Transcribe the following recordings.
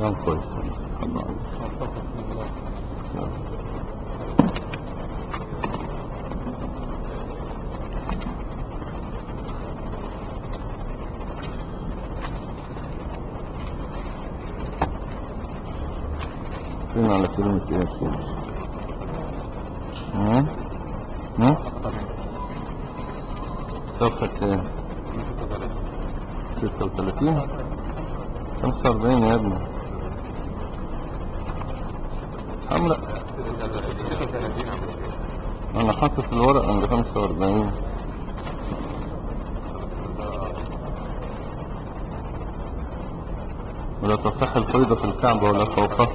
كلام كويس. الله. فين على كلمة ايه يا سيدي؟ صفحة ايه؟ 36 45 يا ابني. حملة انا حاطط في الورق عند 45. ولا تصح الفريضة في الكعبة ولا فوقها؟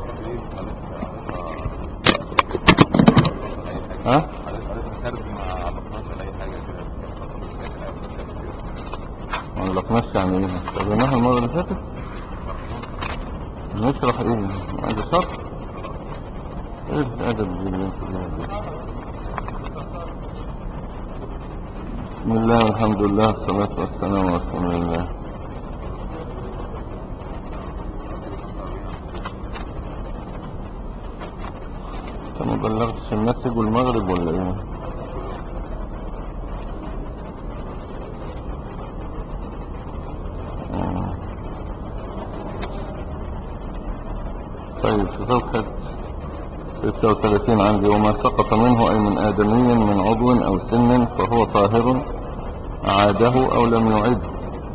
ها؟ ما غلطناش يعني ايه؟ استخدمناها المرة اللي فاتت؟ نشرح ايه؟ هذا شرط؟ ايه الادب دي اللي انتوا بيها دي؟ بسم الله والحمد لله والصلاة والسلام على رسول الله. انت ما بلغتش الناس يجوا المغرب ولا ايه؟ طيب في صفحة 36 عندي: وما سقط منه أي من آدمي من عضو أو سن فهو طاهر أعاده أو لم يعده.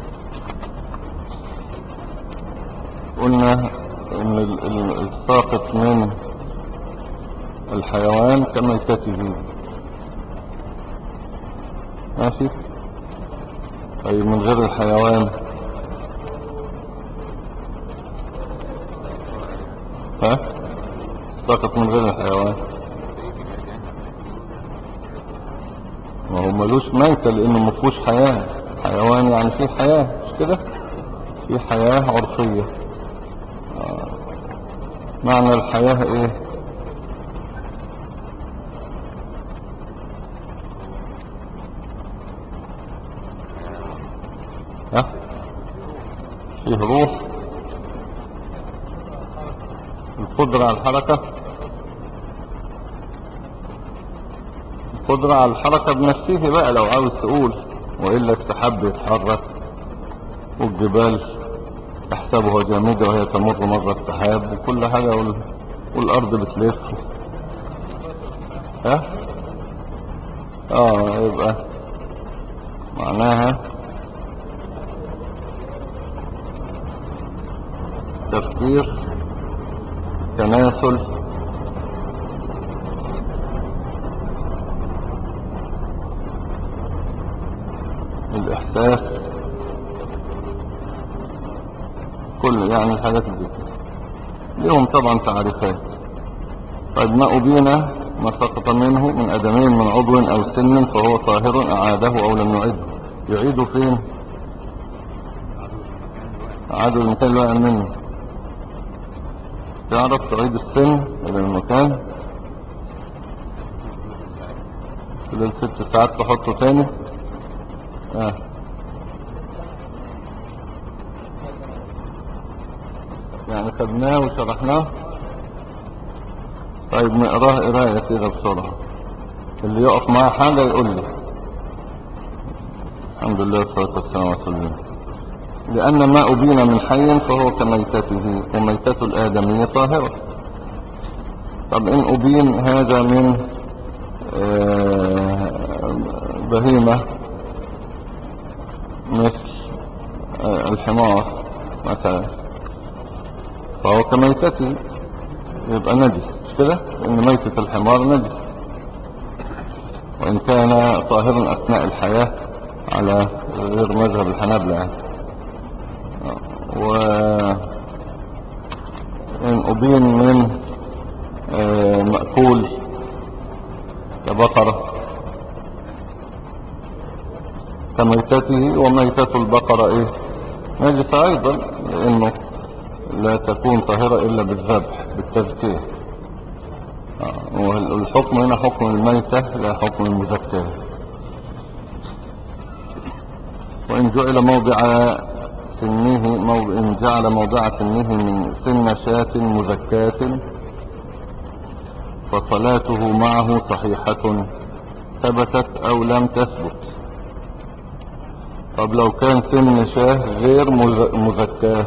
قلنا إن الساقط من الحيوان كميتته. ماشي. طيب من غير الحيوان ها؟ ساقط من غير الحيوان ما هو ملوش ميتة لأنه مفهوش حياة. حيوان يعني فيه حياة، مش كده؟ فيه حياة عرفية. معنى الحياة ايه؟ ها؟ فيه روح، القدرة على الحركة. القدرة على الحركة بنفسه بقى لو عاوز تقول، وإلا السحاب يتحرك والجبال تحسبها جامدة وهي تمر مر السحاب وكل حاجة والأرض بتلف. ها؟ يبقى معناها تفكير، تناسل، الإحساس، كل يعني الحاجات دي ليهم طبعا تعريفات. طيب ما أبينا ما سقط منه من أدمين من عضو أو سن فهو طاهر أعاده أو لم يعده. يعيده فين؟ أعاده المكان اللي وقع منه. تعرف تعيد السن إلى المكان خلال 6 ساعات تحطه تاني. يعني خدناه وشرحناه. طيب نقراه قراية كده بسرعة، اللي يقف معاه حاجة يقول لي. الحمد لله والصلاة والسلام على رسول الله. لأن ما أبين من حي فهو كميتته وميتة الآدمية طاهرة. طب إن أبين هذا من بهيمة مثل الحمار مثلا فهو كميتته، يبقى نجس، مش كده؟ لأن ميتة الحمار نجس وإن كان طاهرا أثناء الحياة على غير مذهب الحنابلة يعني. وإن أبين من مأكول كبقرة كميتته وميتة البقرة ايه؟ نجس ايضا، لانه لا تكون طاهرة الا بالذبح بالتزكية. والحكم هنا حكم الميتة لا حكم المزكية. وإن جعل موضع سنه إن جعل موضع سنه من سن شاة مزكاة فصلاته معه صحيحة ثبتت أو لم تثبت. طب لو كان سن شاه غير مزكاه،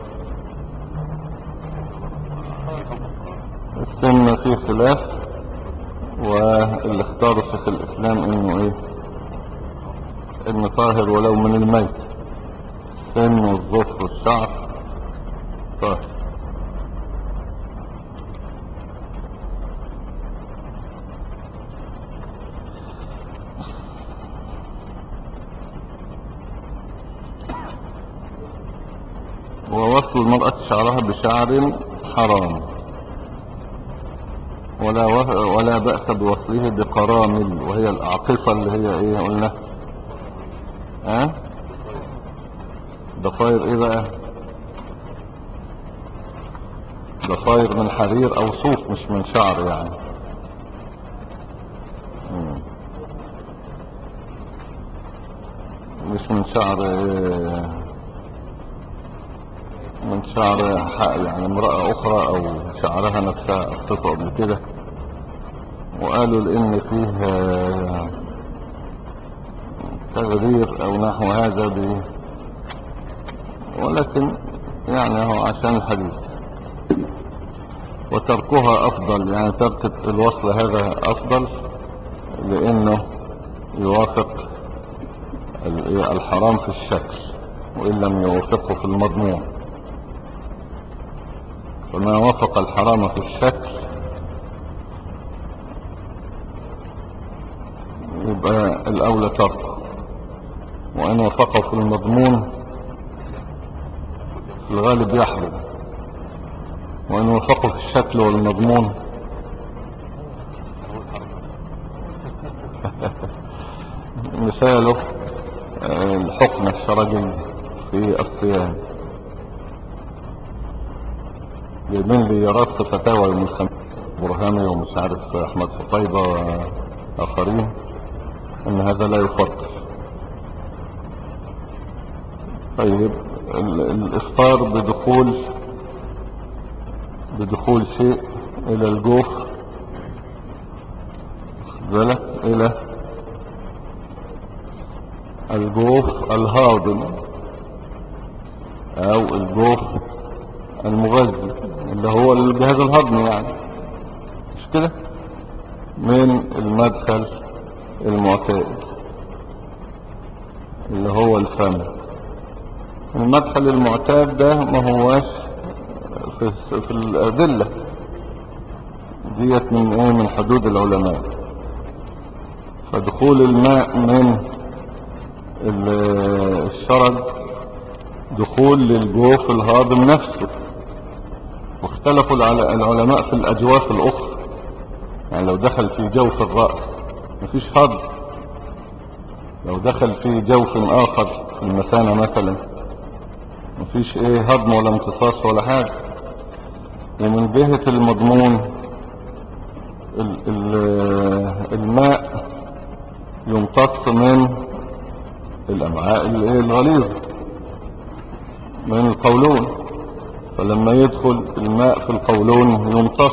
السن فيه خلاف، واللي اختاره شيخ الإسلام إنه إيه؟ إنه طاهر ولو من الميت، السن والظفر والشعر طاهر. ووصل المرأة شعرها بشعر حرام، ولا بأس بوصله بقرامل، وهي الأعقصة اللي هي ايه قلنا؟ ضفاير ايه بقى؟ ضفاير من حرير او صوف، مش من شعر يعني. مش من شعر من شعر يعني امرأة اخرى او شعرها نفسها اقصته قبل كده، وقالوا لان فيه تغرير او نحو هذا ولكن يعني هو عشان الحديث. وتركها افضل، يعني ترك الوصل هذا افضل، لانه يوافق الحرام في الشكل وان لم يوافقه في المضمون. فما وافق الحرام في الشكل يبقى الاولى تركه، وان وافقه في المضمون في الغالب يحرم، وان وافقه في الشكل والمضمون مثاله الحقنة الشرجية في الصيام. جايبين لي يارات فتاوى يوم الخميس برهاني ومش عارف احمد فطيبة واخرين ان هذا لا يفضل. طيب الافطار بدخول شيء الى الجوف، ذلك الى الجوف الهاضم او الجوف المغذي اللي هو الجهاز الهضمي يعني، مش كده؟ من المدخل المعتاد اللي هو الفم. المدخل المعتاد ده ما هواش في الأدلة ديت من ايه؟ من حدود العلماء. فدخول الماء من الشرج دخول للجوف الهاضم نفسه. واختلفوا العلماء في الأجواف الأخرى، يعني لو دخل في جوف الرأس مفيش هضم، لو دخل في جوف آخر في المثانة مثلا مفيش ايه هضم ولا امتصاص ولا حاجة. ومن جهة المضمون الماء يمتص من الأمعاء الغليظة من القولون، فلما يدخل الماء في القولون يمتص،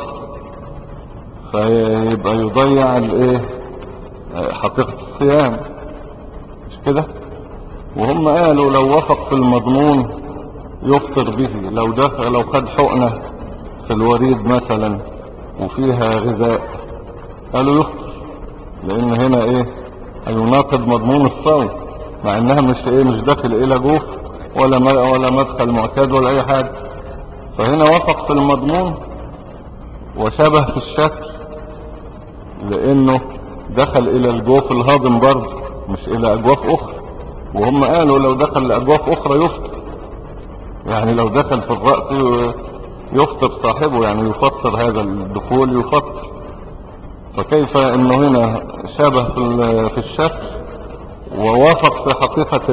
فيبقى يضيع حقيقة الصيام، مش كده؟ وهم قالوا لو وافق في المضمون يفطر به. لو خد حقنة في الوريد مثلا وفيها غذاء قالوا يفطر، لان هنا هيناقض مضمون الصوم، مع انها مش داخل الى جوف ولا مدخل معتاد ولا اي حاجة. فهنا وافق في المضمون وشبه في الشكل، لانه دخل الى الجوف الهاضم برضه مش الى اجواف اخرى. وهم قالوا لو دخل لاجواف اخرى يفطر، يعني لو دخل في الرأس يفطر صاحبه، يعني يفطر هذا الدخول يفطر. فكيف انه هنا شبه في الشكل ووافق في حقيقة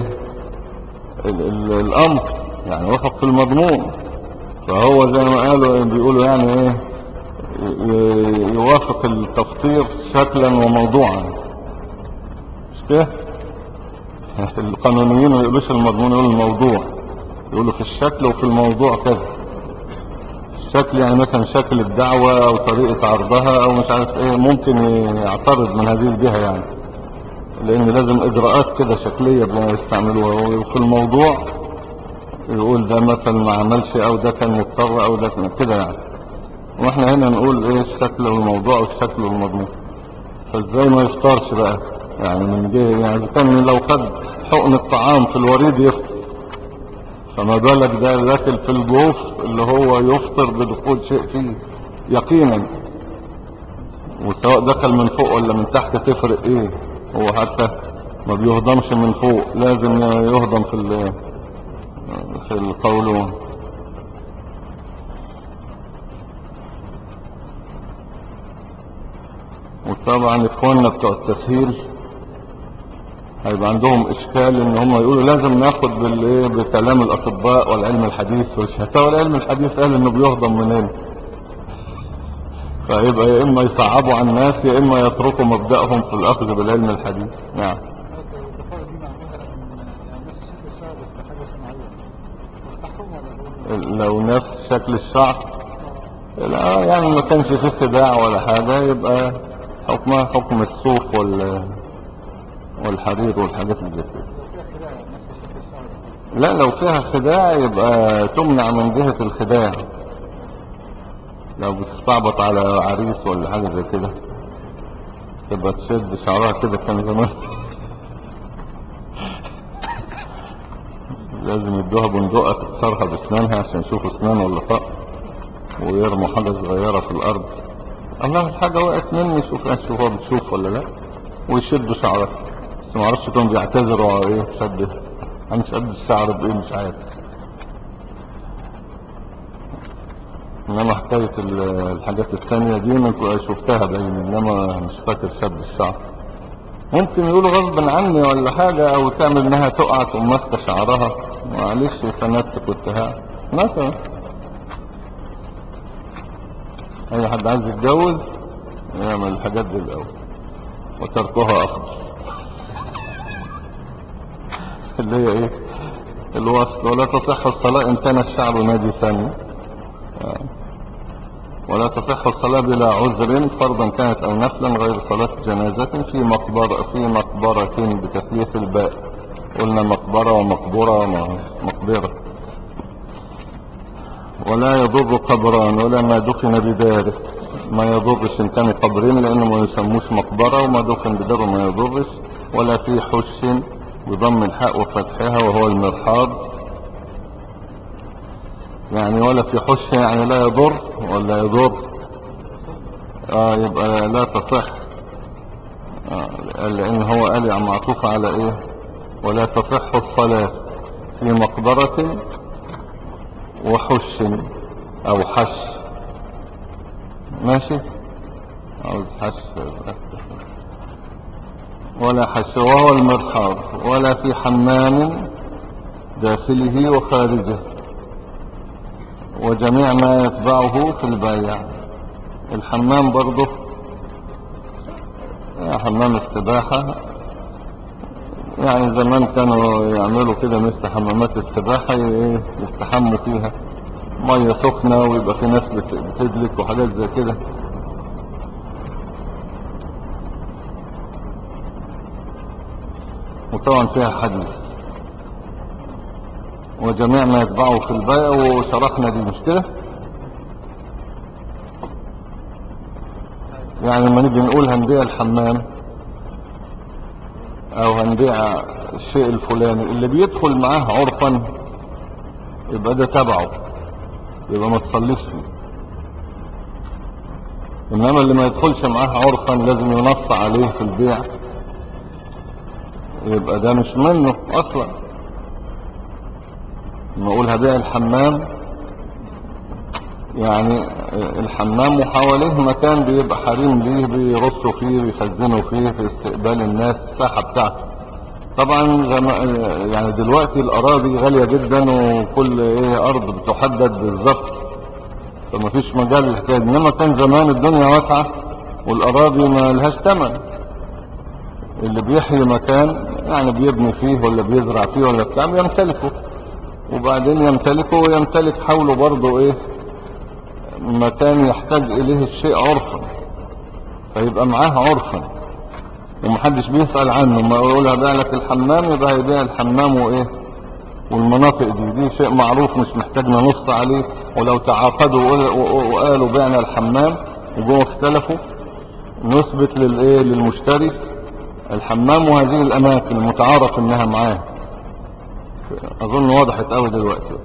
الامر، يعني وافق في المضمون. فهو زي ما بيقولوا يعني يوافق التفطير شكلا وموضوعا، مش كده؟ القانونيين ما يقولوش المضمون، يقولوا الموضوع. يقولوا في الشكل وفي الموضوع كذا. الشكل يعني مثلا شكل الدعوة او طريقة عرضها او مش عارف ايه، ممكن يعترض من هذه الجهة يعني، لان لازم اجراءات كده شكلية بيستعملوها. وفي الموضوع يقول ده مثلا ما عملش او ده كان مضطر او ده كده يعني. واحنا هنا نقول ايه الشكل والموضوع والشكل والمضمون. فازاي ما يفطرش بقى يعني من جهة؟ يعني كان لو خد حقن الطعام في الوريد يفطر، فما بالك ده داخل في الجوف اللي هو يفطر بدخول شيء فيه يقينا، وسواء دخل من فوق ولا من تحت تفرق ايه؟ هو حتى ما بيهضمش من فوق، لازم يهضم في القولون. وطبعا اخواننا بتوع التسهيل هيبقى عندهم اشكال ان هم يقولوا لازم ناخد بكلام الاطباء والعلم الحديث والشهاده، والعلم الحديث قال انه بيهضم منين. فيبقى يا اما يصعبوا على الناس يا اما يتركوا مبدأهم في الاخذ بالعلم الحديث. نعم. لو نفس شكل الشعر، لا يعني ما كانش فيه خداع ولا حاجة، يبقى حكمها حكم الصوف والحرير والحاجات اللي زي كده. لا لو فيها خداع يبقى تمنع من جهة الخداع. لو بتستعبط على عريس ولا حاجة زي كده تبقى تشد شعرها كده كان زمان. لازم يدوها بندقة تكسرها باسنانها عشان يشوفوا اسنان ولا طق، ويرموا حاجة صغيرة في الارض، الله الحاجة وقعت مني، شوفها بتشوف ولا لا، ويشدوا شعرها. بس ما اعرفش كانوا بيعتذروا على ايه شد، انا مش قد الشعر بايه مش عارف. انما حكاية الحاجات الثانية دي انا شفتها باين، انما مش فاكر شد الشعر. ممكن يقولوا غصبا عني ولا حاجة، او تعمل انها تقع تقوم ماسكة شعرها، معلش سندت كنتها مثلا. اي حد عايز يتجوز يعمل الحاجات دي الاول وتركها افضل. اللي هي ايه؟ الوصل. ولا تصح الصلاة ان كان الشعر نجسا، ولا تصح الصلاة بلا عذر فرضا كانت او نفلا غير صلاة جنازة في مقبرة بتثليث الباء. قلنا مقبرة ومقبرة ومقبرة. ولا يضر قبران ولا ما دفن بداره، ما يضرش ان كانوا قبرين لانه ما يسموش مقبرة، وما دفن بداره ما يضرش. ولا في حش بضم الحاء وفتحها وهو المرحاض، يعني ولا في حش يعني لا يضر ولا يضر. يبقى لا تصح. لان هو قال معطوف على ايه؟ ولا تصح الصلاة في مقبرة وحش او حش. ماشي. عاوز حش ولا حش وهو المرحاض. ولا في حمام داخله وخارجه، وجميع ما يتبعه في البيع. الحمام برضه حمام السباحة، يعني زمان كانوا يعملوا كده مثل حمامات السباحة يستحموا فيها مية سخنة، ويبقى في ناس بتدلك وحاجات زي كده. وطبعا فيها حديث وجميع ما يتبعه في البيع، وشرحنا دي مش كده. يعني لما نيجي نقول هنبيع الحمام او هنبيع الشيء الفلاني، اللي بيدخل معاه عرفا يبقى ده تبعه، يبقى ما تصليش فيه. انما اللي ما يدخلش معاه عرفا لازم ينص عليه في البيع، يبقى ده مش منه اصلا. نقول هبيع الحمام، يعني الحمام وحواليه مكان بيبقى حريم ليه بيرصوا فيه بيخزنوا فيه في استقبال الناس، الساحة بتاعته. طبعا يعني دلوقتي الاراضي غالية جدا، وكل ارض بتحدد بالظبط، فما فيش مجال للحكاية. انما كان زمان الدنيا واسعة والاراضي ما لهاش ثمن. اللي بيحيي مكان يعني بيبني فيه ولا بيزرع فيه ولا بتاع بيمتلكه، وبعدين يمتلكه ويمتلك حوله برضه ايه مكان يحتاج اليه الشيء عرفا، فيبقى معاه عرفا ومحدش بيسأل عنه. ما يقولها بقى لك الحمام يبقى هيبيع الحمام وايه والمناطق دي شيء معروف مش محتاج ننص عليه. ولو تعاقدوا وقالوا بعنا الحمام وجوه اختلفوا نثبت للايه للمشتري الحمام وهذه الاماكن المتعارف انها معاه. اظن وضحت قوي دلوقتي.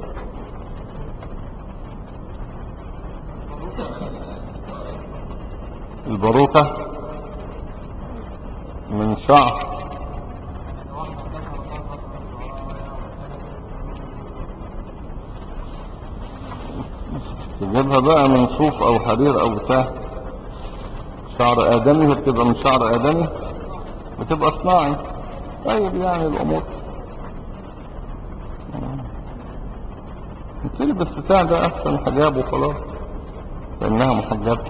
الباروكة من شعر تجيبها بقى من صوف او حرير او بتاع شعر ادمي، بتبقى من شعر ادمي بتبقى صناعي. طيب يعني الامور تلبس بتاع ده احسن حجاب وخلاص لانها محجبة.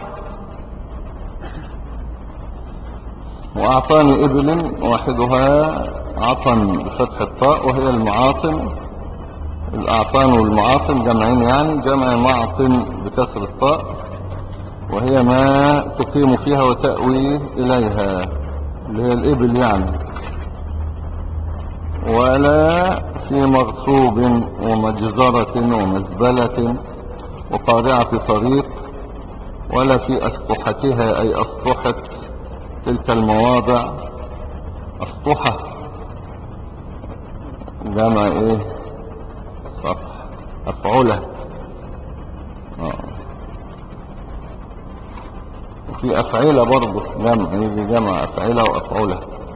واعطاني ابل واحدها عطن بفتح الطاء وهي المعاطن. الاعطان والمعاطن جمعين يعني جمع معطن بكسر الطاء وهي ما تقيم فيها وتأوي اليها اللي هي الابل يعني. ولا في مغصوب ومجزرة ومزبلة وقارعة طريق ولا في أسطحتها أي أسطحة تلك المواضع. أسطحة جمع ايه سطح أفعلة. وفي أفعلة برضه جمع يجي جمع أفعلة وأفعلة.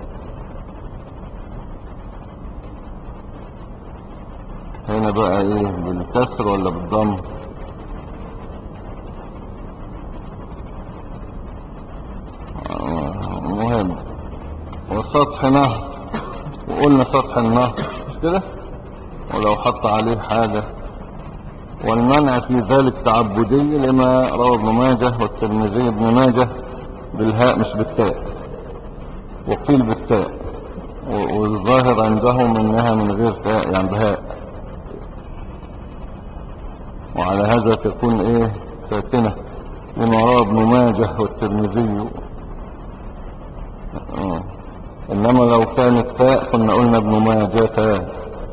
هنا بقى ايه بالكسر ولا بالضم؟ مهم. وسطح نهر وقلنا سطح النهر مش كده ولو حط عليه حاجة. والمنع في ذلك تعبدي لما روى ابن ماجه والترمذي ابن ماجه بالهاء مش بالتاء وقيل بالتاء والظاهر عندهم انها من غير تاء يعني بهاء وعلى هذا تكون ايه ساكنة لما روى ابن ماجه والترمذي. انما لو كانت تاء كنا قلنا ابن ماجه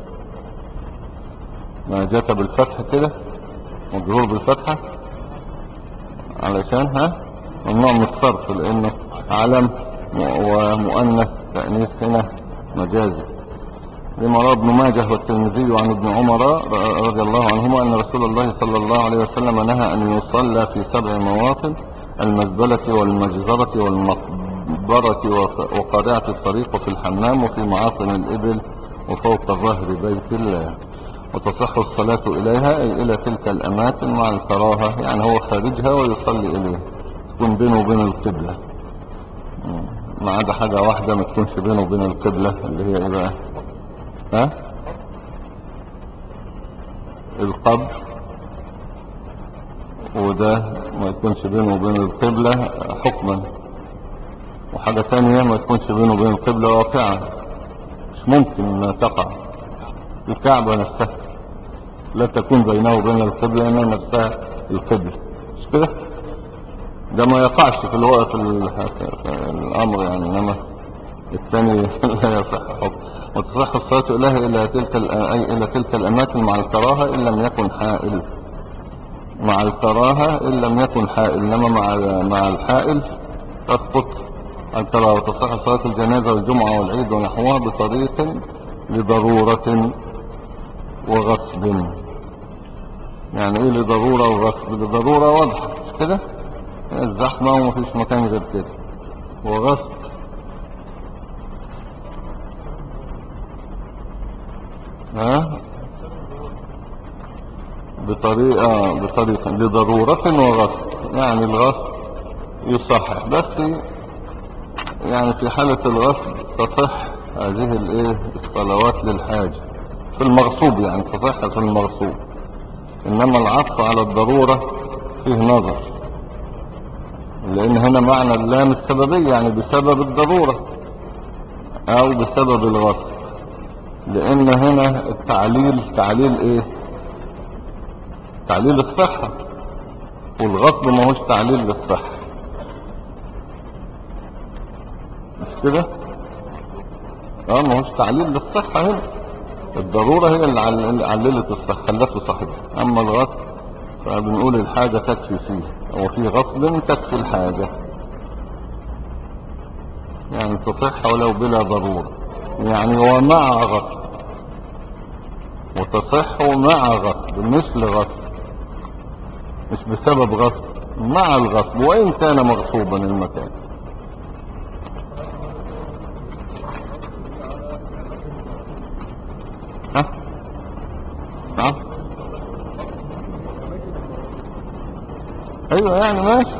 ماجه بالفتح كده مجرور بالفتحة علشان ممنوع من الصرف لانه علم ومؤنث تأنيث هنا مجازي. لما روى ابن ماجه والترمذي عن ابن عمر رضي الله عنهما ان رسول الله صلى الله عليه وسلم نهى ان يصلى في 7 مواطن: المزبلة والمجزرة والمقبرة وقارعة الطريق وفي الحمام وفي معاطن الإبل وفوق ظهر بيت الله. وتصح الصلاة إليها أي إلى تلك الأماكن مع الكراهة يعني هو خارجها ويصلي إليه تكون بينه وبين القبلة ما عدا حاجة واحدة ما تكونش بينه وبين القبلة اللي هي إيه بقى القبر وده ما يكونش بينه وبين القبلة حكما. وحاجة ثانية ما يكونش بينه وبين القبلة واقعا مش ممكن انها تقع. الكعبة نفسها لا تكون بينه وبين القبلة انها نفسها القبلة مش كده ده ما يقعش في الوقت في الامر يعني انما الثاني لا يصح حكم. وتصح الصلاة إليه إلى تلك الأماكن مع الكراهة إن لم يكن حائل مع الكراهة إن لم يكن حائل إنما مع الحائل تسقط الكراهة. وتصح صلاة الجنازة والجمعة والعيد ونحوها بطريق لضرورة وغصب. يعني ايه لضرورة وغصب؟ لضرورة واضحة مش كده الزحمة ومفيش مكان غير كده. وغصب بطريقة لضرورة وغصب. يعني الغصب يصحح بس يعني في حالة الغصب تصح هذه الصلوات للحاجة في المغصوب يعني تصح في المغصوب. انما العطف على الضرورة فيه نظر لان هنا معنى اللام السببية يعني بسبب الضرورة او بسبب الغصب لان هنا التعليل تعليل ايه؟ تعليل الصحة، والغصب ما هوش تعليل للصحة، مش كده؟ ما هوش تعليل للصحة هنا. الضرورة هي اللي عللت الصحة خلته صحيح، اما الغصب فبنقول الحاجة تكفي فيه، وفي غصب تكفي الحاجة، يعني تصح ولو بلا ضرورة، يعني ومع غصب، وتصح مع غصب مش لغصب، مش بسبب غصب، مع الغصب وإن كان مغصوبا المكان. ها؟ نعم. ايوه يعني ماشي،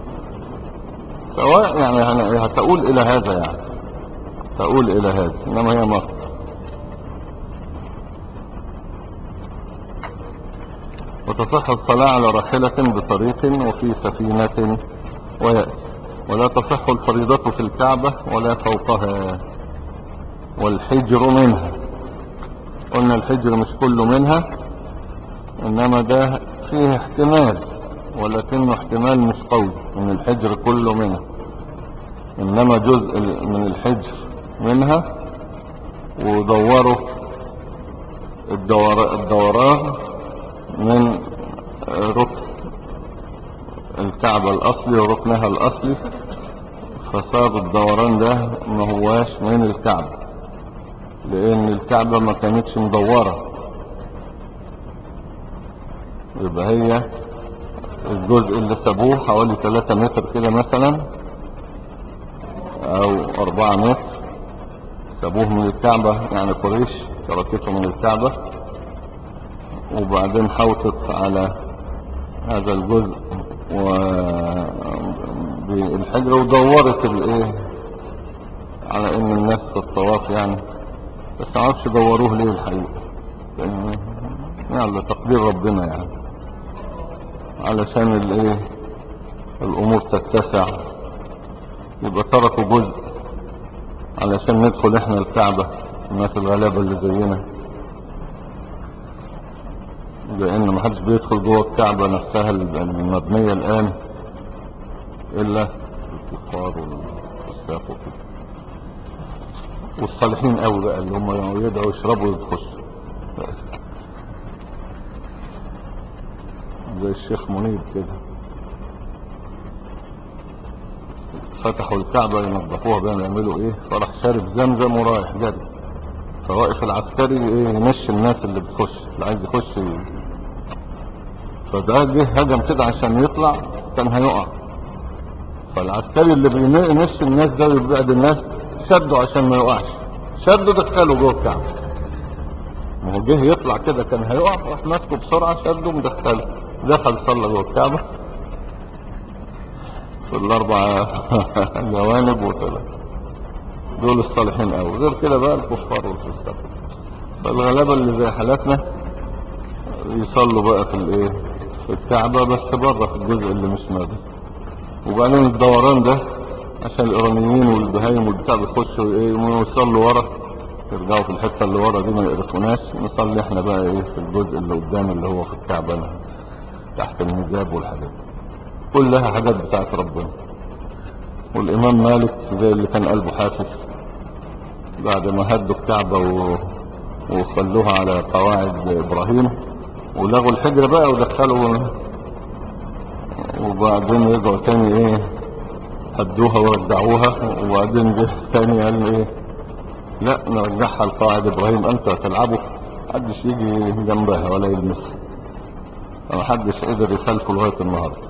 سواء يعني هتقول الى هذا، يعني تقول الى هذا، انما هي مصر. وتصح الصلاة على راحلة بطريق وفي سفينة ويأس، ولا تصح الفريضة في الكعبة ولا فوقها، والحجر منها. قلنا الحجر مش كله منها، انما ده فيه احتمال، ولكنه احتمال مش قوي ان الحجر كله منها، انما جزء من الحجر منها. ودوروا الدوران من ركن الكعبة الاصلي وركنها الاصلي، فصار الدوران ده ما هواش من الكعبة، لان الكعبة ما كانتش مدورة، يبقى هي الجزء اللي سابوه حوالي 3 متر كده مثلا او 4 متر سابوه من الكعبة، يعني قريش تركته من الكعبة، وبعدين حوطت على هذا الجزء بالحجر، ودورت الايه على ان الناس في الطواف يعني، بس معرفش دوروه ليه الحقيقة، يعني تقدير ربنا يعني، علشان الايه الامور تتسع، يبقى تركوا جزء علشان ندخل احنا الكعبة، الناس الغلابة اللي زينا، لان محدش بيدخل جوه الكعبة نفسها المبنية الان الا الكفار والفساق وكده، والصالحين قوي بقى اللي هم يدعوا يشربوا ويخشوا، زي الشيخ منيب كده، فتحوا الكعبة ينظفوها بقى يعملوا ايه، فرح شارب زمزم ورايح جري، فواقف العسكري ايه يمشي الناس اللي بتخش، اللي عايز يخش فده جه هجم كده عشان يطلع كان هيقع، فالعسكري اللي بيمشي الناس ده ويبعد الناس شده عشان ما يقعش، شده دخله جوه الكعبة، ما هو جه يطلع كده كان هيقع، راح ماسكه بسرعة شده مدخله، دخل صلى جوه الكعبة في ال4 جوانب وطلع. دول الصالحين قوي، غير كده بقى الكفار والفساق. فالغلابة اللي زي حالاتنا يصلوا بقى في الايه في الكعبة، بس بره في الجزء اللي مش مادي. وبعدين الدوران ده عشان الايرانيين والبهايم والبتاع بيخشوا ايه ويصلوا ورا، يرجعوا في الحتة اللي ورا دي ما يقرفوناش، نصلي احنا بقى ايه في الجزء اللي قدام اللي هو في الكعبة تحت المجاب والحاجات، كلها حاجات بتاعت ربنا. والامام مالك زي اللي كان قلبه حافظ بعد ما هدوا الكعبة وخلوها على قواعد ابراهيم ولغوا الحجر بقى ودخلوا، وبعدين رجعوا تاني ايه هدوها ورجعوها، وبعدين جه تاني قال ايه لا نرجعها لقواعد ابراهيم، انت هتلعبوا محدش يجي جنبها ولا يلمسها، محدش قدر يخالفه لغاية النهارده.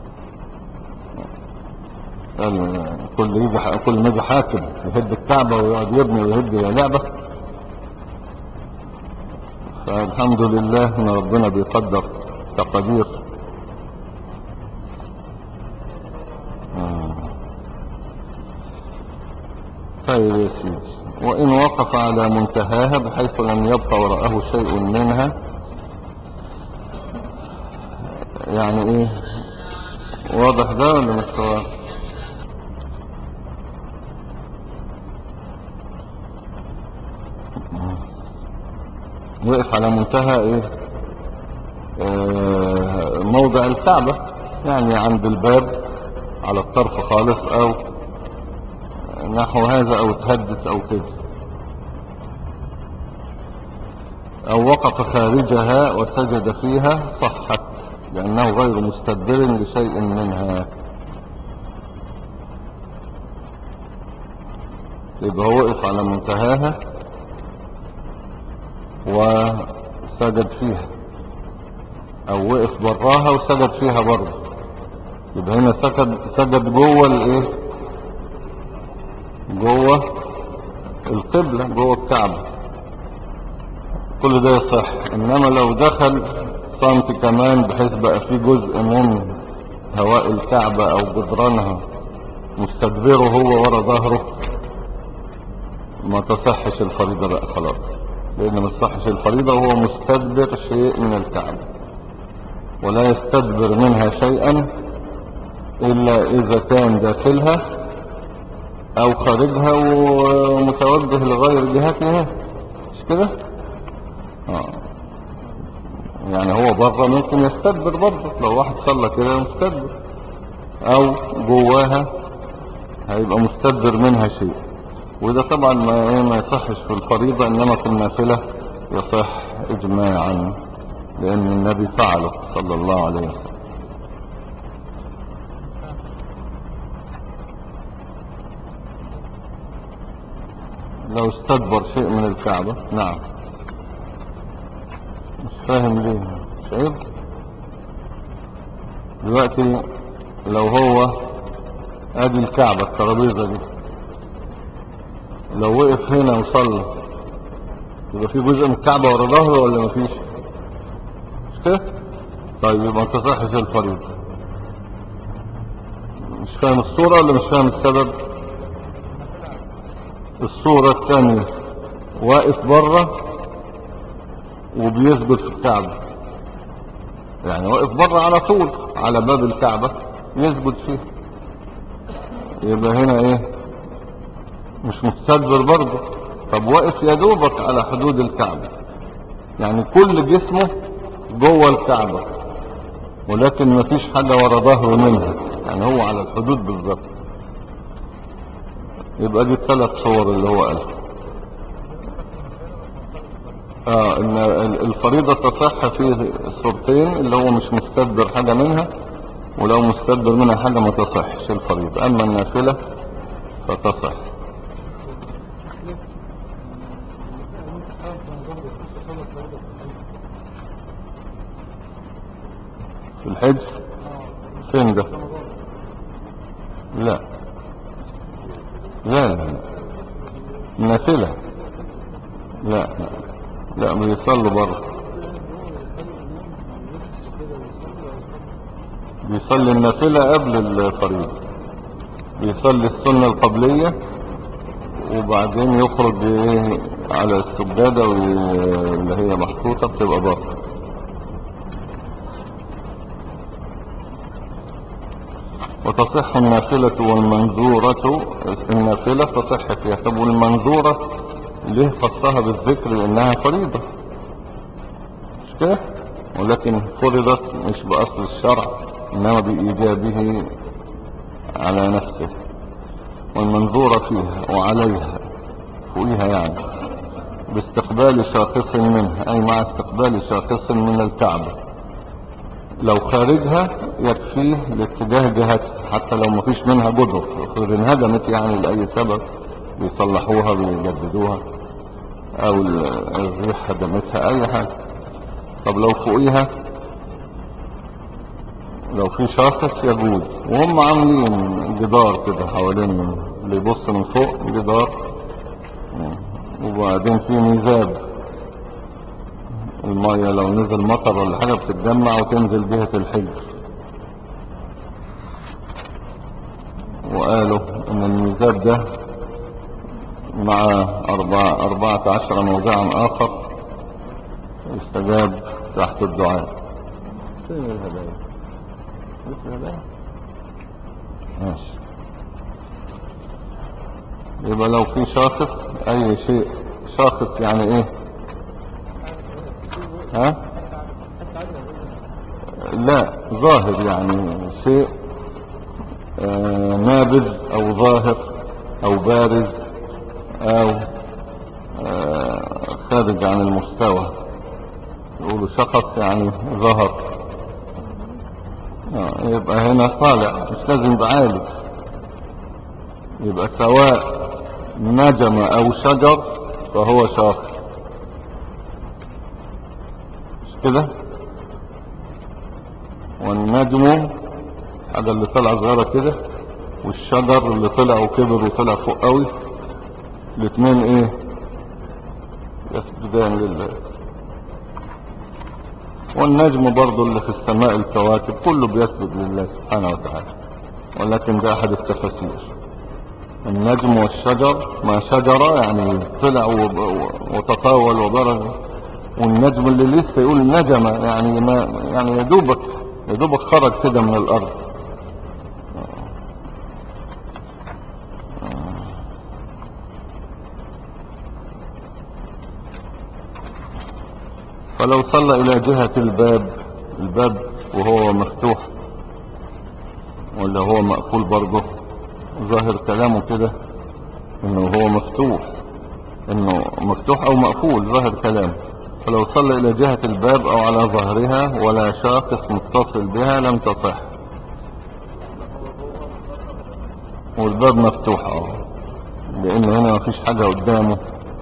كل ما يجي حاكم يهد الكعبة ويقعد يبني ويهد لعبة، فالحمد لله ان ربنا بيقدر تقدير. طيب يا سيدي، وان وقف على منتهاها بحيث لم يبقى وراءه شيء منها، يعني ايه واضح ده ولا مش واضح؟ وقف على منتهى ايه، موضع الكعبة، يعني عند الباب على الطرف خالص او نحو هذا، او تهدس او كده، او وقف خارجها وسجد فيها صحت، لانه غير مستدبر لشيء منها. يبقى هو وقف على منتهاها وسجد فيها، او وقف براها وسجد فيها برضه، يبقى هنا سجد جوه الايه، جوه القبلة، جوه الكعبة، كل ده يصح. انما لو دخل سنتي كمان بحيث بقى في جزء من هواء الكعبة او جدرانها مستدبره هو ورا ظهره، ما تصحش الفريضة بقى خلاص، لان ما تصحش الفريضة وهو مستدبر شيء من الكعبة، ولا يستدبر منها شيئا الا اذا كان داخلها او خارجها ومتوجه لغير جهتها، مش كده؟ يعني هو بره ممكن يستدبر برضه، لو واحد صلى كده مستدبر، او جواها هيبقى مستدبر منها شيء، وده طبعا ما يصحش في الفريضة، انما في النافلة يصح اجماعا، لان النبي فعله صلى الله عليه وسلم. لو استدبر شيء من الكعبة، نعم. مش فاهم ليه، مش عيب دلوقتي لو هو ادي الكعبة الترابيزة دي، لو وقف هنا وصلى يبقى في جزء من الكعبة ورا ظهره ولا مفيش؟ مش كده؟ طيب يبقى ما تصحش الفريضة. مش فاهم الصورة ولا مش فاهم السبب؟ الصورة الثانية واقف بره وبيسجد في الكعبة، يعني واقف بره على طول على باب الكعبة يسجد فيه، يبقى هنا ايه، مش مستدبر برضه. طب واقف يا دوبك على حدود الكعبة، يعني كل جسمه جوه الكعبة ولكن مفيش حاجة ورا ظهره منها، يعني هو على الحدود بالظبط، يبقى دي الثلاث صور اللي هو قالها. ان الفريضة تصح في الصورتين، اللي هو مش مستدبر حاجة منها، ولو مستدبر منها حاجة ما تصحش الفريضة. اما النافلة فتصح. في الحج فين ده؟ لا لا لا، النافلة لا لا، بيصلوا بره، بيصلي النافلة قبل الفريضة، بيصلي السنة القبلية وبعدين يخرج على السجادة اللي هي محطوطة بتبقى بره. وتصح النافلة والمنذورة، النافلة تصح فيها. طب والمنذورة ليه خصها بالذكر؟ لانها فريضة، مش كده؟ ولكن فرضت مش بأصل الشرع انما بإيجابه على نفسه. والمنذورة فيها وعليها، فوقيها يعني، باستقبال شاخص منها، اي مع استقبال شاخص من الكعبة. لو خارجها يكفيه لاتجاه جهتها، حتى لو مفيش منها جدر، افرض انهدمت يعني لأي سبب بيصلحوها بيجددوها، او الريح هدمتها، اي حاجة. طب لو فوقيها، لو في شاخص يجوز، وهم عاملين جدار كده حوالين، اللي يبص من فوق جدار، وبعدين في ميزاب، المية لو نزل مطر ولا حاجة بتتجمع وتنزل جهة الحجر. وقالوا ان الميزاب ده مع 14 موضعا اخر يستجاب تحت الدعاء. فين الهدايا؟ لسه الهدايا؟ ماشي. يبقى لو في شاخص، اي شيء شاخص يعني ايه، ها؟ لا، ظاهر يعني شيء نابذ او ظاهر او بارز او خارج عن المستوى. يقولوا شخص يعني ظهر. يبقى هنا طالع، مش لازم يبقى عالي. يبقى سواء نجم او شجر فهو شاخص، مش كده؟ والنجم حاجة اللي طلع صغيرة كده، والشجر اللي طلع وكبر وطلع فوق قوي، الاثنين ايه؟ يسجدان لله. والنجم برضو اللي في السماء الكواكب كله بيسجد لله سبحانه وتعالى، ولكن ده احد التفاسير. النجم والشجر، ما شجرة يعني طلع وتطاول وبرز، والنجم اللي لسه يقول نجمة يعني ما يعني يدوبك خرج كده من الارض. فلو صلى الى جهة الباب وهو مفتوح ولا هو مقفول برضه، ظاهر كلامه كده انه هو مفتوح او مقفول، ظاهر كلامه. فلو صلى الى جهة الباب او على ظهرها ولا شاخص متصل بها لم تصح، والباب مفتوح لان هنا مفيش حاجة قدامه.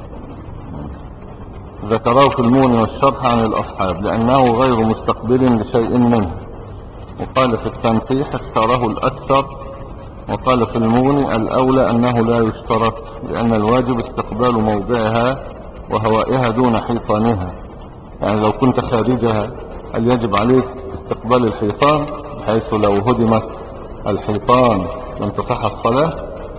ذكراه في المغني والشرح عن الاصحاب لانه غير مستقبل لشيء منه، وقال في التنقيح اختاره الاكثر، وقال في المغني الاولى انه لا يشترط لان الواجب استقبال موضعها وهوائها دون حيطانها. يعني لو كنت خارجها هل يجب عليك استقبال الحيطان بحيث لو هدمت الحيطان لم تصح الصلاة؟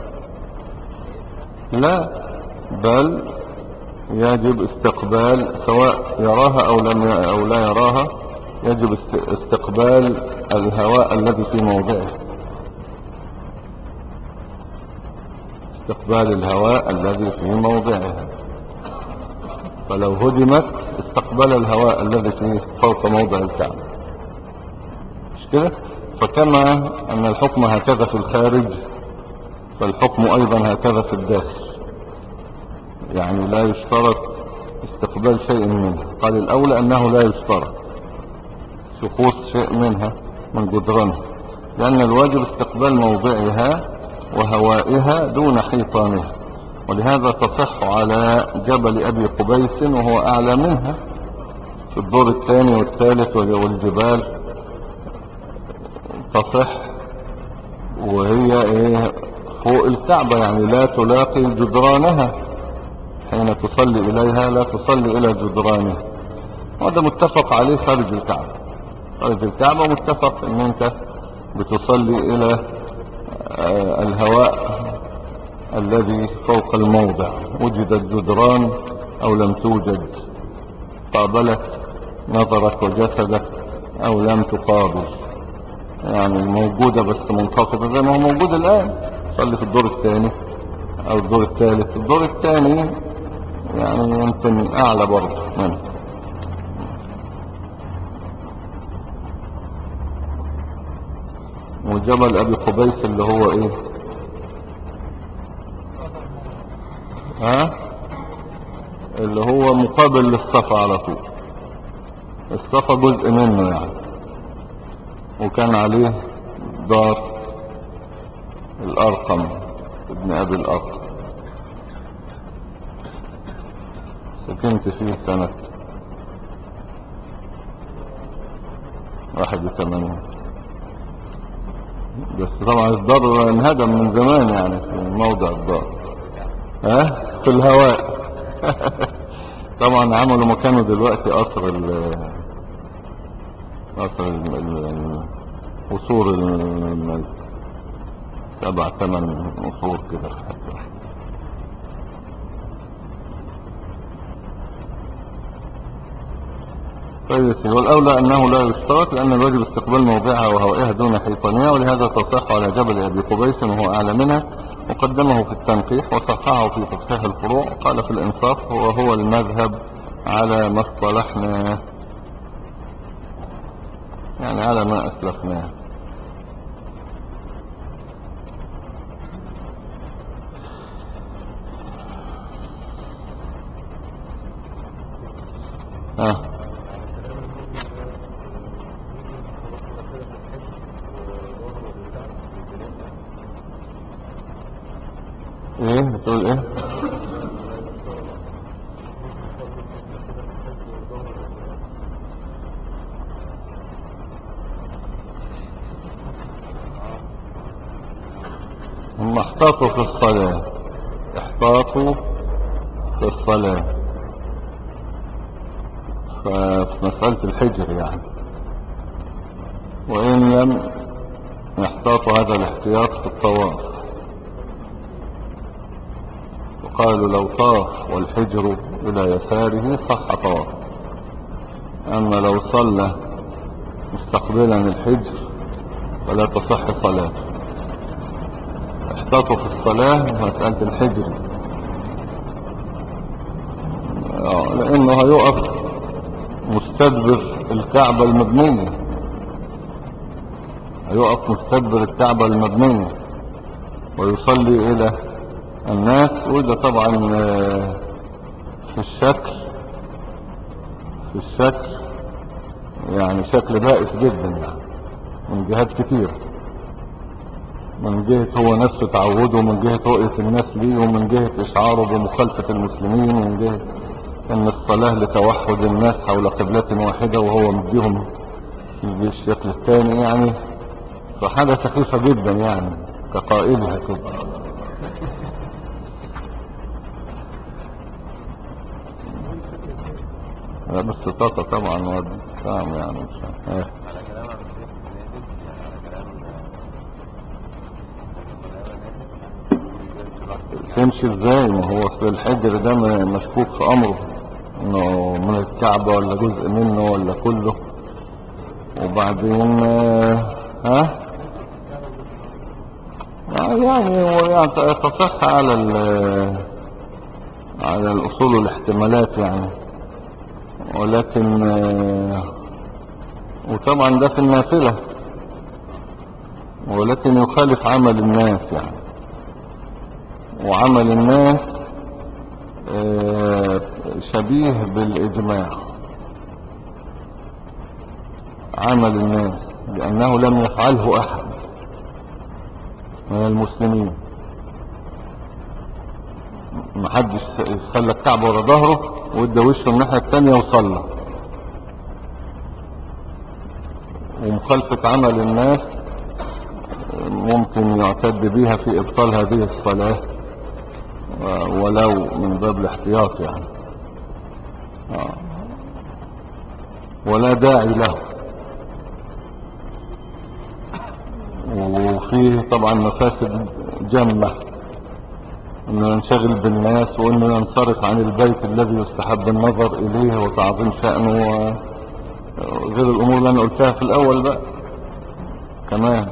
لا، بل يجب استقبال سواء يراها او لا يراها، يجب استقبال الهواء الذي في موضعه، استقبال الهواء الذي في موضعها. فلو هدمت استقبل الهواء الذي في فوق موضع الكعبة، مش كده؟ فكما ان الحكم هكذا في الخارج فالحكم ايضا هكذا في الداخل، يعني لا يشترط استقبال شيء منها. قال الاولى انه لا يشترط سقوط شيء منها من جدرانها، لان الواجب استقبال موضعها وهوائها دون حيطانها، ولهذا تصح على جبل ابي قبيس وهو اعلى منها في الدور الثاني والثالث، والجبال تصح وهي ايه فوق الكعبة، يعني لا تلاقي جدرانها حين تصلي اليها، لا تصلي الى جدرانها. وهذا متفق عليه خارج الكعبة. خارج الكعبة متفق ان انت بتصلي الى الهواء الذي فوق الموضع، وجدت جدران او لم توجد، قابلت نظرك وجسدك او لم تقابل، يعني موجودة بس منخفضة زي ما هو موجود الان. صلي في الدور الثاني او الدور الثالث، الدور الثاني يعني يمكن اعلى برضه منه. وجبل ابي قبيس اللي هو ايه؟ اللي هو مقابل للصفا على طول. الصفا جزء منه يعني، وكان عليه دار الارقم ابن ابي الارقم، سكنت فيه سنة 81. بس طبعا الدار انهدم من زمان يعني في موضع الدار في الهواء. طبعا عملوا مكانه دلوقتي قصر قصور 7-8 قصور كده. طيب، والأولى أنه لا يشترط لأن الواجب استقبال موضعها وهوائها دون حيطانها، ولهذا تصح على جبل أبي قبيس وهو أعلى منها، وقدمه في التنقيح وصححه في تصحيح الفروع. قال في الإنصاف هو المذهب على ما اصطلحنا يعني على ما أسلفناه. ايه بتقول ايه؟ هم احتاطوا في الصلاة، احتاطوا في الصلاة في مسألة الحجر يعني، وإن لم يحتاطوا هذا الاحتياط في الطواف. وقالوا لو طاف والحجر إلى يساره صح طواف، أما لو صلى مستقبلا الحجر فلا تصح صلاة. احتاطوا في الصلاة مسألة الحجر، لأنه هيقف مستدبر الكعبة المبنية، هيقف مستدبر الكعبة المبنية ويصلي إلى الناس. وده طبعا في الشكل يعني شكل بائس جدا يعني من جهات كتير، من جهة هو نفسه تعوده، ومن جهة رؤية الناس ليه، ومن جهة إشعاره بمخالفة المسلمين، ومن جهة ان الصلاة لتوحد الناس حول قبلة واحدة وهو مديهم بالشكل الثاني يعني. فحاجة سخيفة جدا يعني كقائلها كده. بس طاقة طبعا والكلام يعني مش عارف. تمشي ازاي؟ ما هو في الحجر ده مشكوك في امره انه من الكعبة ولا جزء منه ولا كله. وبعدين يعني هو يعني تصح على الاصول والاحتمالات يعني، ولكن وطبعا ده في النافلة، ولكن يخالف عمل الناس يعني. وعمل الناس شبيه بالإجماع، عمل الناس لأنه لم يفعله أحد من المسلمين. محدش خلى الكعبة ورا ظهره وادى وشه الناحية التانية وصلى. ومخالفة عمل الناس ممكن يعتد بها في إبطال هذه الصلاة ولو من باب الاحتياط يعني، ولا داعي له. وفيه طبعا مفاسد جمة، انه ينشغل بالناس، وانه ينصرف عن البيت الذي يستحب النظر اليه وتعظيم شأنه، غير الامور اللي انا قلتها في الاول بقى كمان.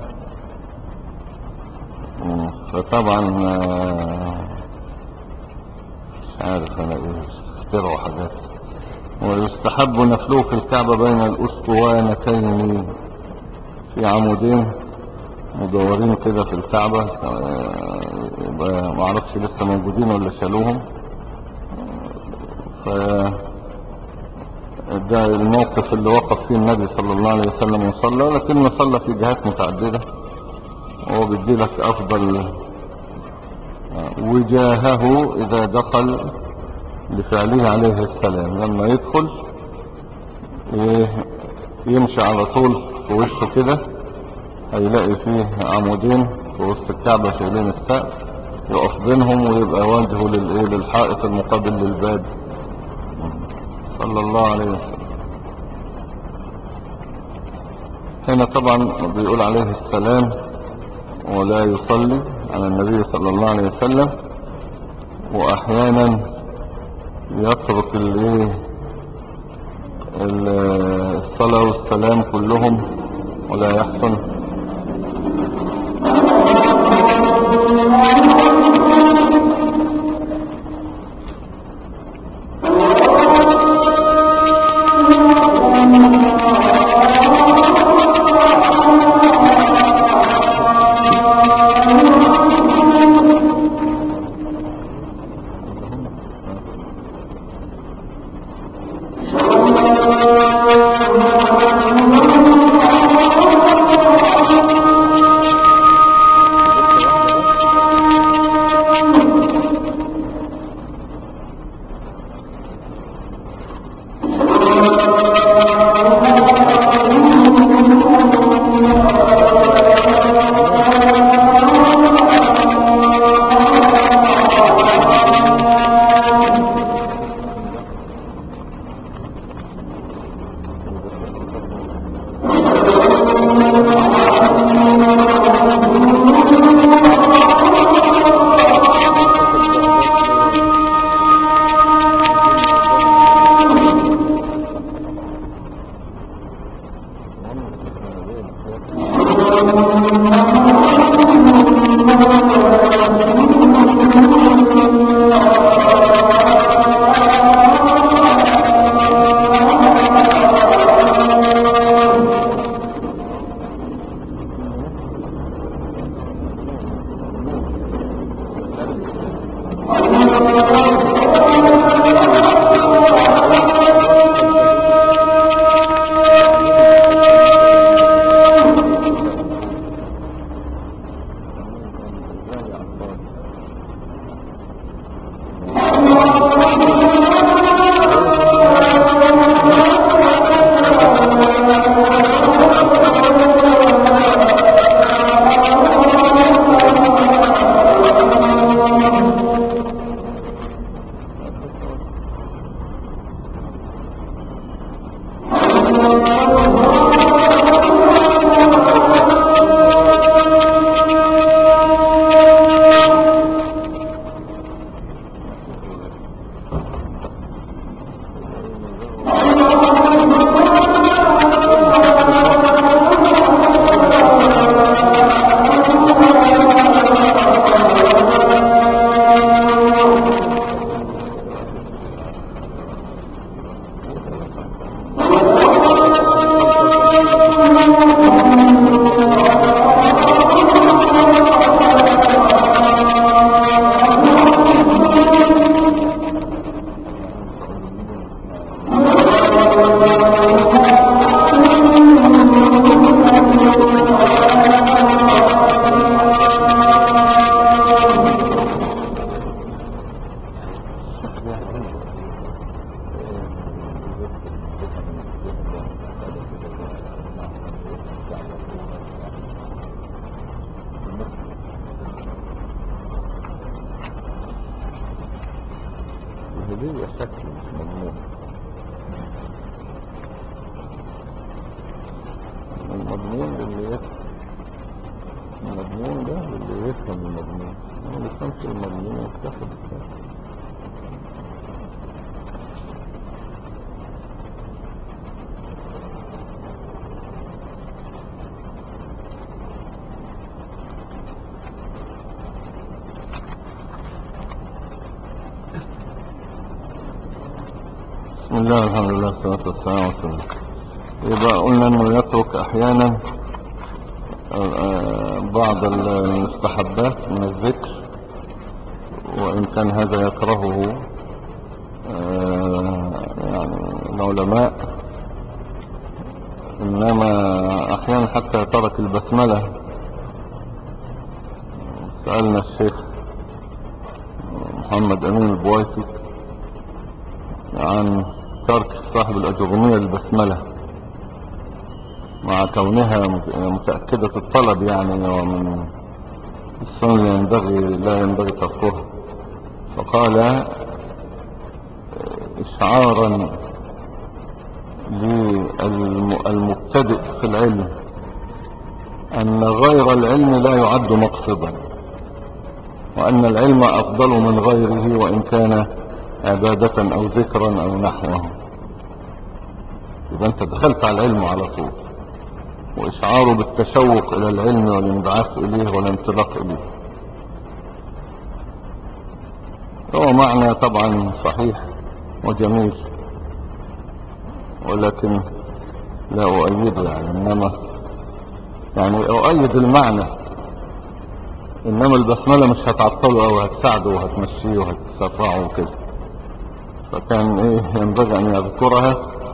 فطبعا مش عارف انا ايه، اخترعوا حاجات. ويستحب نفله في الكعبة بين الاسطوانتين، في عمودين مدورين كده في الكعبة، يبقى معرفش لسه موجودين ولا شالوهم. ده الموقف اللي وقف فيه النبي صلى الله عليه وسلم وصلى، لكنه صلى في جهات متعددة، وهو بيدي لك افضل وجاهه اذا دخل لفعله عليه السلام. لما يدخل يمشي على طول في وشه كده، هيلاقي فيه عمودين في وسط الكعبة شايلين السقف، يقف بينهم ويبقى وجهه للحائط المقابل للباب صلى الله عليه وسلم. هنا طبعا بيقول عليه السلام ولا يصلي على النبي صلى الله عليه وسلم، واحيانا يترك الصلاة والسلام كلهم ولا يحسن. الهدية شكل مش مضمون. المضمون اللي يفهم، المضمون ده اللي يفهم المضمون، ما يفهمش المضمون يتخذ الكلام. بسم الله الحمد لله والصلاة والسلام على رسول الله. يبقى قلنا انه يترك احيانا بعض المستحبات من الذكر، وان كان هذا يكرهه يعني العلماء، انما احيانا حتى ترك البسملة. سألنا الشيخ محمد امين البويسي عن ترك صاحب الأجرمية البسملة مع كونها متأكدة الطلب، يعني ومن السنة لا ينبغي تركها. فقال إشعارا للمبتدئ في العلم أن غير العلم لا يعد مقصدا، وأن العلم أفضل من غيره وإن كان عبادة أو ذكرا أو نحوه. يبقى أنت دخلت على العلم على طول، وإشعاره بالتشوق إلى العلم والانبعاث إليه والانطلاق إليه. هو معنى طبعا صحيح وجميل، ولكن لا أؤيده، يعني إنما يعني أؤيد المعنى، إنما البسملة مش هتعطله أو هتساعده وهتمشيه وهتسرعه وكده. فكان ينبغي أن يذكرها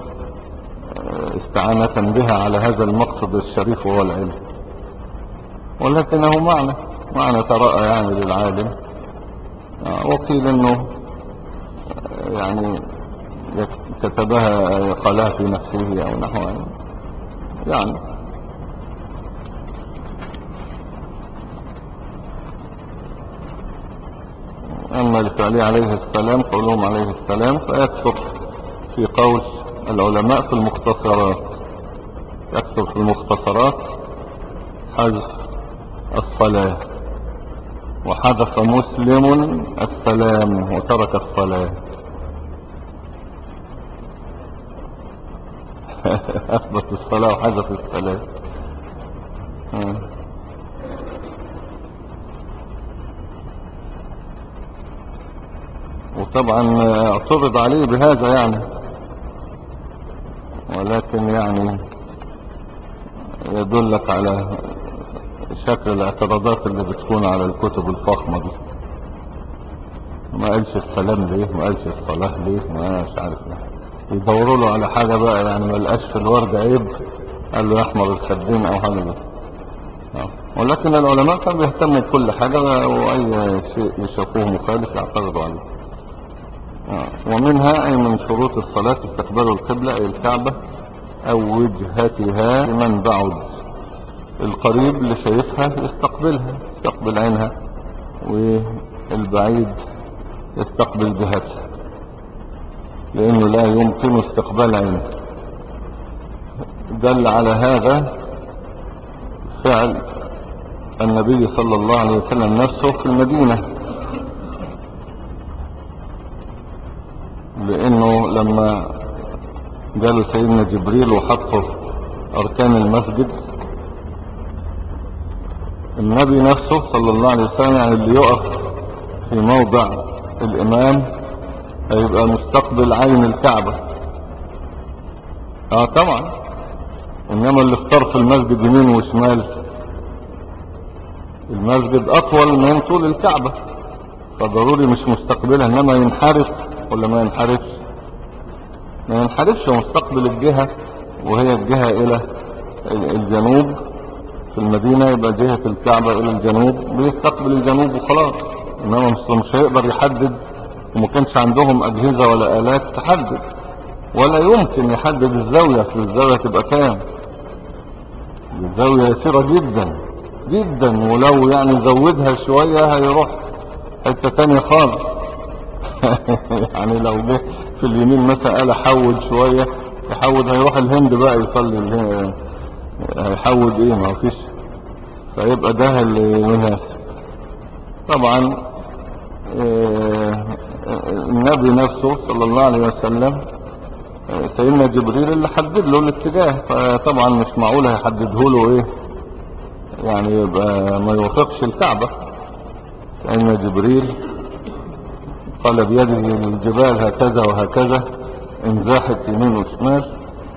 استعانة بها على هذا المقصد الشريف وهو العلم، ولكنه معنى ترى يعني للعالم. وقيل انه يعني كتبها قالها في نفسه او نحوها يعني. اما لفعله عليه السلام، قولهم عليه السلام، فيكثر في قول العلماء في المختصرات، يكثر في المختصرات حذف الصلاة، وحذف مسلم السلام وترك الصلاة. أثبت الصلاة وحذف السلام. وطبعا اعترض عليه بهذا يعني، ولكن يعني يدلك على شكل الاعتراضات اللي بتكون على الكتب الفخمة دي. ما قالش السلام ليه، ما قالش الصلاة ليه، ما مش عارف ليه. يدوروا له على حاجة بقى يعني ما لقاش في الورد عيب، قال له يحمر الخدين او حاجة دي. ولكن العلماء كانوا بيهتموا بكل حاجة، واي شيء يشوفوه مخالف يعترضوا عليه. ومنها اي من شروط الصلاة استقبال القبلة اي الكعبة او وجهتها لمن بعد. القريب اللي شايفها يستقبلها، يستقبل عينها، والبعيد يستقبل جهتها، لانه لا يمكن استقبال عينه. دل على هذا فعل النبي صلى الله عليه وسلم نفسه في المدينة، لأنه لما جاله سيدنا جبريل وحطه أركان المسجد، النبي نفسه صلى الله عليه وسلم يعني اللي يقف في موضع الإمام هيبقى مستقبل عين الكعبة. طبعا، إنما اللي اختار في المسجد يمين وشمال، المسجد أطول من طول الكعبة، فضروري مش مستقبلها، إنما ينحرف ولا ما ينحرفش؟ ما ينحرفش، مستقبل الجهة، وهي الجهة إلى الجنوب في المدينة، يبقى جهة الكعبة إلى الجنوب، بيستقبل الجنوب وخلاص. إنما مش هيقدر يحدد، وما كانش عندهم أجهزة ولا آلات تحدد، ولا يمكن يحدد الزاوية. في الزاوية تبقى كام؟ الزاوية يسيرة جدا جدا، ولو يعني زودها شوية هيروح حتة تانية خالص. يعني لو جه في اليمين مثلا قال حود شوية، يحود هيروح الهند بقى يصلي، هيحود ايه؟ ما فيش. فيبقى ده اللي يناسب. طبعا النبي نفسه صلى الله عليه وسلم سيدنا جبريل اللي حدد له الاتجاه، فطبعا مش معقول هيحدده له ايه يعني يبقى ما يوافقش الكعبة. سيدنا جبريل قال بيده الجبال هكذا وهكذا، انزاحت يمين وشمال،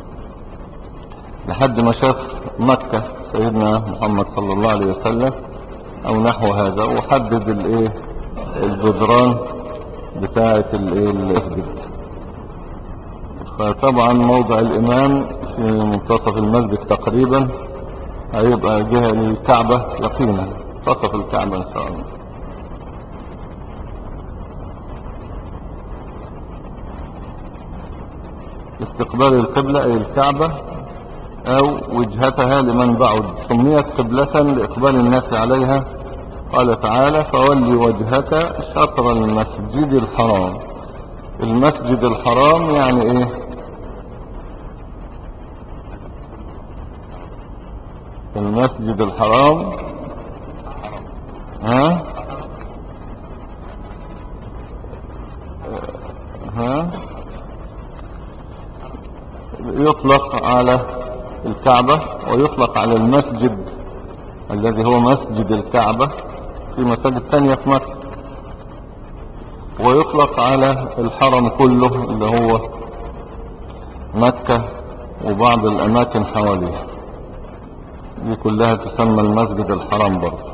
لحد ما شاف مكة سيدنا محمد صلى الله عليه وسلم او نحو هذا، وحدد الايه الجدران بتاعة الايه المسجد. فطبعا موضع الامام في منتصف المسجد تقريبا هيبقى جهة للكعبة يقينا، منتصف الكعبة ان شاء الله. استقبال القبلة اي الكعبة او وجهتها لمن بعد، سميت قبلة لاقبال الناس عليها. قال تعالى فولي وجهك شطر المسجد الحرام. المسجد الحرام يعني ايه؟ المسجد الحرام ها ها يطلق على الكعبة، ويطلق على المسجد الذي هو مسجد الكعبة في مساجد ثانية في مكة، ويطلق على الحرم كله اللي هو مكة وبعض الأماكن حواليه، دي كلها تسمى المسجد الحرام برضه.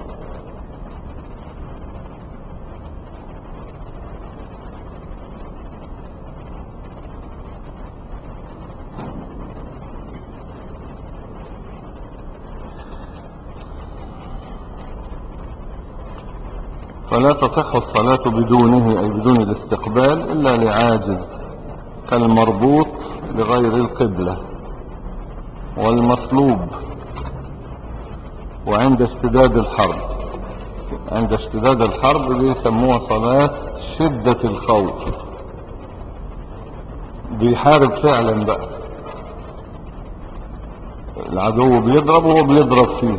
فلا تصح الصلاة بدونه أي بدون الاستقبال إلا لعاجز، كالمربوط لغير القبلة والمصلوب، وعند اشتداد الحرب. عند اشتداد الحرب بيسموها صلاة شدة الخوف، بيحارب فعلا بقى، العدو بيضرب وهو بيضرب فيه،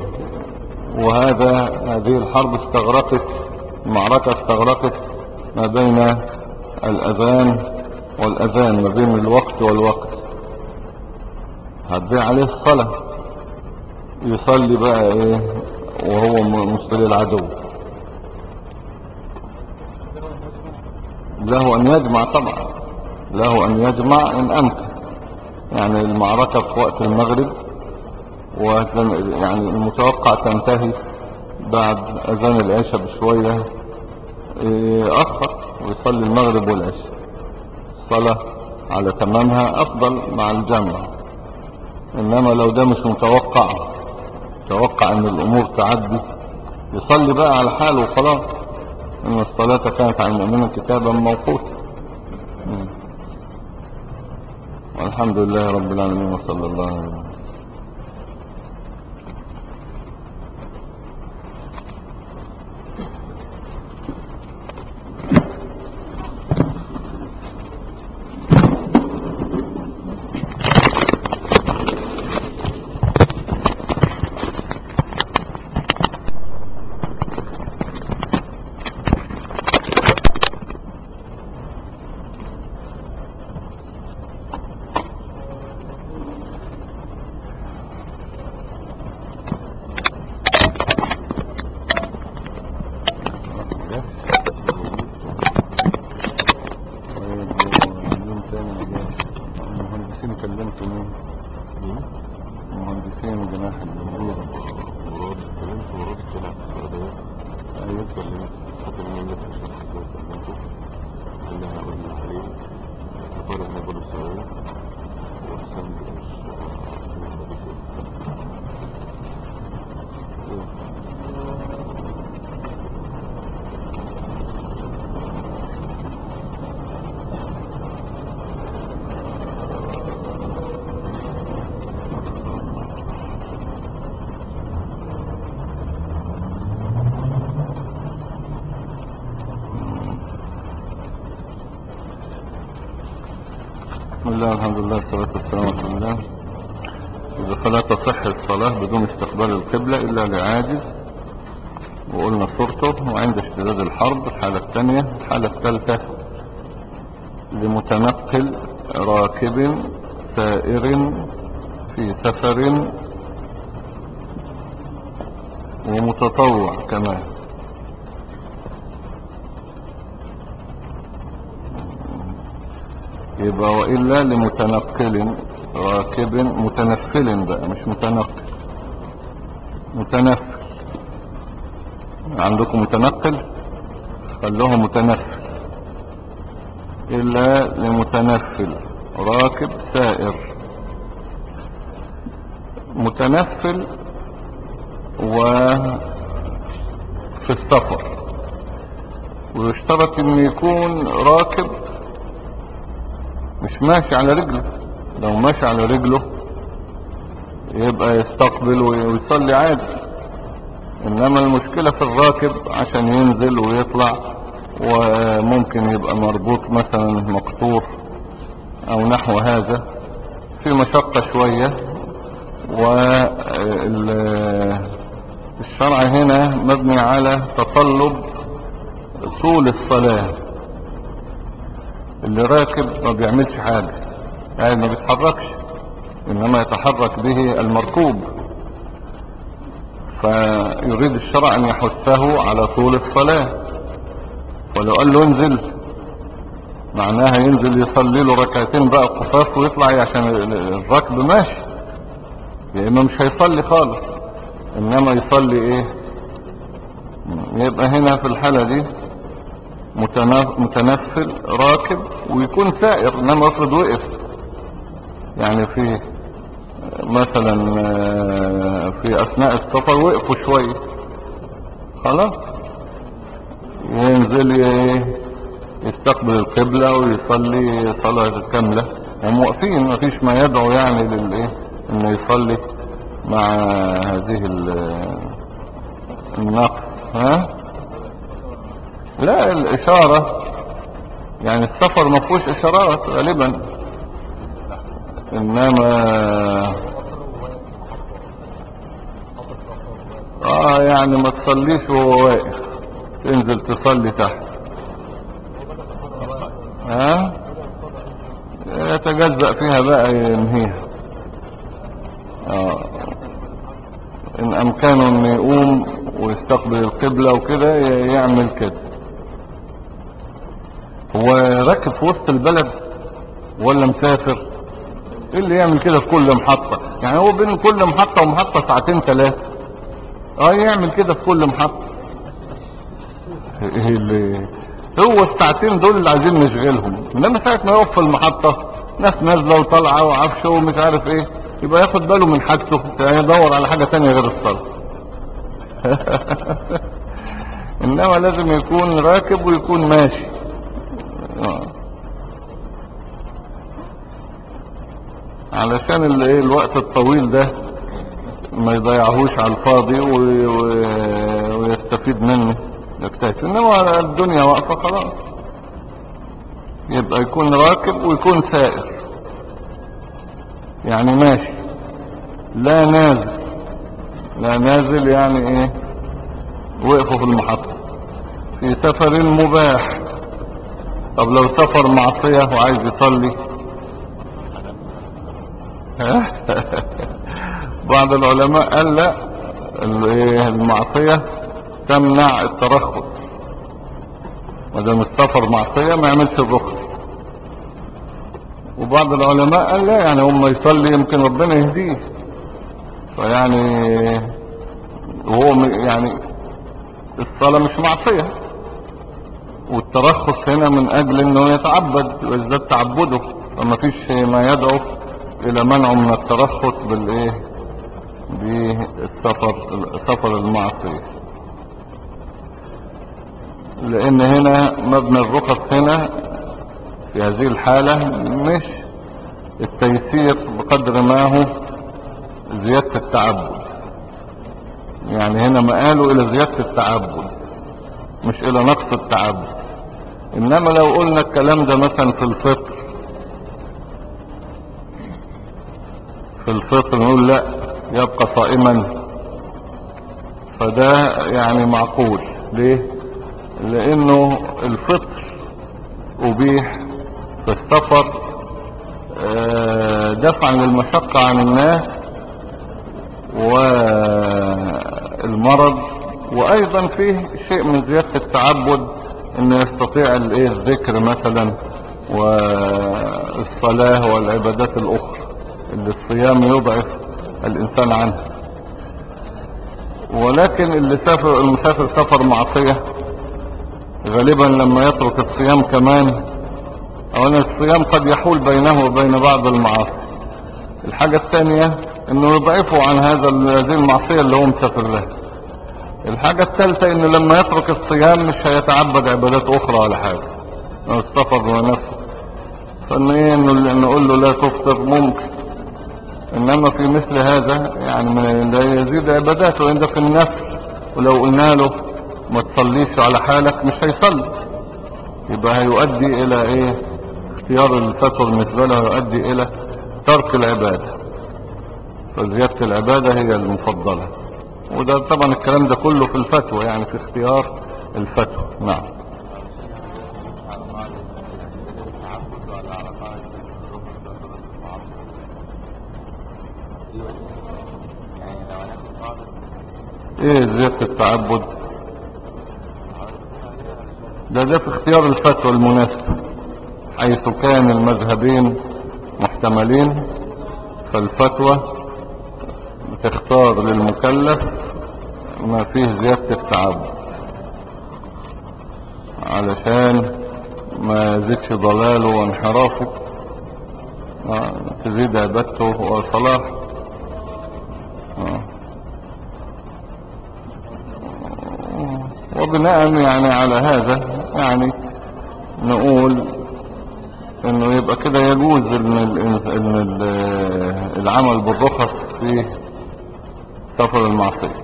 هذه الحرب استغرقت، المعركة استغرقت ما بين الأذان والأذان، ما بين الوقت والوقت، هتضيع عليه الصلاة، يصلي بقى ايه وهو مصلي العدو. له ان يجمع طبعا، له ان يجمع ان امكن، يعني المعركة في وقت المغرب، يعني المتوقع تنتهي بعد اذان العشاء بشوية، يأخر ويصلي المغرب والعشاء، الصلاة على تمامها افضل مع الجمع. انما لو ده مش متوقع، توقع ان الامور تعدي، يصلي بقى على حاله وخلاص، ان الصلاة كانت على المؤمنين كتابا موقوتا. والحمد لله رب العالمين، وصلى الله عليه وسلم. كلمت مين؟ مهندسين جناح المنظور. مراد كلمت مراد طلع في السعودية. ايوه كلمت خاطر المملكة الشرقية كلمته قال لي هقول للحليم طارق نقول السعودية وحسام مش بسم الله الحمد لله والصلاة والسلام على رسول الله. إذا فلا تصح الصلاة بدون استقبال القبلة إلا لعاجز، وقلنا صورته، وعند اشتداد الحرب الحالة الثانية. الحالة الثالثة لمتنقل راكب سائر في سفر ومتطوع كمان. يبقى وإلا لمتنقل راكب متنفل بقى، مش متنقل، متنفل. عندكم متنقل، خلوه متنفل. إلا لمتنفل راكب سائر. متنفل وفي السفر، ويشترط ان يكون راكب مش ماشي على رجله. لو ماشي على رجله يبقى يستقبل ويصلي عادي، انما المشكلة في الراكب عشان ينزل ويطلع، وممكن يبقى مربوط مثلا مقطور او نحو هذا، في مشقة شوية. والشرع هنا مبني على تطلب طول الصلاة. اللي راكب ما بيعملش حاجة، يعني ما بيتحركش، انما يتحرك به المركوب، فيريد الشرع ان يحثه على طول الصلاة. ولو قال له انزل، معناها ينزل يصلي له ركعتين بقى قصاص ويطلع، عشان الركب ماشي، يا اما مش هيصلي خالص، انما يصلي ايه. يبقى هنا في الحالة دي متنفل راكب ويكون سائر. انما افرض وقف، يعني في مثلا في اثناء السفر وقفوا شوية، خلاص ينزل يستقبل القبلة ويصلي صلاة كاملة. هم واقفين، مفيش ما يدعو يعني للايه انه يصلي مع هذه النقص. ها لا، الاشارة يعني السفر ما فيهوش اشارات غالبا، انما يعني ما تصليش وهو واقف، تنزل تصلي تحت. يتجزأ فيها بقى ينهيها. ان امكانه انه يقوم ويستقبل القبلة وكده يعمل كده. هو راكب في وسط البلد ولا مسافر؟ ايه اللي يعمل كده في كل محطة؟ يعني هو بين كل محطة ومحطة ساعتين ثلاثة، يعمل كده في كل محطة. اللي هو الساعتين دول اللي عايزين نشغلهم، انما ساعة ما يقف في المحطة ناس نازلة وطالعة وعفشه ومش عارف ايه، يبقى ياخد باله من حاجته، يعني يدور على حاجة تانية غير الصلاة. انما لازم يكون راكب ويكون ماشي. علشان الوقت الطويل ده ما يضيعهوش على الفاضي ويستفيد منه، يكتشف. انما الدنيا واقفة خلاص، يبقى يكون راكب ويكون سائر، يعني ماشي، لا نازل. لا نازل يعني ايه؟ وقفوا في المحطة. في سفر مباح. طب لو سفر معصية وعايز يصلي، بعض العلماء قال لا، المعصية تمنع الترخص، ما دام السفر معصية ما يعملش الرخص. وبعض العلماء قال لا، يعني هم يصلي يمكن ربنا يهديه، فيعني وهو يعني الصلاة مش معصية، والترخص هنا من اجل انه يتعبد ويزداد تعبده، فما فيش ما يدعو الى منعه من الترخص بالايه، سفر المعصية. لان هنا مبنى الرخص هنا في هذه الحالة مش التيسير بقدر ما هو زيادة التعبد، يعني هنا مقاله الى زيادة التعبد مش الى نقص التعبد. انما لو قلنا الكلام ده مثلا في الفطر نقول لا يبقى صائما، فده يعني معقول. ليه؟ لانه الفطر ابيح في السفر دفعا للمشقة عن الناس والمرض، وايضا فيه شيء من زيادة التعبد انه يستطيع الذكر مثلا والصلاة والعبادات الاخرى اللي الصيام يضعف الانسان عنها. ولكن المسافر سفر معصية غالبا لما يترك الصيام كمان، اولا الصيام قد يحول بينه وبين بعض المعاصي. الحاجة الثانية انه يضعفه عن هذه المعصية اللي هو مسافر لها. الحاجة الثالثة انه لما يترك الصيام مش هيتعبد عبادات اخرى ولا حاجة، السفر ونفسه. نقول له لا تفطر ممكن، انما في مثل هذا يعني لا يزيد عباداته عندك النفس، ولو قلنا له ما تصليش على حالك مش هيصلي، يبقى هيؤدي الى اختيار الفتوى بالنسبة له يؤدي الى ترك العبادة، فزيادة العبادة هي المفضلة. وده طبعا الكلام ده كله في الفتوى، يعني في اختيار الفتوى. نعم. ايه زيادة التعبد؟ ده في اختيار الفتوى المناسبة، حيث كان المذهبين محتملين، فالفتوى بتختار للمكلف ما فيه زيادة التعبد علشان ما يزيدش ضلاله وانحرافه، تزيد عبادته وصلاحه. وبناء يعني على هذا يعني نقول انه يبقى كده يجوز ان العمل بالرخص في سفر المعصية،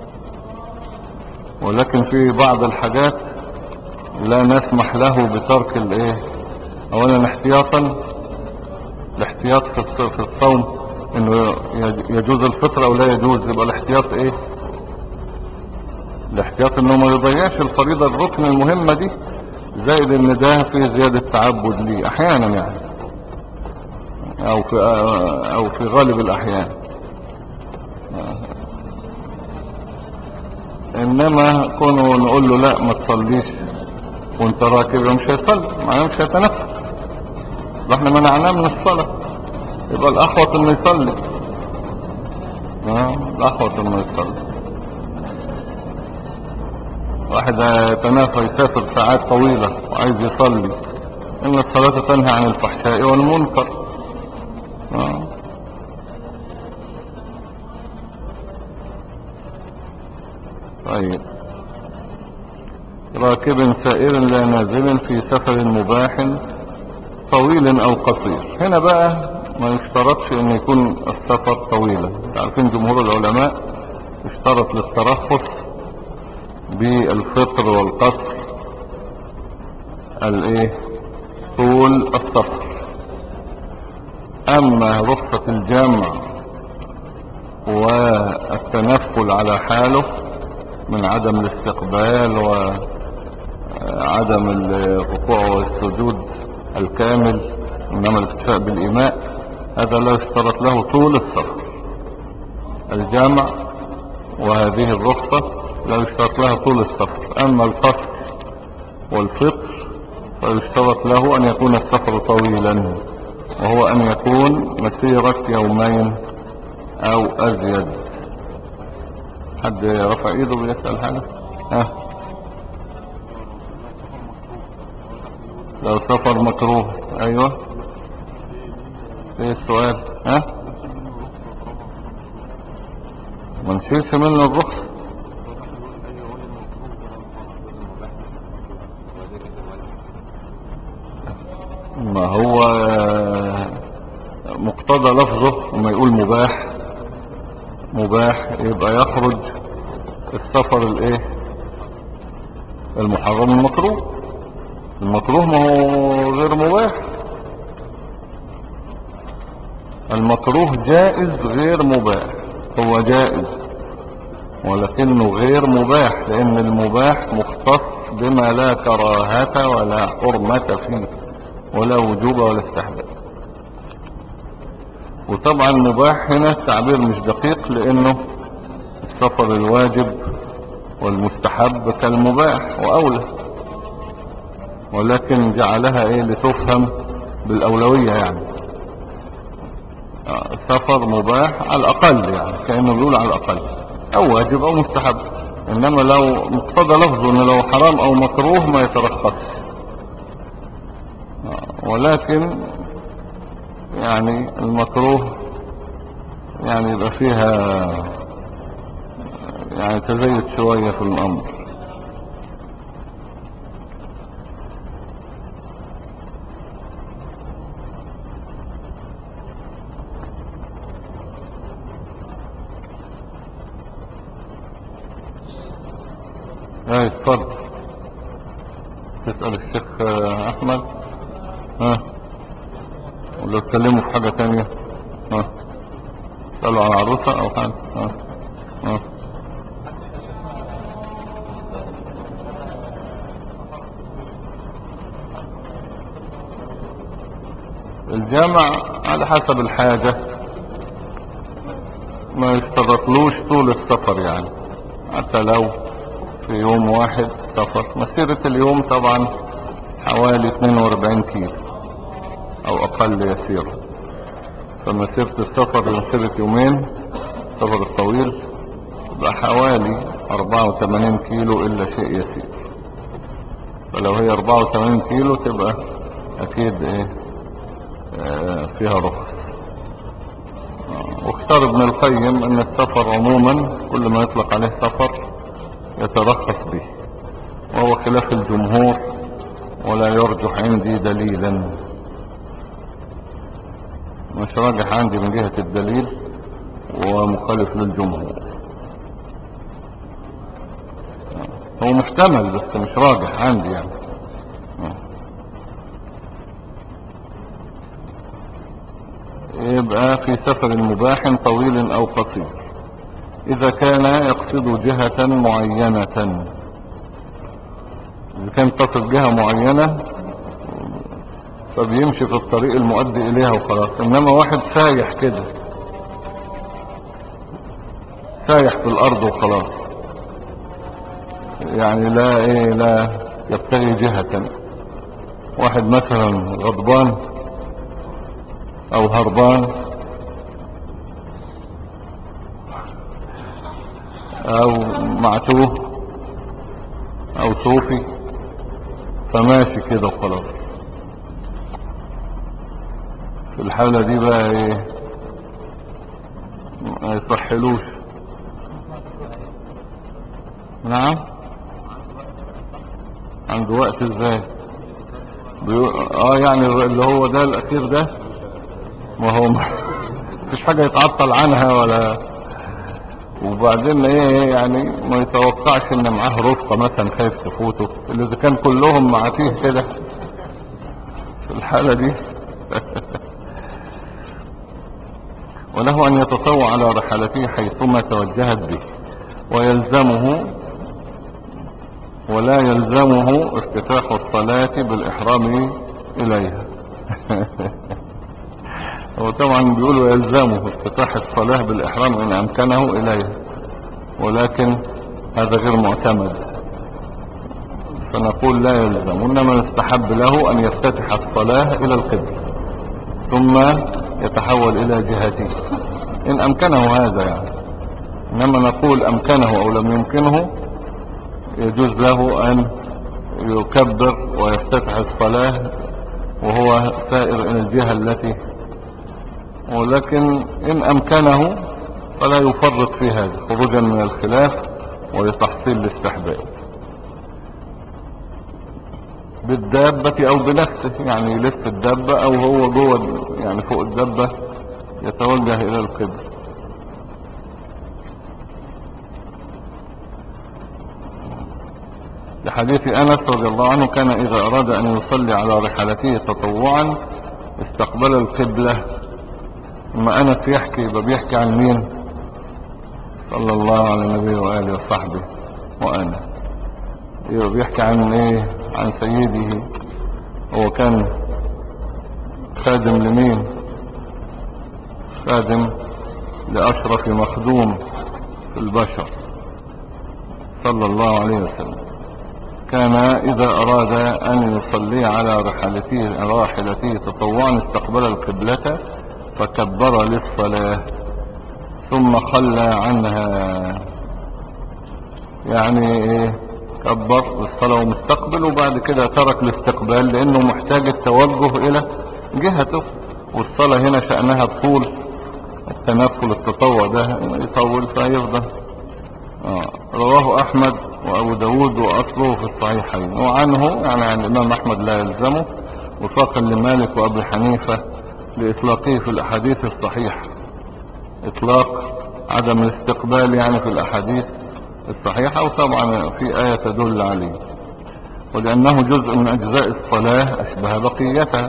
ولكن في بعض الحاجات لا نسمح له بترك اولا الاحتياط في الصوم، انه يجوز الفطر او لا يجوز. يبقى الاحتياط انه ما يضيعش الفريضة الركن المهمة دي، زائد ان ده في زيادة تعبد ليه احيانا يعني، او في غالب الاحيان. انما كونه نقول له لا ما تصليش وانت راكب، مش هيصلي معناه مش هيتنفس، احنا منعناه من الصلاة، يبقى الاحوط انه يصلي. الاحوط انه يصلي. واحد يتنافى يسافر ساعات طويلة وعايز يصلي، ان الصلاة تنهى عن الفحشاء والمنكر. طيب، راكب سائر لا نازل في سفر مباح طويل او قصير. هنا بقى ما يشترطش ان يكون السفر طويلا. عارفين جمهور العلماء اشترط للترخص بالفطر والقصر طول السفر. اما رخصة الجمع والتنفل على حاله من عدم الاستقبال وعدم الركوع والسجود الكامل، انما الاكتفاء بالايماء، هذا لا يشترط له طول السفر. الجمع وهذه الرخصة لا يشترط لها طول السفر. اما القصر والفطر فيشترط له ان يكون السفر طويلا، وهو أن يكون مسيرة يومين أو أزيد. حد رفع إيده بيسأل حاجة؟ ها؟ لو سفر مكروه. أيوة، ايه السؤال؟ ها؟ ما نشيلش منه الرخص. ما هو مقتضى لفظه لما يقول مباح، مباح يبقى يخرج السفر الايه المحرم المكروه. المكروه ما هو غير مباح. المكروه جائز غير مباح. هو جائز ولكنه غير مباح، لان المباح مختص بما لا كراهة ولا حرمة فيه ولا وجوب ولا استحباب. وطبعا مباح هنا التعبير مش دقيق، لانه السفر الواجب والمستحب كالمباح واولى، ولكن جعلها ايه لتفهم بالاولوية. يعني سفر مباح على الاقل، يعني كأنه بيقول على الاقل او واجب او مستحب. انما لو مقتضى لفظه انه لو حرام او مكروه ما يترخصش. ولكن يعني المكروه يعني يبقى فيها يعني تزيد شوية في الامر. ايه اتفضل تسأل الشيخ احمد. ها؟ ولو اتكلموا في حاجة تانية. ها؟ اسألوا على عروسة او حاجة. ها؟ ها؟ الجامع على حسب الحاجة، ما يشترطلوش طول السفر. يعني حتى لو في يوم واحد سفر، مسيرة اليوم طبعا حوالي 42 كيلو او اقل يسير. فمسيرة السفر مسيرة يومين، السفر الطويل يبقى حوالي 84 كيلو الا شيء يسير. فلو هي 84 كيلو تبقى اكيد ايه فيها رخص. واختار ابن القيم ان السفر عموما كل ما يطلق عليه سفر يترخص به، وهو خلاف الجمهور ولا يرجح عندي دليلا. مش راجح عندي من جهة الدليل ومخالف للجمهور. هو محتمل بس مش راجح عندي يعني. يبقى في سفر مباح طويل او قصير اذا كان يقصد جهة معينة. اذا كان قصد جهة معينة فبيمشي في الطريق المؤدي اليها وخلاص. انما واحد سايح كده، سايح في الارض وخلاص، يعني لا ايه لا يبتغي جهة. واحد مثلا غضبان او هربان او معتوه او صوفي، فماشي كده وخلاص. في الحالة دي بقى ايه ما يصحلوش. نعم، عنده وقت ازاي؟ يعني اللي هو ده الاخير ده، ما هو مفيش حاجة يتعطل عنها ولا. وبعدين ايه يعني ما يتوقعش ان معاه رفقة مثلا خايف تفوته، اللي اذا كان كلهم معاتيه كده في الحالة دي. وله ان يتطوع على رحلته حيثما توجهت به، ويلزمه ولا يلزمه افتتاح الصلاة بالإحرام إليها. هو طبعا بيقولوا يلزمه افتتاح الصلاة بالإحرام إن أمكنه إليها، ولكن هذا غير معتمد، فنقول لا يلزم، إنما يستحب له أن يفتتح الصلاة إلى القبلة. ثم يتحول إلى جهته إن أمكنه هذا يعني. إنما نقول أمكنه أو لم يمكنه، يجوز له أن يكبر ويفتتح الصلاة وهو سائر إلى الجهة التي، ولكن إن أمكنه فلا يفرط في هذا خروجا من الخلاف ولتحصيل الاستحباب بالدابة أو بنفسه، يعني يلف الدابة أو هو جوه يعني فوق الدابة يتوجه إلى القبل. لحديث أنس رضي الله عنه كان إذا أراد أن يصلي على رحلته تطوعا استقبل القبلة. اما أنس يحكي يبقى بيحكي عن مين؟ صلى الله على النبي وآله وصحبه وأنا، يبقى بيحكي عن إيه؟ عن سيده. هو كان خادم لمين؟ خادم لأشرف مخدوم في البشر صلى الله عليه وسلم. كان إذا أراد أن يصلي على راحلته تطوعا استقبل القبلة فكبر للصلاة ثم خلى عنها، يعني إيه؟ كبر للصلاة ومستقبل وبعد كده ترك الاستقبال لأنه محتاج التوجه إلى جهته، والصلاة هنا شأنها الطول، التنفل التطوع ده يطول فيفضل. رواه أحمد وأبو داود وأصله في الصحيحين. وعنه يعني عن الإمام أحمد لا يلزمه، وفاقا لمالك وأبي حنيفة لإطلاقه في الأحاديث الصحيحة، إطلاق عدم الاستقبال يعني في الأحاديث الصحيحة، وطبعا في آية تدل عليه، ولأنه جزء من أجزاء الصلاة أشبه بقيتها.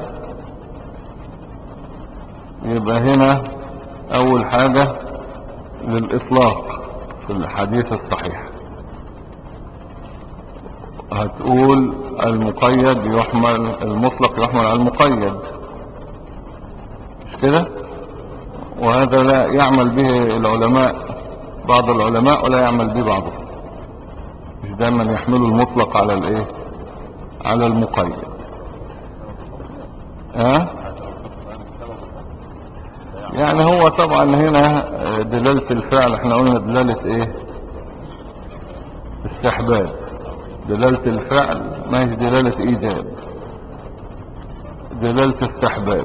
يبقى هنا أول حاجة للإطلاق في الحديث الصحيح، هتقول المقيد يحمل، المطلق يحمل على المقيد، مش كده؟ وهذا لا يعمل به العلماء، بعض العلماء ولا يعمل به بعضهم، مش دايما يحملوا المطلق على الايه، على المقيد. يعني هو طبعا هنا دلالة الفعل احنا قلنا دلالة ايه؟ استحباب. دلالة الفعل ما هي دلالة ايجاب، دلالة استحباب،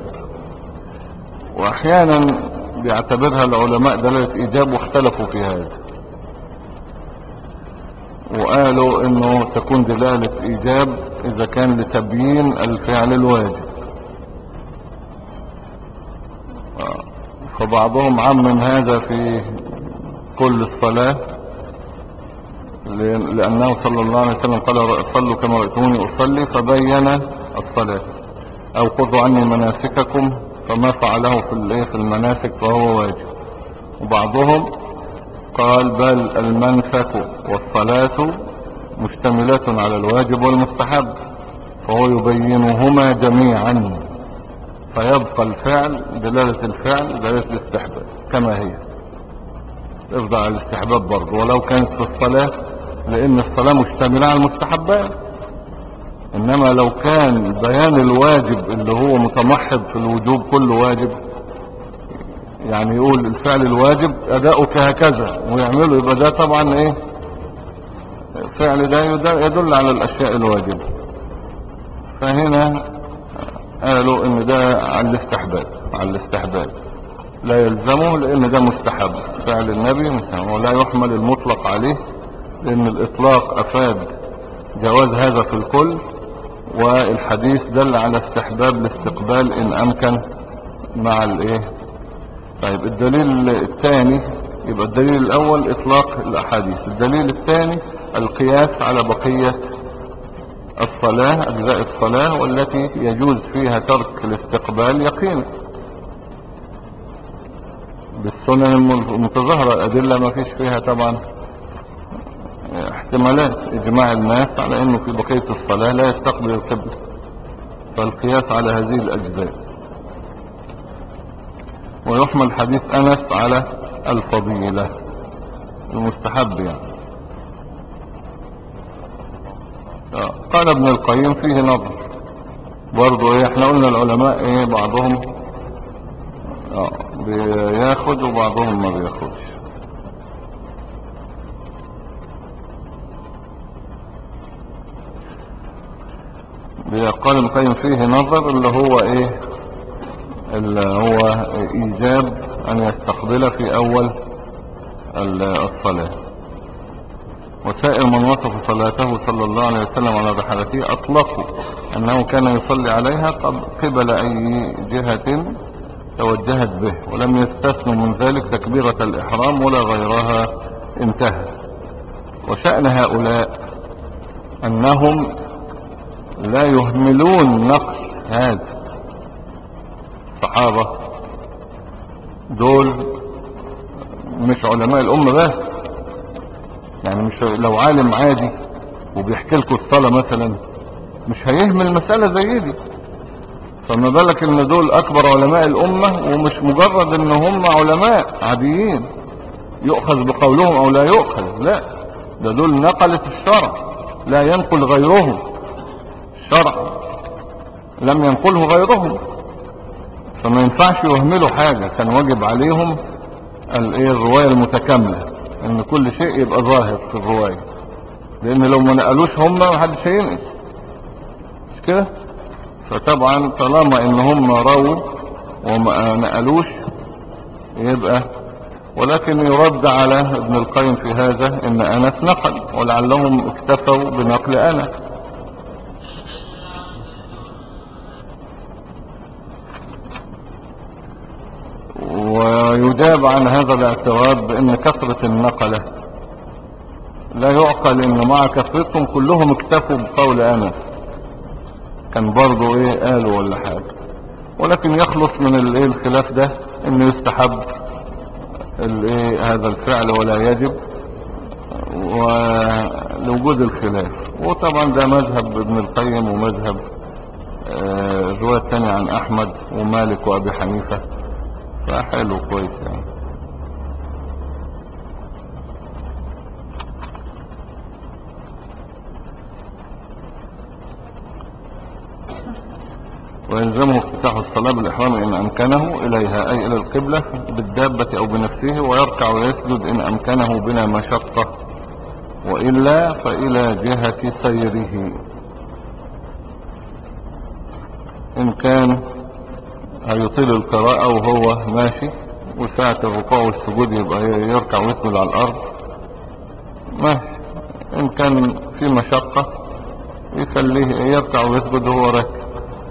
واحيانا بيعتبرها العلماء دلالة ايجاب واختلفوا في هذا، وقالوا انه تكون دلالة ايجاب اذا كان لتبيين الفعل الواجب. فبعضهم عمم هذا في كل الصلاة، لأنه صلى الله عليه وسلم قال صلوا كما رأيتموني أصلي، فبين الصلاة. أو خذوا عني مناسككم، فما فعله في المناسك فهو واجب. وبعضهم قال بل المنسك والصلاة مشتملة على الواجب والمستحب، فهو يبينهما جميعا، فيبقى الفعل دلالة الفعل دلالة الاستحباب كما هي، افضل على الاستحباب برضه ولو كانت في الصلاة، لأن الصلاة مشتملة على المستحبات. إنما لو كان بيان الواجب اللي هو متمحض في الوجوب كله واجب، يعني يقول الفعل الواجب أداؤك هكذا ويعمله، يبقى ده طبعا إيه؟ الفعل ده يدل على الأشياء الواجبة. فهنا قالوا إن ده على الاستحباب، على الاستحباب لا يلزمه، لأن ده مستحب فعل النبي ولا يحمل المطلق عليه، لأن الإطلاق أفاد جواز هذا في الكل، والحديث دل على استحباب الاستقبال إن أمكن مع الإيه. طيب الدليل الثاني، يبقى الدليل الأول إطلاق الأحاديث، الدليل الثاني القياس على بقية الصلاة، أجزاء الصلاة والتي يجوز فيها ترك الاستقبال يقينا بالسنن المتظاهرة. الأدلة ما فيش فيها طبعا احتمالات، إجماع الناس على أنه في بقية الصلاة لا يستقبل القبلة، فالقياس على هذه الأجزاء. ويحمل حديث أنس على الفضيلة، المستحب يعني. قال ابن القيم فيه نظر برضو ايه، احنا قلنا العلماء ايه بعضهم بياخد وبعضهم ما بياخدش. قال ابن القيم فيه نظر اللي هو ايه، اللي هو ايجاب ان يستقبل في اول الصلاة. وسائر من وصف صلاته صلى الله عليه وسلم على رحلته اطلقوا انه كان يصلي عليها قبل اي جهة توجهت به، ولم يستثنوا من ذلك تكبيرة الاحرام ولا غيرها. انتهى. وشأن هؤلاء انهم لا يهملون نقل هذا. الصحابة دول مش علماء الأمة بس، يعني مش لو عالم عادي وبيحكي لكم الصلاة مثلا مش هيهمل مسألة زي دي، فما بالك ان دول اكبر علماء الأمة، ومش مجرد ان هم علماء عاديين يؤخذ بقولهم او لا يؤخذ، لا، ده دول نقلة الشرع لا ينقل غيرهم، الشرع لم ينقله غيرهم، فما ينفعش يهملوا حاجة. كان واجب عليهم الرواية المتكاملة، ان كل شيء يبقى ظاهر في الرواية، لان لو ما نقلوش هم محدش هينقل، مش كده؟ فطبعا طالما ان هم رووا وما نقلوش يبقى. ولكن يرد على ابن القيم في هذا ان انس نقل، ولعلهم اكتفوا بنقل انس. ويجاب عن هذا الاعتراض بان كثرة النقلة لا يعقل ان مع كثرتهم كلهم اكتفوا بقول انس، كان برضو قالوا ولا حاجة. ولكن يخلص من الخلاف ده انه يستحب هذا الفعل ولا يجب، ولوجود الخلاف. وطبعا ده مذهب ابن القيم ومذهب الرواية الثانية عن احمد ومالك وابي حنيفة، فحلو كويس يعني. ويلزمه افتتاح الصلاة بالإحرام إن أمكنه إليها، أي إلى القبلة بالدابة أو بنفسه، ويركع ويسجد إن أمكنه بلا مشقة، وإلا فإلى جهة سيره. إن كان هيطيل القراءة وهو ماشي، وساعة الركوع والسجود يبقى يركع ويسجد على الأرض ماشي. إن كان في مشقة يخليه يركع ويسجد وهو راكع،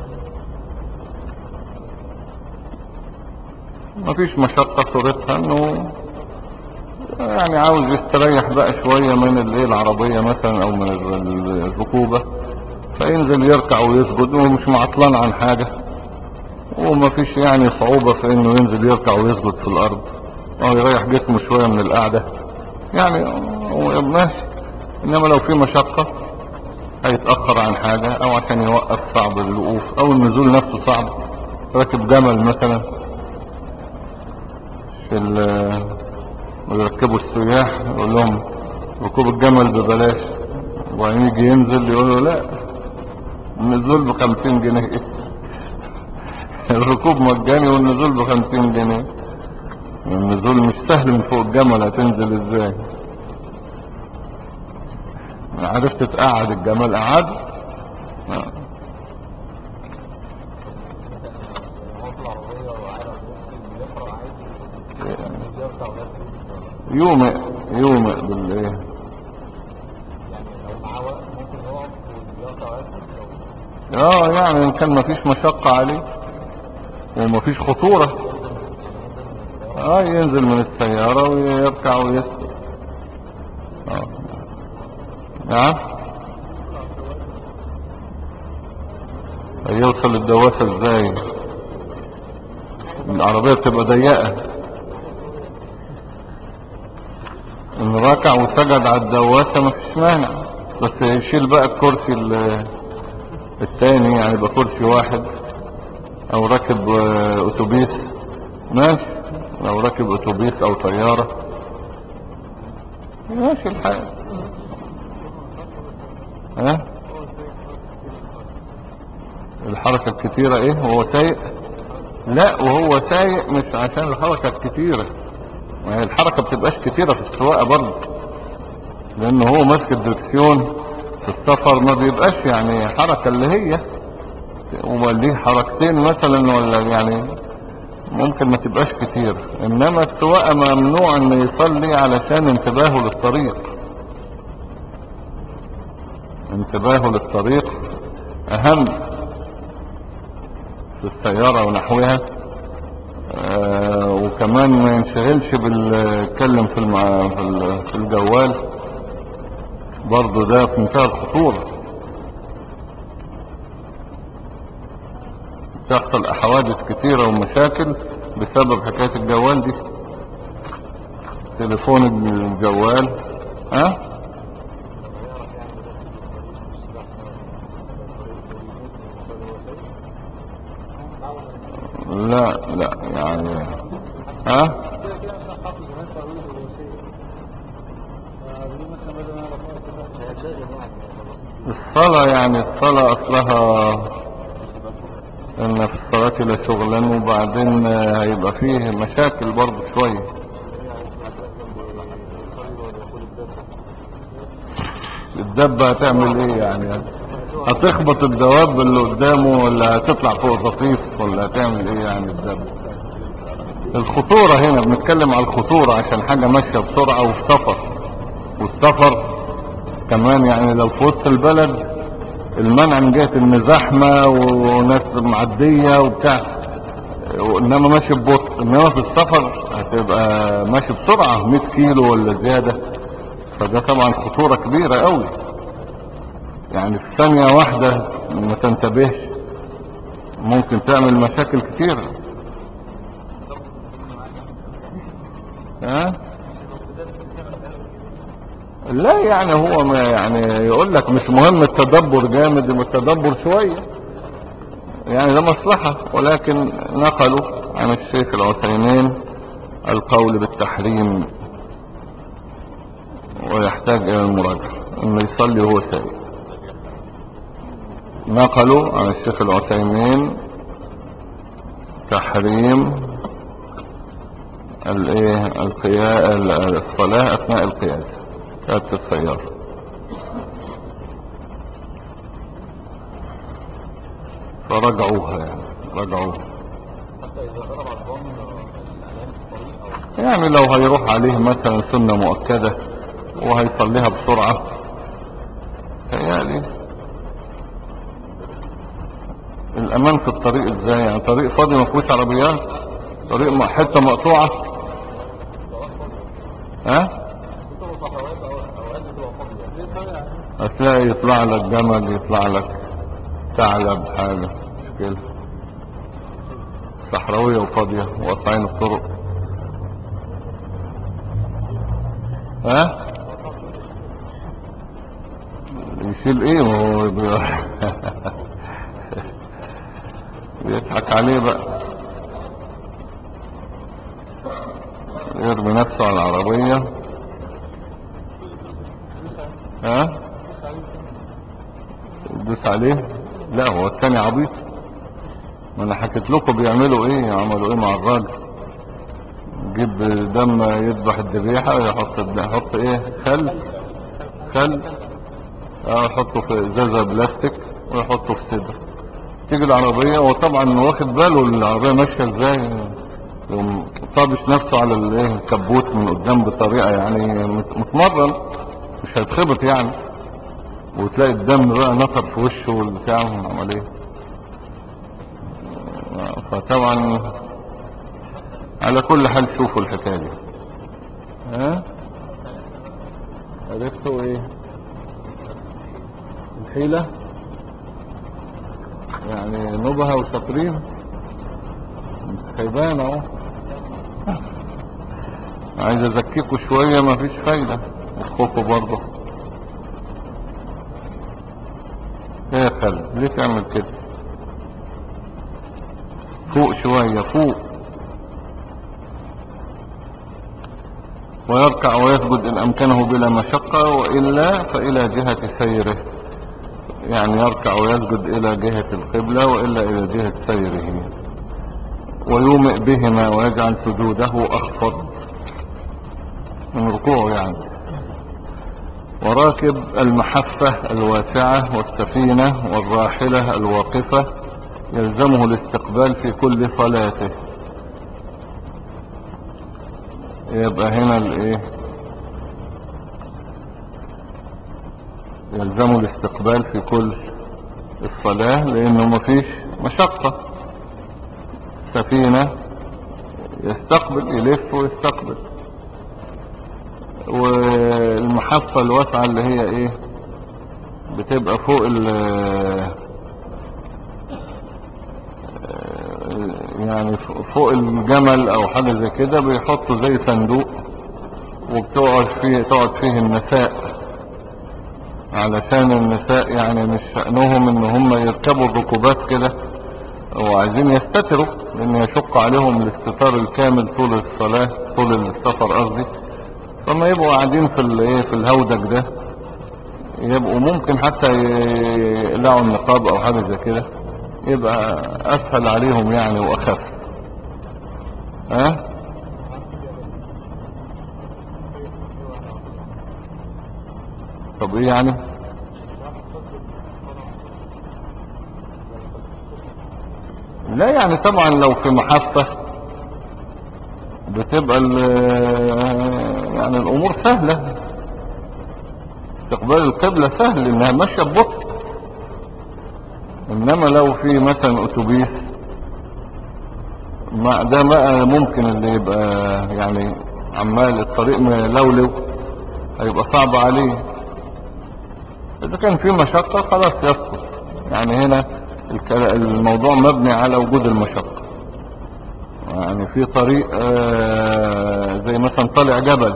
مفيش مشقة. صورتها انه يعني عاوز يستريح بقى شوية من العربية مثلا او من الركوبة، فينزل يركع ويسجد ومش معطلان عن حاجة، ومفيش يعني صعوبة في انه ينزل يركع ويسجد في الارض او يريح جسمه شوية من القعدة يعني، ماشي. انما لو في مشقة هيتأخر عن حاجة او عشان يوقف صعب الوقوف او النزول نفسه صعب، راكب جمل مثلا ويركبوا السياح يقول لهم ركوب الجمل ببلاش، وبعدين يجي ينزل يقول له لا، النزول ب50 جنيه. الركوب مجاني والنزول ب50 جنيه. النزول مش سهل من فوق الجمل، هتنزل ازاي؟ عرفت تقعد الجمل قعد. يومئ بالايه يعني ان كان مفيش مشقة عليه ومفيش خطورة ينزل من السيارة ويركع ويسكت. نعم. يوصل الدواسة ازاي؟ العربية بتبقى ضيقة. ان ركع وسجد على الدواسة مفيش مانع، بس يشيل بقى الكرسي التاني، يعني يبقى كرسي واحد، او راكب اتوبيس ماشي، لو راكب اتوبيس او طيارة ماشي الحال. الحركة الكتيرة وهو سايق لا وهو سايق مش عشان الحركة الكتيرة، ما هي الحركة بتبقاش كتيرة في السواقة برضه، لانه هو ماسك الدركسيون في السفر ما بيبقاش يعني حركة اللي هي، وليه حركتين مثلا ولا يعني ممكن ما تبقاش كتير. انما السواقة ممنوع انه يصلي علشان انتباهه للطريق، انتباهه للطريق اهم في السيارة ونحوها. وكمان ما ينشغلش بالكلم في الجوال، برضو ده في منتهى الخطورة. تحصل حوادث كتيرة ومشاكل بسبب حكاية الجوال دي، تليفون الجوال. ها لا لا يعني ها الصلاة، يعني الصلاة اصلها ان في الصلاة لا شغلا، وبعدين هيبقى فيه مشاكل برضه شوية. الدبة هتعمل ايه يعني؟ هتخبط الدواب اللي قدامه، ولا هتطلع فوق الرصيف، ولا هتعمل ايه يعني الدبة؟ الخطورة هنا بنتكلم على الخطورة، عشان حاجة ماشية بسرعة وفي سفر، والسفر كمان يعني لو في وسط البلد المنع من جهة ان زحمة وناس معدية وبتاع، انما ماشي ببطء. انما في السفر هتبقى ماشي بسرعة 100 كيلو ولا زيادة، فده طبعا خطورة كبيرة قوي. يعني في ثانية واحدة ما تنتبهش ممكن تعمل مشاكل كتيرة. ها لا يعني هو ما يعني يقول لك مش مهم التدبر جامد، يبقى التدبر شوية يعني ده مصلحة، ولكن نقلوا عن الشيخ العثيمين القول بالتحريم، ويحتاج الى المراجعة انه يصلي وهو سايق. نقلوا عن الشيخ العثيمين تحريم الصلاة اثناء القيادة قيادة السيارة. فرجعوها يعني رجعوها. يعني لو هيروح عليه مثلا سنة مؤكدة وهيصليها بسرعة، يعني الامان في الطريق ازاي؟ يعني طريق فاضي ما فيهوش عربيات، طريق حتة مقطوعة. ها هتلاقي يطلع لك جمل، يطلع لك ثعلب، حاجة مشكلة. صحراوية وفاضية وقطعين الطرق. ها يشيل ايه؟ ما هو بيضحك عليه بقى، يرمي نفسه على العربية. ها يدوس عليه؟ لا هو الثاني عبيط. ما انا حكيت لكم بيعملوا ايه، عملوا ايه مع الراجل. يجيب دم يذبح الذبيحة يحط ايه، خل يحطه في ازازة بلاستيك ويحطه في صدر. تيجي العربية وطبعا واخد باله العربية ماشية ازاي، يقوم طابش نفسه على الكبوت من قدام بطريقة يعني متمرن، مش هيتخبط يعني. وتلاقي الدم بقى نطر في وشه والبتاع عمل ايه. فطبعا على كل حال شوفوا الحكاية دي. ها عرفتوا ايه الحيلة؟ يعني نبهة وشاطرين، خيبان اهو. عايز ازكيكوا شوية مفيش فايدة، اخوكوا برضه. ايه يا خالد ليه تعمل كده؟ فوق شوية فوق. ويركع ويسجد ان امكنه بلا مشقة، والا فالى جهة سيره. يعني يركع ويسجد الى جهة القبلة، والا الى جهة سيره. ويومئ بهما ويجعل سجوده أخفض من ركوعه يعني. وراكب المحفة الواسعة والسفينة والراحلة الواقفة يلزمه الاستقبال في كل صلاته. يبقى هنا الايه، يلزمه الاستقبال في كل الصلاة لانه مفيش مشقة. سفينة يستقبل، يلف ويستقبل. والمحفة الواسعة اللي هي ايه، بتبقى فوق يعني فوق الجمل او حاجة زي كده، بيحطوا زي صندوق وبتقعد فيه النساء، علشان النساء يعني مش شأنهم ان هم يركبوا الركوبات كده وعايزين يستتروا، لان يشق عليهم الاستتار الكامل طول الصلاة، طول السفر قصدي. فما يبقوا قاعدين في الايه، في الهودج ده، يبقوا ممكن حتى يقلعوا النقاب او حاجة زي كده، يبقى اسهل عليهم يعني واخف. ها طب ايه يعني؟ لا يعني طبعا لو في محطة بتبقى يعني الامور سهلة، استقبال القبلة سهل انها ماشية ببطء. انما لو في مثلا اتوبيس ده بقى ممكن اللي يبقى يعني عمال الطريق ملولو، هيبقى صعب عليه. اذا كان في مشقة خلاص يسقط. يعني هنا الموضوع مبني على وجود المشقة. يعني في طريق زي مثلا طالع جبل،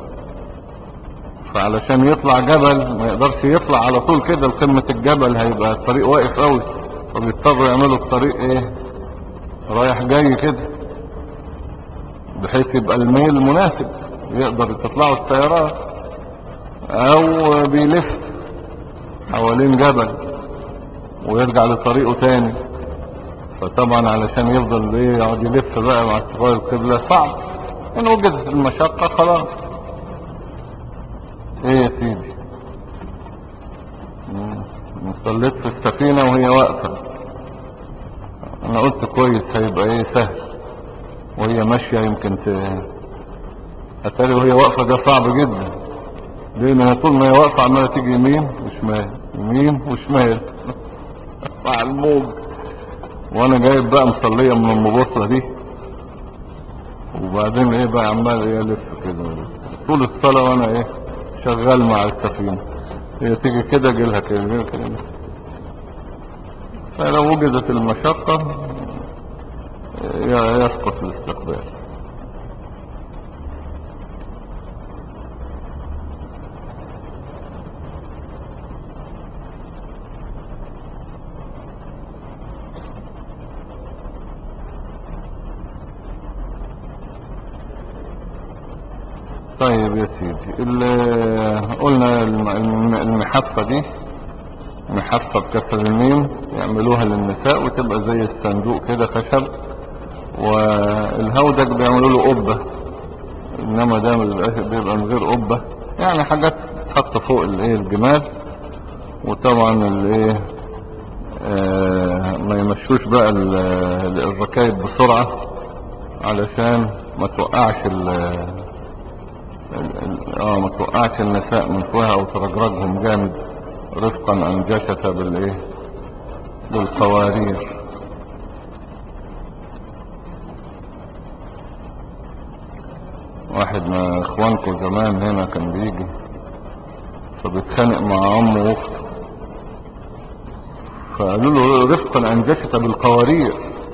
فعلشان يطلع جبل ما يقدرش يطلع على طول كده لقمة الجبل، هيبقى الطريق واقف قوي، فبيضطروا يعملوا الطريق ايه، رايح جاي كده، بحيث يبقى الميل مناسب يقدر تطلعوا السيارات. او بيلف حوالين جبل ويرجع لطريقه تاني. فطبعا علشان يفضل ايه، يقعد يلف بقى مع استقبال القبلة صعب. ان وجدت المشقة خلاص. ايه يا سيدي، صليت في السفينة وهي واقفة، انا قلت كويس هيبقى ايه سهل، وهي ماشية يمكن اتاري وهي واقفة ده صعب جدا، لان طول ما هي واقفة عمالة تيجي يمين وشمال يمين وشمال مع الموج. وانا جايب بقى مصلية من المبوصلة دي، وبعدين ايه بقى عمال ايه الف كده طول الصلاة، وانا ايه شغال مع السفينة، هي تيجي كده جيلها كده كده. فلو وجدت المشقة يسقط الاستقبال. طيب يا سيدي، قلنا المحفة دي محفة بكسر الميم، يعملوها للنساء وتبقى زي الصندوق كده خشب، والهودج بيعملوا له قبة، انما ده بيبقى من غير قبة، يعني حاجات تحط فوق الايه الجمال. وطبعا الايه ما يمشوش بقى الركايب بسرعة علشان ما توقعش ما توقعش النساء من فوقها او ترجرجهم جامد، رفقا انجشة بالايه بالقوارير. واحد من اخوانكم زمان هنا كان بيجي، فبيتخانق مع امه واخته، فقالوا له رفقا انجشة بالقوارير،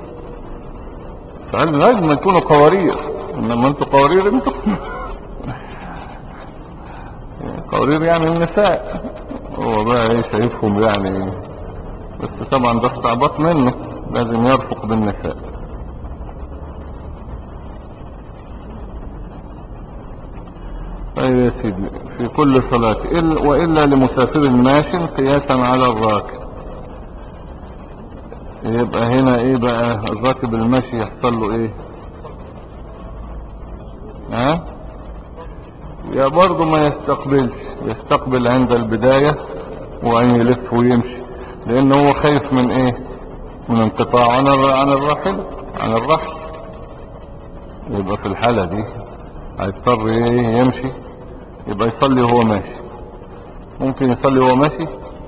فقال لازم يكونوا قوارير، انما انتوا قوارير انتوا قوارير يعني النساء. هو بقى ايه شايفهم يعني، بس طبعا ده استعباط منه، لازم يرفق بالنساء. طيب يا سيدي، في كل صلاة وإلا لمسافر ماش قياسا على الراكب. يبقى هنا ايه بقى؟ الراكب الماشي يحصل له ايه؟ ها؟ يا برضه ما يستقبلش، يستقبل عند البداية وان يلف ويمشي، لان هو خايف من ايه؟ من انقطاع عن الراحل، عن الرحل. يبقى في الحالة دي هيضطر ايه؟ يمشي. يبقى يصلي وهو ماشي. ممكن يصلي وهو ماشي،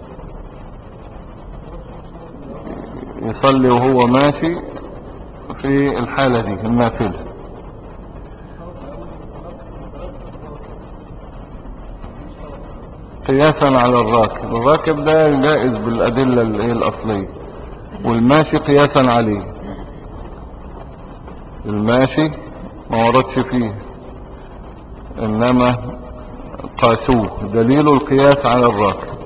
يصلي وهو ماشي في الحالة دي النافلة. قياسا على الراكب. الراكب ده جائز بالأدلة الايه الأصلية، والماشي قياسا عليه. الماشي ما وردش فيه، انما قاسوه، دليل القياس على الراكب.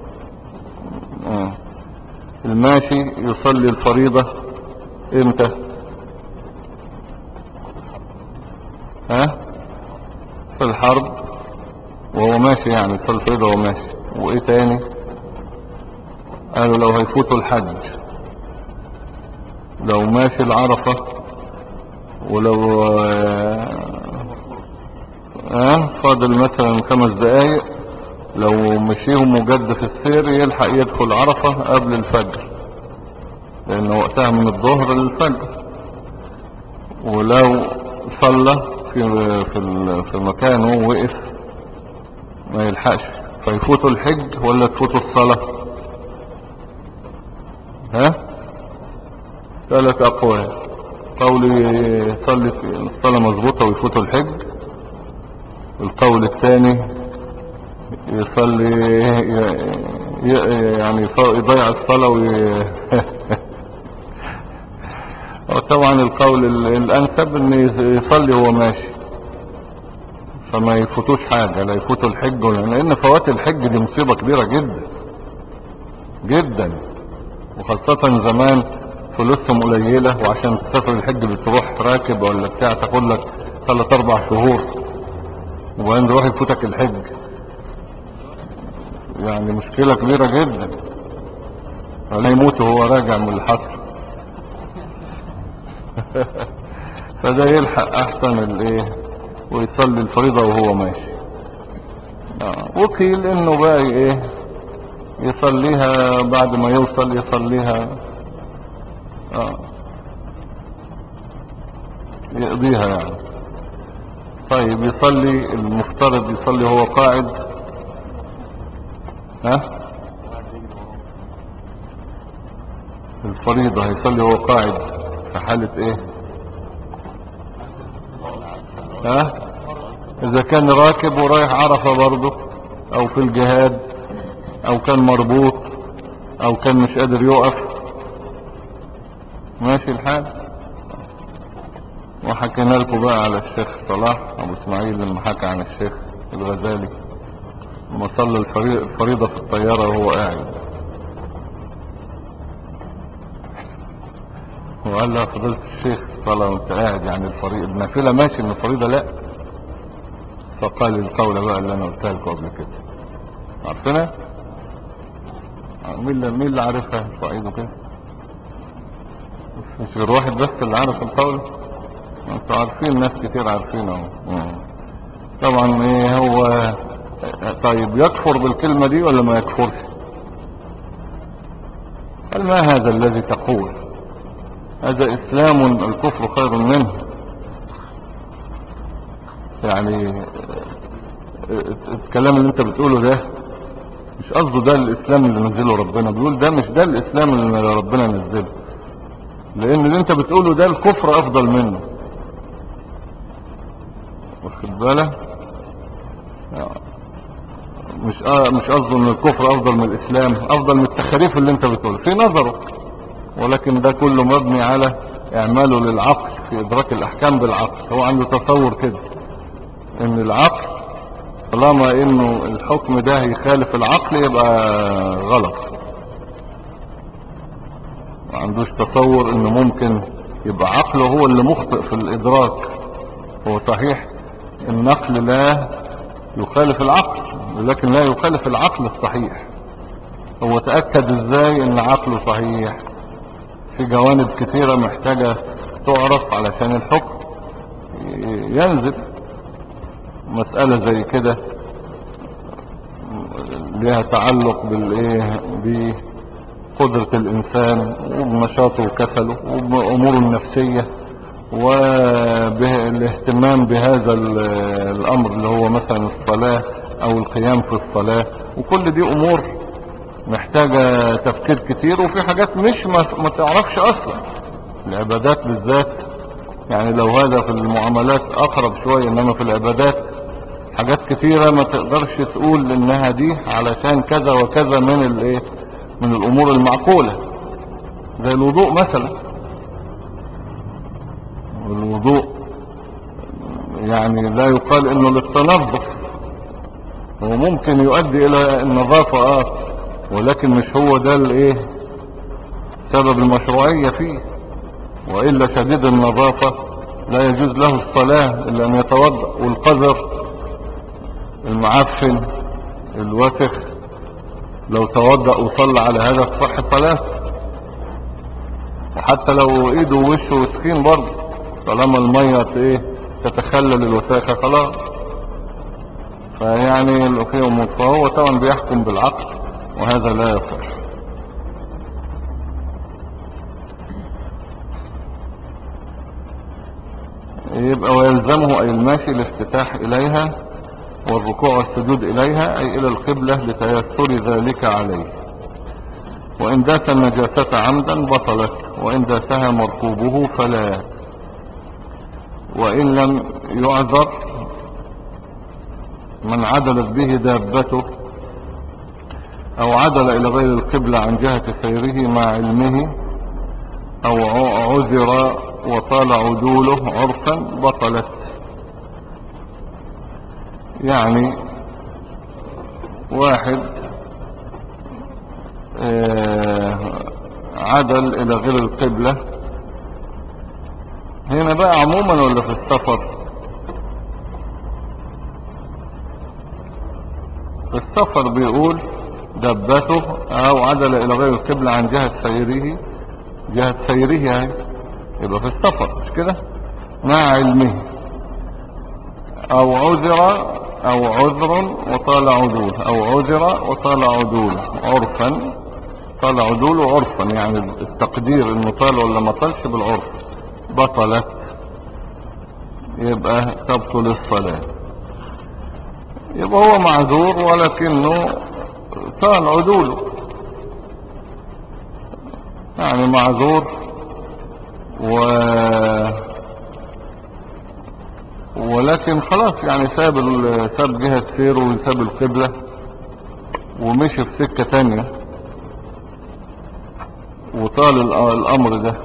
الماشي يصلي الفريضة امتى؟ ها؟ في الحرب وهو ماشي، يعني يصلي الفريضة وهو ماشي. وايه تاني؟ قالوا لو هيفوتوا الحج، لو ماشي العرفة، ولو فاضل مثلا 5 دقايق، لو مشيهم مجد في السير يلحق يدخل عرفة قبل الفجر، لان وقتها من الظهر للفجر. ولو صلى في مكانه وقف ما يلحقش، فيفوتوا الحج ولا تفوتوا الصلاة؟ ها؟ 3 اقوال. قول يصلي الصلاة مظبوطة ويفوتوا الحج. القول الثاني يصلي يعني يضيع الصلاة وطبعا القول الانسب ان يصلي وهو ماشي، فما يفوتوش حاجة، لا يفوتوا الحج لان فوات الحج دي مصيبة كبيرة جدا جدا، وخاصة زمان فلوسهم قليلة، وعشان تسافر الحج بتروح راكب ولا بتاع تاخد لك 3-4 شهور، وبعدين تروح يفوتك الحج، يعني مشكلة كبيرة جدا. ولا يموت وهو راجع من الحصر. فده يلحق احسن الايه ويصلي الفريضة وهو ماشي. وقيل انه بقى ايه؟ يصليها بعد ما يوصل، يصليها يقضيها يعني. طيب يصلي المفترض يصلي وهو قاعد. ها؟ الفريضة هيصلي وهو قاعد في حالة ايه؟ ها؟ اذا كان راكب ورايح عرفة برضه، او في الجهاد، او كان مربوط، او كان مش قادر يقف، ماشي الحال. وحكينا لكم بقى على الشيخ صلاح ابو اسماعيل لما حكى عن الشيخ الغزالي لما صلى الفريضة في الطيارة وهو قاعد، وقال له فضلت الشيخ صلى وانت قاعد، يعني النافلة ماشي، من الفريضة لا. فقال القولة بقى اللي انا قلتها لكم قبل كده، عارفينها؟ مين اللي عارفها؟ ارفع ايده كده. مش غير واحد بس اللي عارف القولة؟ انتوا عارفين، ناس كتير عارفينها. طبعا ايه هو؟ طيب يكفر بالكلمة دي ولا ما يكفرش؟ قال ما هذا الذي تقول؟ هذا اسلام الكفر خير منه. يعني الكلام اللي انت بتقوله ده مش قصده ده الاسلام اللي نزله ربنا، بيقول ده مش ده الاسلام اللي ربنا نزله، لان اللي انت بتقوله ده الكفر افضل منه، واخد بالك؟ مش قصده ان الكفر افضل من الاسلام، افضل من التخريف اللي انت بتقوله في نظره، ولكن ده كله مبني على اعماله للعقل في ادراك الاحكام بالعقل. هو عنده تصور كده ان العقل طالما انه الحكم ده يخالف العقل يبقى غلط. ما عندوش تصور انه ممكن يبقى عقله هو اللي مخطئ في الادراك. هو صحيح النقل لا يخالف العقل، ولكن لا يخالف العقل الصحيح. هو تأكد ازاي ان عقله صحيح؟ في جوانب كتيرة محتاجة تعرف علشان الحكم ينزل. مسألة زي كده لها تعلق بالايه، بقدرة الانسان وبنشاطه وكسله وبأموره النفسية وبالاهتمام بهذا الامر اللي هو مثلا الصلاة او القيام في الصلاة. وكل دي امور محتاجة تفكير كتير، وفي حاجات مش ما تعرفش اصلا. العبادات بالذات يعني لو هذا في المعاملات اقرب شوية، انما في العبادات حاجات كتيرة ما تقدرش تقول انها دي علشان كذا وكذا من الايه، من الامور المعقولة. زي الوضوء مثلا، الوضوء يعني لا يقال انه للتنظف، هو ممكن يؤدي الى النظافة ولكن مش هو ده الايه سبب المشروعية فيه. وإلا شديد النظافة لا يجوز له الصلاة إلا أن يتوضأ. والقذر المعفن الوسخ لو توضأ وصلى على هذا تصح الصلاة، وحتى لو ايده ووشه وسخين برضه طالما المية تتخلل الوساخة خلاص. فيعني في أمور، فهو طبعا بيحكم بالعقل وهذا لا يصح. يبقى ويلزمه أي الماشي الافتتاح إليها والركوع والسجود إليها أي إلى القبلة لتيسر ذلك عليه. وإن داس النجاسة عمدا بطلت، وإن داسها مركوبه فلا. وإن لم يعذر من عدلت به دابته أو عدل إلى غير القبلة عن جهة سيره مع علمه أو عذر وطال عدوله عرفا بطلت. يعني واحد عدل إلى غير القبلة، هنا بقى عموما ولا في السفر؟ في السفر بيقول دبته أو عدل إلى غير القبلة عن جهة سيره، جهة سيره يعني يبقى في السفر مش كده، مع علمه أو عذر وطال عدول، أو عذر وطال عدول عرفا. طال عدول عرفا يعني التقدير انه طال ولا ما طالش بالعرف بطلت، يبقى تبطل الصلاة. يبقى هو معذور ولكنه طال عدوله، يعني معذور ولكن خلاص يعني ساب جهة سيره وساب القبلة ومشي في سكة تانية وطال الامر ده.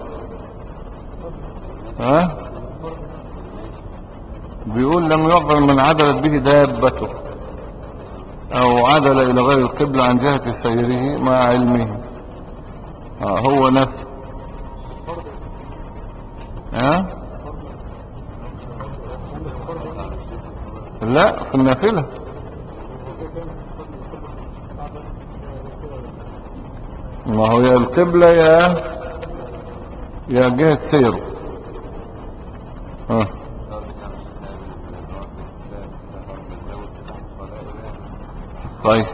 بيقول لم يعذر من عدلت به دابته او عدل الى غير القبلة عن جهة سيره مع علمه. هو نفسه لا في النافلة. ما هو يا القبلة يا جهة سيره. طيب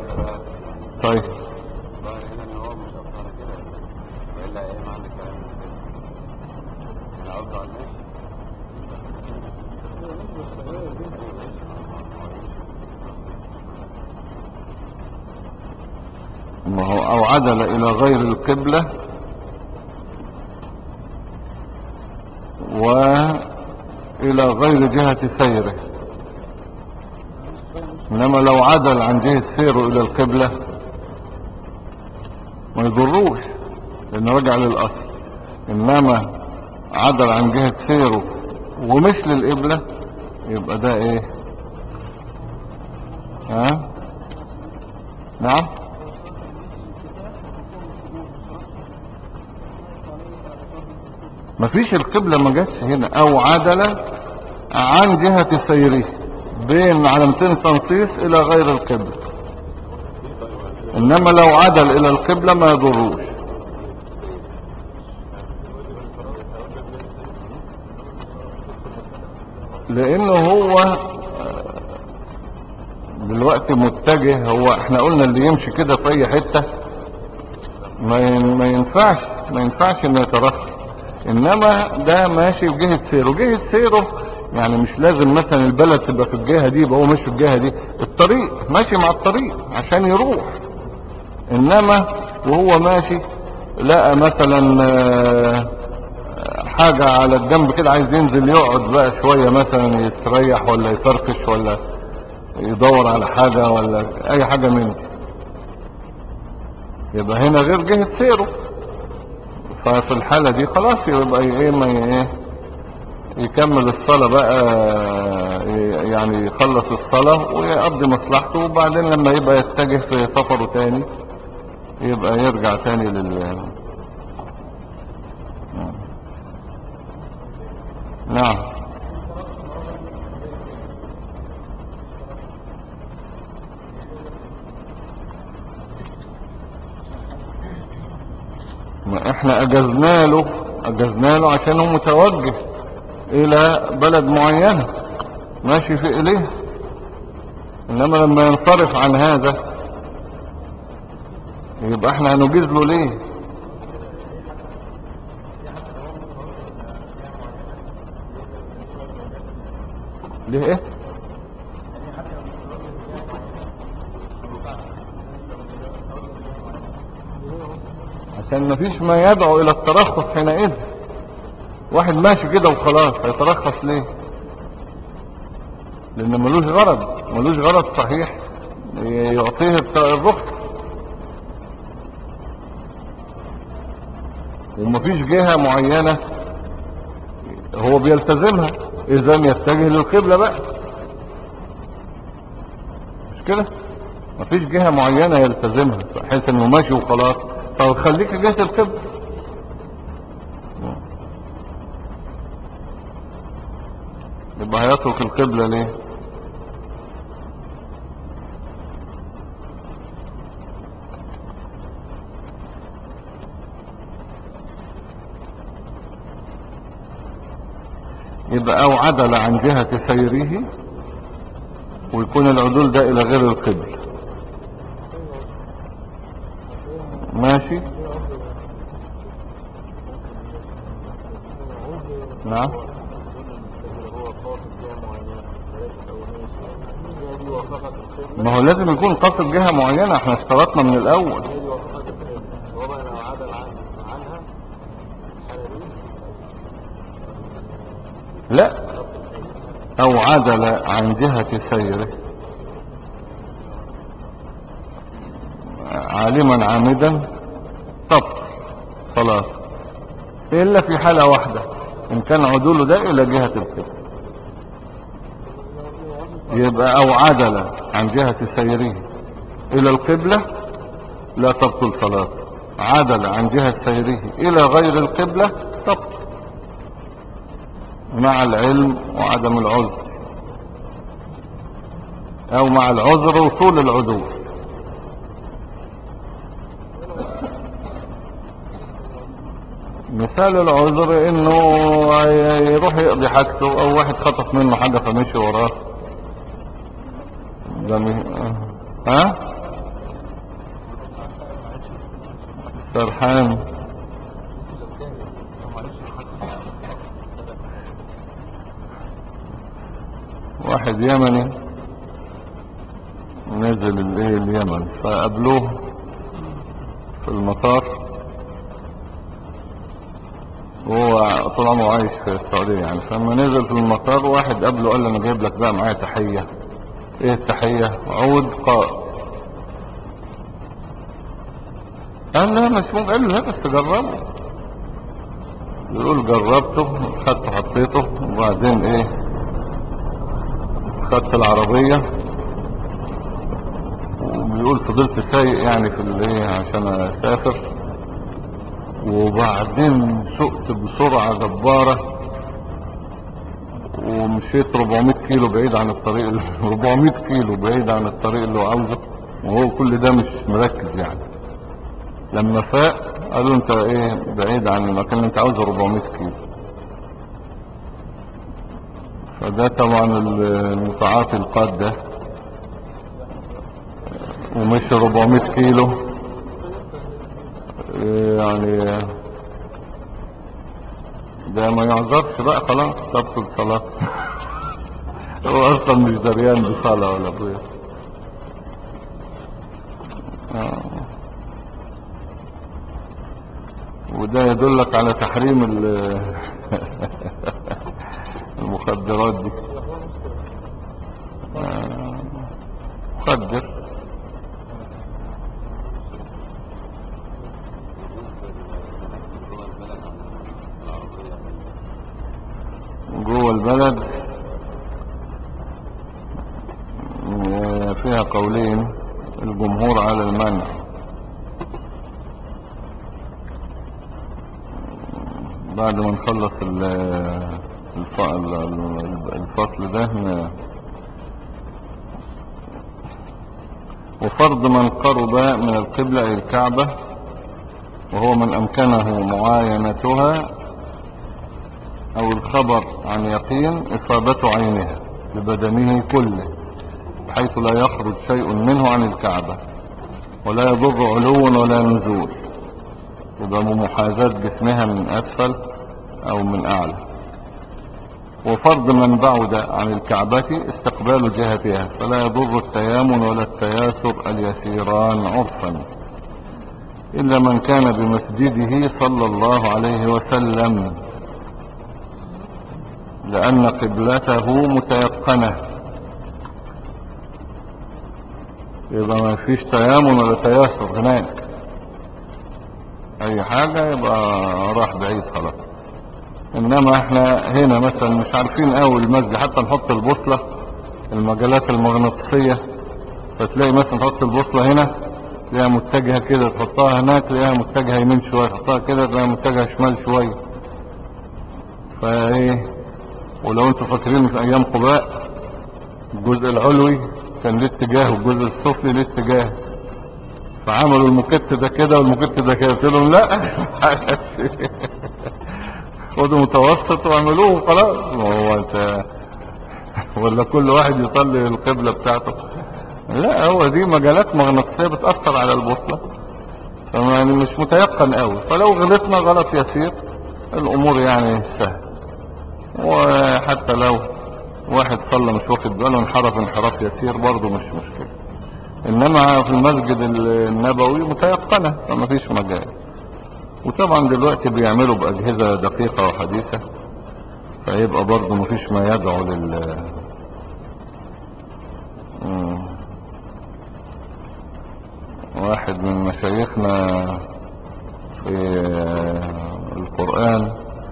ما هو او عدل الى غير القبلة والى غير جهة سيره، انما لو عدل عن جهة سيره الى القبلة ما يضروش لانه رجع للاصل. انما عدل عن جهة سيره ومش للقبلة يبقى ده نعم. مفيش القبلة ما جاتش هنا. او عدل عن جهة سيره بين علامتين تنصيص الى غير القبلة، انما لو عدل الى القبلة ما يضروش. لانه هو دلوقتي متجه. هو احنا قلنا اللي يمشي كده في اي حتة ما ينفعش انه يترخص. انما ده ماشي في جهة سيره. جهة سيره يعني مش لازم مثلا البلد تبقى في الجهة دي يبقى هو ماشي في الجهة دي. الطريق ماشي مع الطريق عشان يروح. انما وهو ماشي لقى مثلا حاجة على الجنب كده عايز ينزل يقعد بقى شوية مثلا يستريح ولا يفرفش ولا يدور على حاجة ولا اي حاجة منه، يبقى هنا غير جهة سيره. ففي الحالة دي خلاص يبقى ايه ما ايه يكمل الصلاة بقى، يعني يخلص الصلاة ويقضي مصلحته، وبعدين لما يبقى يتجه في سفره تاني يبقى يرجع تاني نعم. ما احنا اجزنا له عشان هو متوجه الى بلد معينة ماشي في اليه. انما لما ينصرف عن هذا يبقى احنا هنجيز له ليه؟ ليه ايه؟ عشان مفيش ما يدعو الى الترخص حينئذ. واحد ماشي كده وخلاص هيترخص ليه؟ لان ملوش غرض صحيح يعطيه الرخصة، ومفيش جهة معينة هو بيلتزمها. اذا يتجه للقبلة بقى، مش كده؟ مفيش جهة معينة يلتزمها بحيث انه ماشي وخلاص. طب خليك جهة القبلة. يبقى هيترك القبلة ليه؟ يبقى او عدل عن جهة سيره، ويكون العدول ده الى غير القبل. ماشي. نعم. ما هو لازم يكون قصد جهة معينة، احنا اشترطنا من الاول. لا، او عدل عن جهة سيره عالما عامدا طب خلاص، الا في حالة واحدة، ان كان عدوله ده الى جهة القبلة. يبقى او عدل عن جهة سيره الى القبلة لا تبطل صلاة. عدل عن جهة سيره الى غير القبلة تبطل مع العلم وعدم العذر، او مع العذر وطول العدول. مثال العذر انه يروح يقضي حاجته، او واحد خطف منه حاجة فمشي وراه ها سرحان. واحد يمني نزل اليمن، فقابلوه في المطار، وهو طول عمره عايش في السعودية يعني. فلما نزل في المطار واحد قابله قال له انا جايب لك بقى معايا تحية. ايه التحية؟ عود قائم. قال لا مش ممكن. قال له لا بس جربه. يقول جربته، خدته حطيته، وبعدين خدت العربية، وبيقول فضلت سايق يعني في عشان اسافر، وبعدين سقت بسرعة جبارة ومشيت 400 كيلو بعيد عن الطريق 400 كيلو بعيد عن الطريق اللي هو عاوزه، وهو كل ده مش مركز يعني. لما فاق قالوا انت بعيد عن المكان اللي انت عاوزه 400 كيلو. فده طبعا المتعاطي القاد ده ومشي 400 كيلو يعني ده ما يعذرش بقى، خلاص تبطل صلاة. هو اصلا مش دريان بصلاة ولا بغير. وده يدلك على تحريم المخدرات دي. مخدر. جوه البلد فيها قولين، الجمهور على المنع. بعد ما نخلص الفصل ده وفرض من قرب من القبلة أي الكعبة وهو من أمكنه معاينتها أو الخبر عن يقين إصابة عينها ببدنه كله بحيث لا يخرج شيء منه عن الكعبة ولا يضر علو ولا نزول، يبقى محاذاة جسمها من أسفل أو من أعلى. وفرض من بعد عن الكعبة استقبال جهتها فلا يضر التيامن ولا التياسر اليسيران عرفا إلا من كان بمسجده صلى الله عليه وسلم لأن قبلته متيقنة، يبقى ما فيش تيامن ولا تياسر هناك، أي حاجة يبقى راح بعيد خلاص. إنما احنا هنا مثلا مش عارفين أول المسجد حتى نحط البوصلة، المجالات المغناطيسية، فتلاقي مثلا تحط البوصلة هنا تلاقيها متجهة كده، تحطها هناك تلاقيها متجهة يمين شوية، تحطها كده تلاقيها متجهة شمال شوية. فايه، ولو انتوا فاكرين في ايام قباء الجزء العلوي كان له اتجاه والجزء السفلي له اتجاه، فعملوا المكت ده كده والمكت ده كده، قلت لهم لا خدوا متوسط واعملوه خلاص. هو انت ولا كل واحد يصلي القبلة بتاعته؟ لا، هو دي مجالات مغناطيسية بتأثر على البوصلة، يعني مش متيقن قوي، فلو غلطنا غلط يسير الامور يعني سهل. وحتى لو واحد صلى مش واخد باله انحرف انحراف يسير برضه مش مشكلة، انما في المسجد النبوي متيقنة فما فيش مجال. وطبعا دلوقتي بيعملوا بأجهزة دقيقة وحديثة، فيبقى برضه ما فيش ما يدعو واحد من مشايخنا في القرآن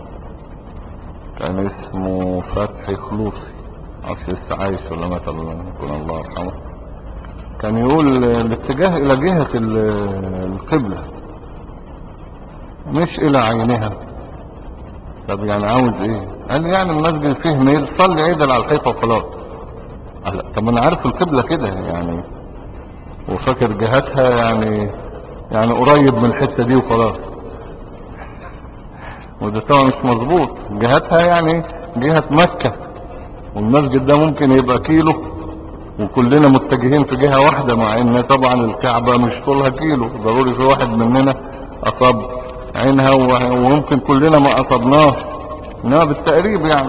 كان اسمه فتحي خلوصي، معرفش لسه عايش ولا مات يكون الله يرحمه، كان يقول الاتجاه الى جهة القبلة مش الى عينها. طب يعني عاوز ايه؟ قال يعني المسجد فيه ميل صلي عدل على الحيطة وخلاص. قال لا، طب انا عارف القبلة كده يعني وفاكر جهتها يعني قريب من الحتة دي وخلاص، وده طبعا مش مظبوط. جهتها يعني جهة مكة، والمسجد ده ممكن يبقى كيلو وكلنا متجهين في جهة واحدة، مع ان طبعا الكعبة مش طولها كيلو، ضروري في واحد مننا اصاب عينها وممكن كلنا ما اصبناش، انما بالتقريب يعني.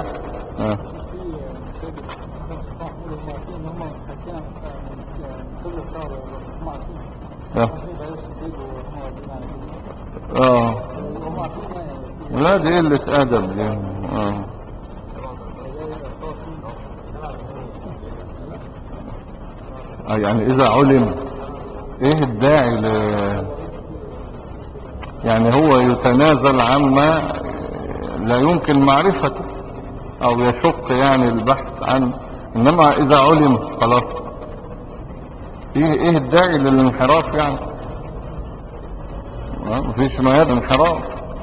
لا دي قلة ادب دي. يعني اذا علم ايه الداعي يعني هو يتنازل عما لا يمكن معرفته او يشق يعني البحث عنه، انما اذا علم خلاص ايه الداعي للانحراف يعني؟ مفيش ما يد انحراف.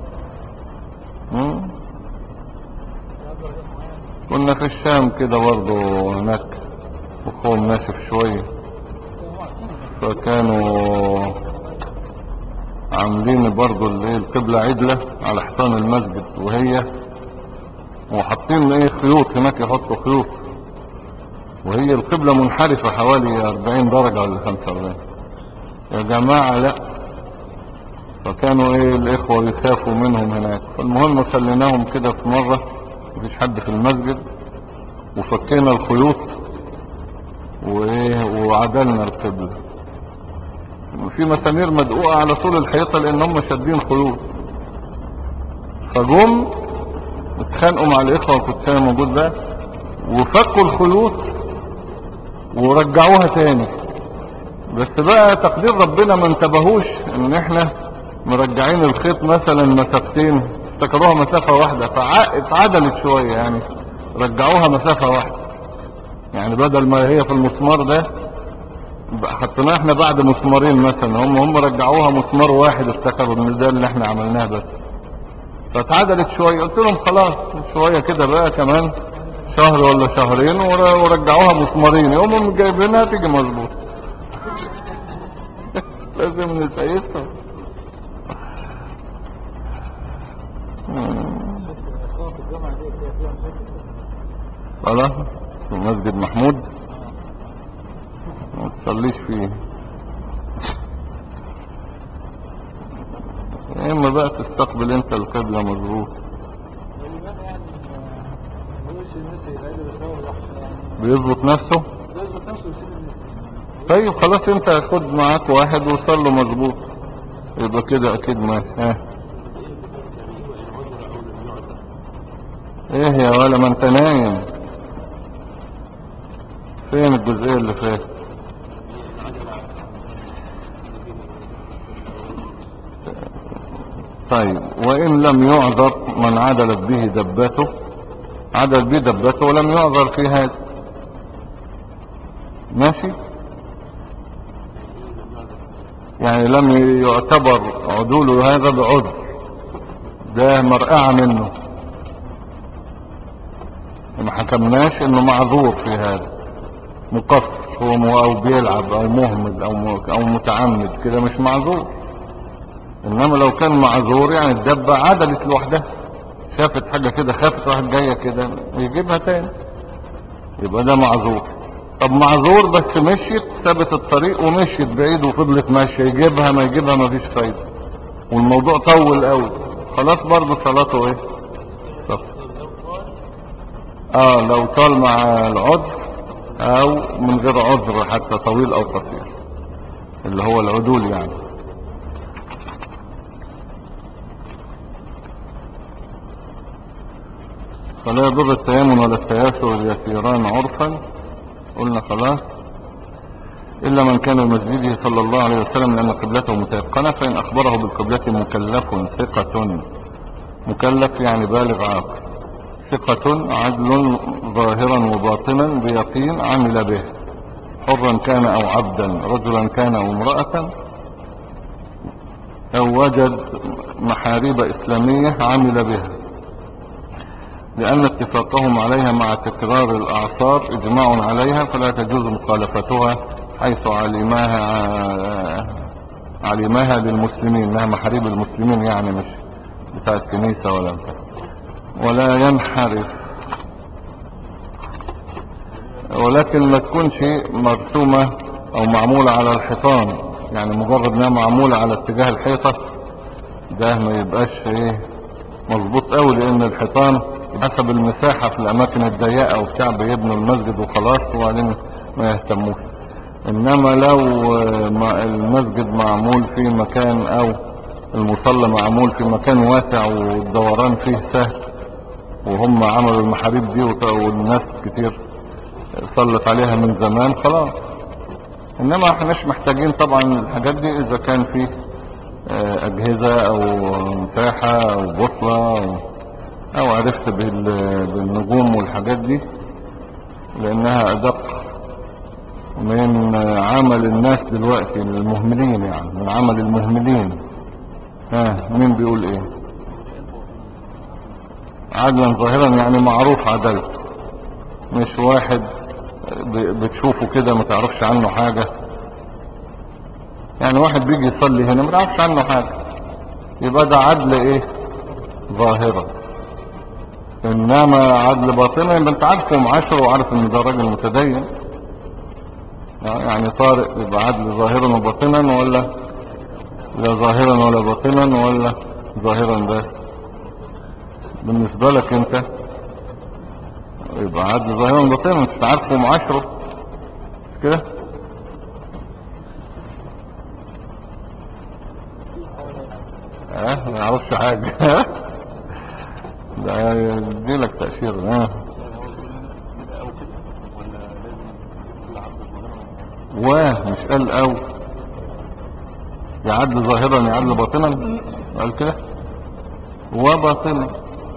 كنا في الشام كده برضو هناك وخوم ناشف شوية، فكانوا عاملين برضو القبلة عدلة على حيطان المسجد، وهي وحاطين ايه خيوط هناك، يحطوا خيوط، وهي القبلة منحرفة حوالي 40 درجة ولا 45. يا جماعة لا. فكانوا ايه الاخوة يخافوا منهم هناك. فالمهم خليناهم كده في مرة مفيش حد في المسجد، وفكينا الخيوط وايه وعدلنا القبلة. في مسامير مدقوقة على طول الحيطة لان هم شادين خيوط. فجم اتخانقوا مع الاخوة، وكنت انا موجود ده، وفكوا الخيوط ورجعوها تاني. بس بقى تقدير ربنا ما انتبهوش ان احنا مرجعين الخيط مثلا مسافتين، افتكروها مسافة واحدة فاتعدلت شوية يعني، رجعوها مسافة واحدة. يعني بدل ما هي في المسمار ده حطيناها احنا بعد مسمارين مثلا، هم رجعوها مسمار واحد، افتكروا ان ده اللي احنا عملناه بس. فاتعدلت شوية. قلت لهم خلاص شوية كده بقى، كمان شهر ولا شهرين ورجعوها مسمارين، يوم جايبينها تيجي مظبوط. لازم نسيسها. خلاص في مسجد محمود ما تصليش فيه، يا اما بقى تستقبل انت القبلة مظبوط. بيظبط نفسه. طيب خلاص انت خد معاك واحد وصله مظبوط، يبقى كده اكيد ماشي. ايه يا ولا ما انت نايم؟ فين الجزئية اللي فاتت؟ طيب وان لم يعذر من عدلت به دبته، عدل به دبته ولم يعذر في هذا، ماشي. يعني لم يعتبر عدوله هذا بعذر، ده مرقعة منه، ما حكمناش انه معذور في هذا، مقصر هو او بيلعب او مهمل او متعمد كده مش معذور. انما لو كان معذور يعني الدبة عدلت لوحدها، شافت حاجة كده خافت واحد جاية كده يجيبها تاني، يبقى ده معذور. طب معذور بس مشيت سابت الطريق ومشيت بعيد وفضلت ماشية، يجيبها ما يجيبها مفيش فايدة، والموضوع طول قوي، خلاص برضه صلاته ايه؟ طب لو طال مع العذر او من غير عذر حتى طويل او قصير، اللي هو العدول يعني. فلا يضر التيمم ولا التياسر اليسيران عرفا، قلنا خلاص، إلا من كان بمسجده صلى الله عليه وسلم لأن قبلته متيقنة، فإن أخبره بالقبلة مكلف ثقة، مكلف يعني بالغ عاقل، ثقة عدل ظاهرا وباطنا بيقين عمل به، حرا كان أو عبدا، رجلا كان أو امرأة، أو وجد محاريب إسلامية عمل بها، لأن اتفاقهم عليها مع تكرار الأعصار إجماع عليها، فلا تجوز مخالفتها حيث علماها للمسلمين، انها محاريب المسلمين يعني مش بتاع الكنيسة ولا بتاع. ولا ينحرف، ولكن ما تكونش مرسومة او معمولة على الحيطان، يعني مجرد انها معمولة على اتجاه الحيطة ده ما يبقاش ايه مظبوط قوي، لان الحيطان حسب المساحة في الاماكن الضيقة وبتاع بيبنوا المسجد وخلاص وبعدين ما يهتموش. انما لو المسجد معمول في مكان او المصلى معمول في مكان واسع والدوران فيه سهل، وهم عملوا المحاريب دي والناس كتير صلت عليها من زمان خلاص. انما احناش محتاجين طبعا الحاجات دي اذا كان فيه اجهزة او مساحة او بوصلة او عرفت بالنجوم والحاجات دي، لانها ادق من عمل الناس دلوقتي المهملين، يعني من عمل المهملين. مين بيقول ايه؟ عدلا ظاهرا يعني معروف عدلته، مش واحد بتشوفه كده ما تعرفش عنه حاجة، يعني واحد بيجي يصلي هنا ما تعرفش عنه حاجة، يبقى ده عدل ايه؟ ظاهرا. انما عدل باطنا يبقى انت عارفه ومعاشره وعارف ان ده راجل متدين. يعني طارق يبقى عدل ظاهرا وباطنا، ولا لا ظاهرا ولا باطنا، ولا ظاهرا بس؟ بالنسبة لك انت يبقى عدل ظاهرا وباطنا، انت عارفه ومعاشره كده. ما يعرفش حاجة. ده يدي لك تأشير. مش قال او يعد ظاهرا يعد باطنا، قال كده وباطنا.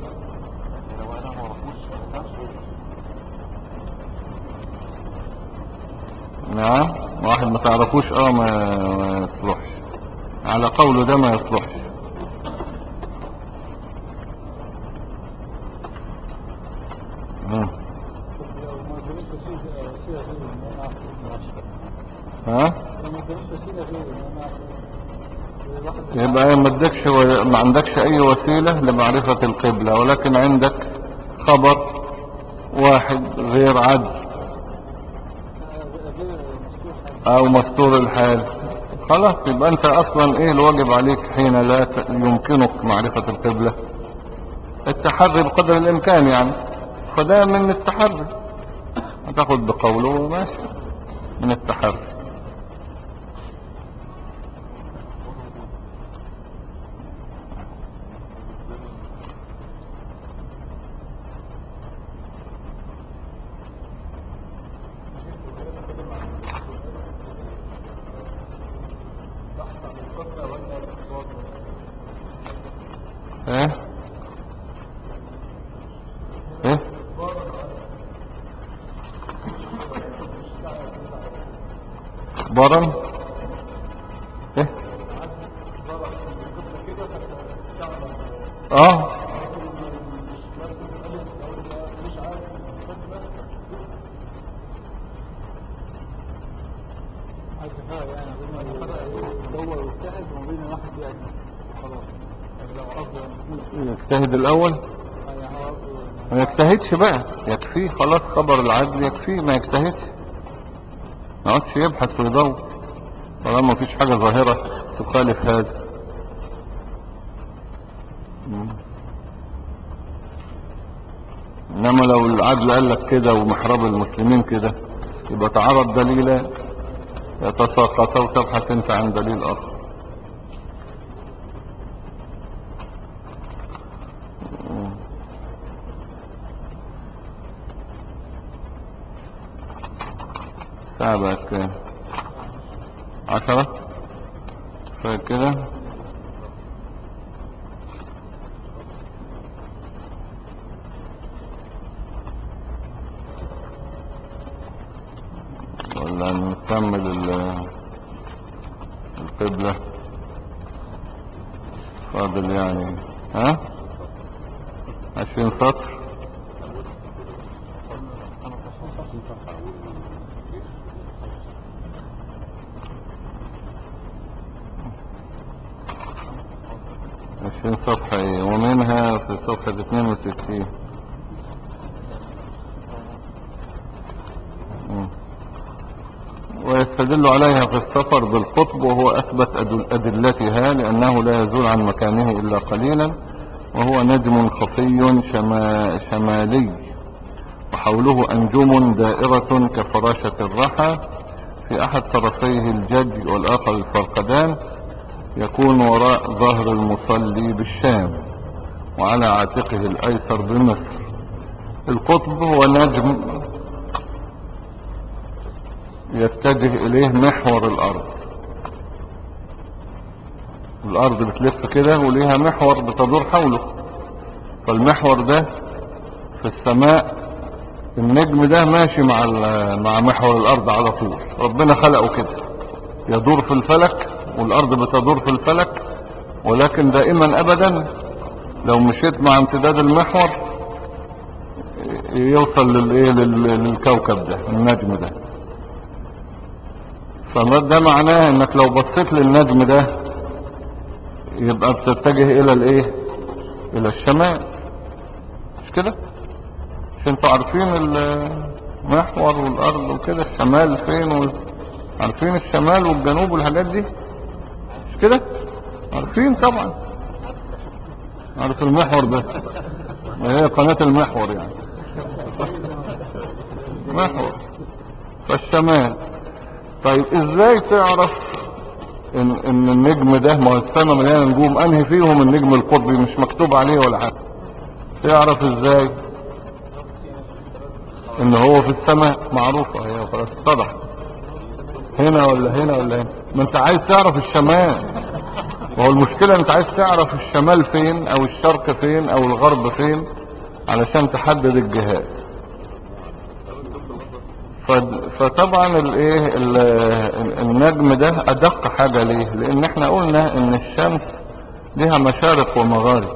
نعم، واحد ما تعرفوش ما يصلحش على قوله ده، ما يصلحش. يبقى ما عندكش اي وسيلة لمعرفة القبلة، ولكن عندك خبر واحد غير عدل او مستور الحال، خلاص يبقى انت اصلا ايه الواجب عليك حين لا يمكنك معرفة القبلة؟ التحري بقدر الامكان يعني. فده من التحري، هتاخد بقوله ماشي من التحري. ايه ايه اخبارا ايه يجتهد الاول، ما يجتهدش بقى يكفيه خلاص، خبر العدل يكفيه، ما يجتهدش ما يقعدش يبحث ويدور طالما ما فيش حاجة ظاهرة تخالف هذا. انما لو العدل قال لك كده ومحراب المسلمين كده، يبقى تعرض دليلا يتساقط وتبحث انت عن دليل اخر. ساعة بقت كام؟ 10 فكده. ولا نكمل القبلة؟ فاضل يعني 20 سطر. صفحة ايه؟ ومنها في صفحة 62. ويستدل عليها في السفر بالقطب، وهو أثبت أدلتها لأنه لا يزول عن مكانه إلا قليلا، وهو نجم خفي شمالي، وحوله أنجم دائرة كفراشة الرحى، في أحد طرفيه الجدي والآخر الفرقدان، يكون وراء ظهر المصلي بالشام، وعلى عاتقه الأيسر بمصر. القطب هو نجم يتجه إليه محور الأرض. الأرض بتلف كده وليها محور بتدور حوله، فالمحور ده في السماء، النجم ده ماشي مع محور الأرض على طول، ربنا خلقه كده يدور في الفلك، والأرض بتدور في الفلك، ولكن دائما أبدا لو مشيت مع امتداد المحور يوصل للكوكب ده، النجم ده. فده معناه انك لو بصيت للنجم ده يبقى بتتجه الى الى الشمال، مش كده؟ مش انتوا عارفين المحور والارض وكده، الشمال فين عارفين الشمال والجنوب والحاجات دي مش كده؟ عارفين طبعا. عارف المحور بس، هي قناة المحور يعني محور. فالشمال. طيب ازاي تعرف ان النجم ده، ما هو السماء مليانه نجوم، انهي فيهم النجم القطبي مش مكتوب عليه ولا حاجه؟ تعرف ازاي ان هو في السماء؟ معروفه هي خلاص اتضح. هنا ولا هنا ولا هنا؟ ما انت عايز تعرف الشمال، وهو المشكله انت عايز تعرف الشمال فين او الشرق فين او الغرب فين علشان تحدد الجهات. فطبعا الايه النجم ده ادق حاجة ليه؟ لان احنا قلنا ان الشمس لها مشارق ومغارب،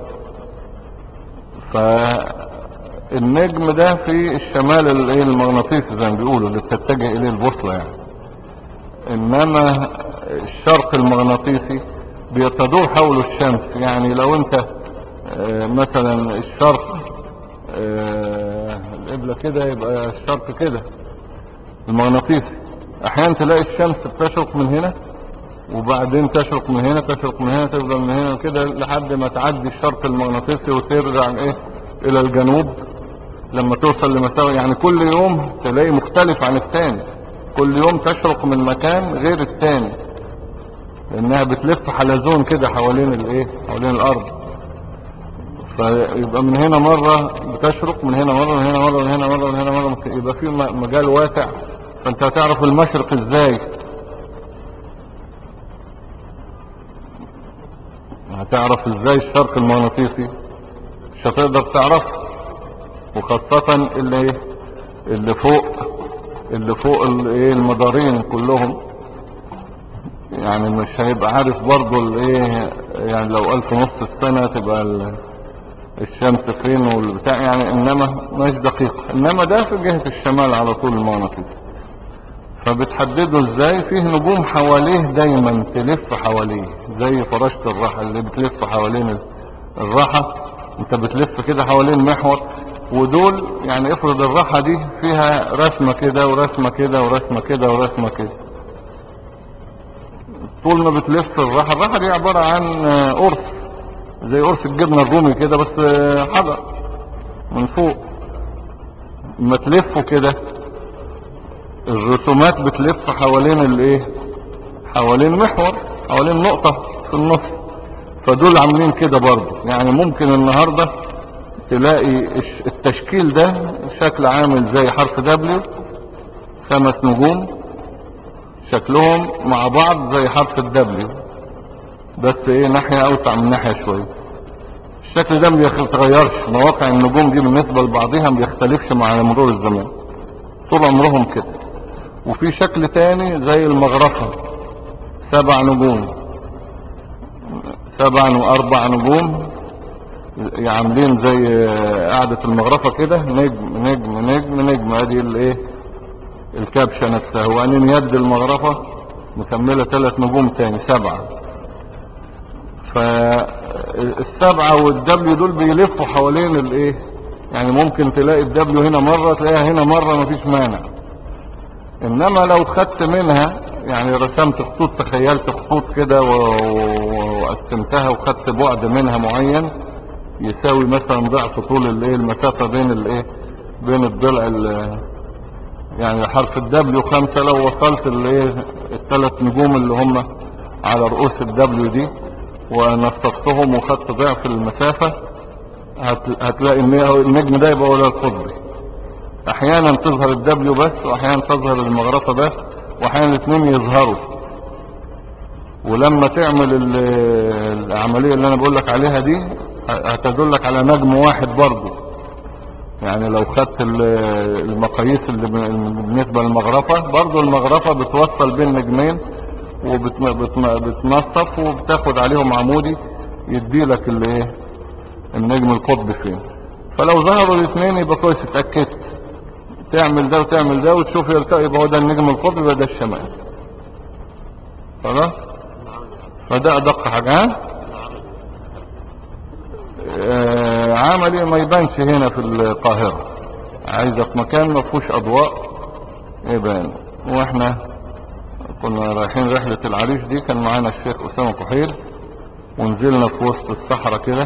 فالنجم ده في الشمال الايه المغناطيسي زي ما بيقولوا اللي بتتجه اليه البوصلة يعني. انما الشرق المغناطيسي بيتدور حول الشمس. يعني لو انت مثلا الشرق القبلة كده، يبقى الشرق كده المغناطيسي. احيانا تلاقي الشمس بتشرق من هنا وبعدين تشرق من هنا، تشرق من هنا، تفضل من هنا كده لحد ما تعدي الشرق المغناطيسي وترجع ايه الى الجنوب لما توصل لمساوي. يعني كل يوم تلاقي مختلف عن الثاني، كل يوم تشرق من مكان غير الثاني، لانها بتلف حلزون كده حوالين الايه حوالين الارض. فيبقى من هنا مرة بتشرق، من هنا مرة، من هنا مرة، من هنا مرة، من هنا مرة، يبقى في مجال واسع. فانت هتعرف المشرق ازاي؟ هتعرف ازاي الشرق المغناطيسي؟ مش هتقدر تعرفه. وخاصة اللي فوق الايه المدارين كلهم، يعني مش هيبقى عارف برضو الايه. يعني لو قال في نص السنة تبقى الشمس فين والبتاع يعني، انما مش دقيق. انما ده في جهة الشمال على طول المغناطيس. فبتحدده ازاي؟ فيه نجوم حواليه دايما تلف حواليه زي فراشة الراحة اللي بتلف حوالين الراحة. انت بتلف كده حوالين محور، ودول يعني افرض الراحة دي فيها رسمة كده ورسمة كده ورسمة كده ورسمة كده. طول ما بتلف الراحة دي عبارة عن قرص زي قرص الجبنة الرومي كده، بس حجر من فوق. لما تلفه كده الرسومات بتلف حوالين الايه حوالين محور، حوالين نقطة في النص. فدول عاملين كده برضه. يعني ممكن النهاردة تلاقي التشكيل ده شكل عامل زي حرف دبليو، 5 نجوم شكلهم مع بعض زي حرف الدبليو، بس ايه ناحية اوسع من ناحية شوية. الشكل ده ما بيتغيرش، مواقع النجوم دي بالنسبة لبعضها ما بيختلفش مع مرور الزمان، طول عمرهم كده. وفي شكل تاني زي المغرفة، 7 نجوم، 7 و4 نجوم عاملين زي قاعدة المغرفة كده، نجم نجم نجم نجم. ادي الايه الكبشة نفسها. وبعدين يد المغرفة مكملة 3 نجوم تاني 7. فالسبعة والدبليو دول بيلفوا حوالين الايه. يعني ممكن تلاقي الدبليو هنا مرة تلاقيها هنا مرة، مفيش مانع. انما لو خدت منها يعني رسمت خطوط، تخيلت خطوط كده وقسمتها وخدت بعد منها معين يساوي مثلا ضعف طول الايه المسافة بين الايه بين الضلع يعني حرف الدبليو 5. لو وصلت الايه ال3 نجوم اللي هم على رؤوس الدبليو دي ونسقتهم وخدت ضعف المسافة، هتلاقي النجم ده يبقى ولا القطبي. احيانا تظهر الدبليو بس، واحيانا تظهر المغرفة بس، واحيانا الاثنين يظهروا. ولما تعمل العملية اللي انا بقولك عليها دي هتدلك على نجم واحد برضو. يعني لو خدت المقاييس اللي بالنسبة للمغرفة، برضو المغرفة بتوصل بين نجمين وبتنصف وبتاخد عليهم عمودي يديلك الايه النجم القطبي فين. فلو ظهروا الاثنين يبقى كويس، اتأكدت تعمل ده وتعمل ده وتشوف يلتقي، يبقى هو ده النجم القطبي وده الشمال. خلاص. فده ادق حاجة. عملي ما يبانش هنا في القاهرة، عايزة في مكان ما فيهوش اضواء يبان. واحنا كنا رايحين رحلة العريش دي، كان معانا الشيخ اسامة كحيل، ونزلنا في وسط الصحراء كده،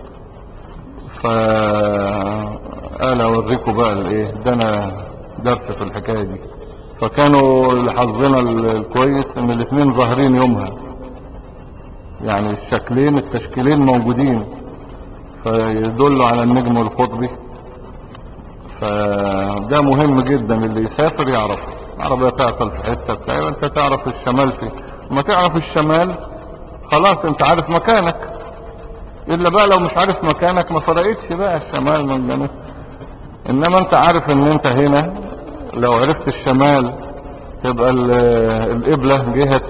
فقال اوريكم بقى الايه ده، انا درس في الحكاية دي. فكانوا لحظنا الكويس ان الاثنين ظاهرين يومها، يعني التشكيلين موجودين، فيدلوا على النجم القطبي. فده مهم جدا، اللي يسافر يعرفه. عربية تعطل في حتة بتاعي وانت تعرف الشمال فيه، ما تعرف الشمال خلاص انت عارف مكانك. الا بقى لو مش عارف مكانك ما فرقتش بقى الشمال من الجنوب. انما انت عارف ان انت هنا، لو عرفت الشمال تبقى القبلة جهة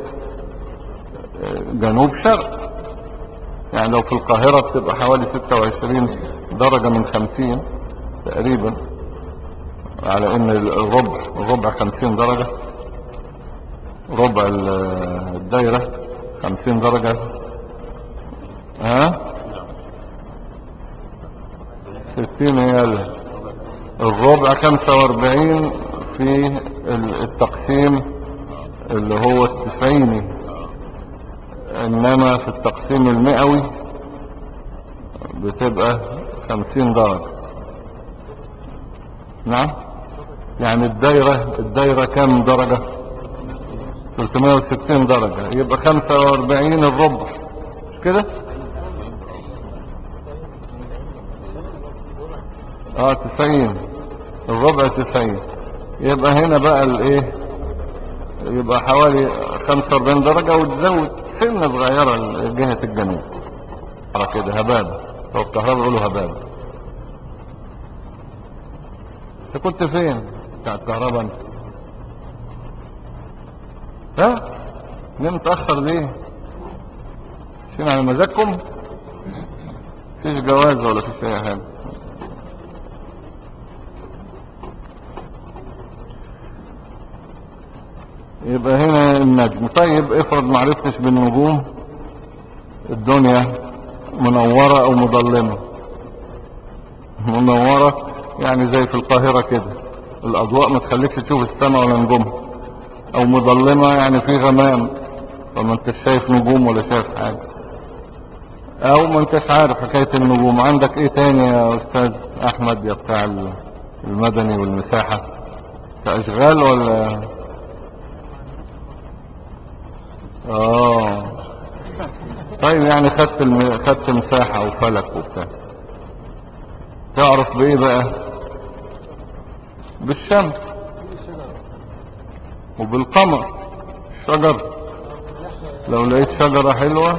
جنوب شرق. يعني لو في القاهرة بتبقى حوالي 26 درجة من 50 تقريبا، على ان الربع 50 درجة، ربع الدايرة 50 درجة. ها 60 هي الربع 45 في التقسيم اللي هو التسعيني، انما في التقسيم المئوي بتبقى 50 درجة. نعم، يعني الدايرة كام درجة؟ 360 درجة، يبقى 45 الربع، مش كده؟ 90 الربع 90، يبقى هنا بقى الايه، يبقى حوالي 45 درجة، وتزود سنة صغيرة لجهة الجنوب على كده هبابة. لو الكهرباء يقولوا هبابة. انت كنت فين بتاع الكهرباء انت؟ ها نمت متأخر ليه؟ شين على مزاجكم؟ فيش جواز ولا فيش اي حاجة. يبقى هنا النجم. طيب افرض معرفتش بالنجوم، الدنيا منورة او مظلمة. منورة يعني زي في القاهرة كده، الاضواء ما تخليكش تشوف السماء ولا نجوم، او مظلمة يعني في غمام فما انتش شايف نجوم ولا شايف حاجة، او ما انتش عارف حكاية النجوم. عندك ايه تاني يا استاذ احمد يا بتاع المدني والمساحة؟ اشغال ولا طيب يعني خدت مساحة وفلك وبتاع. تعرف بايه بقى؟ بالشمس وبالقمر. الشجر لو لقيت شجرة حلوة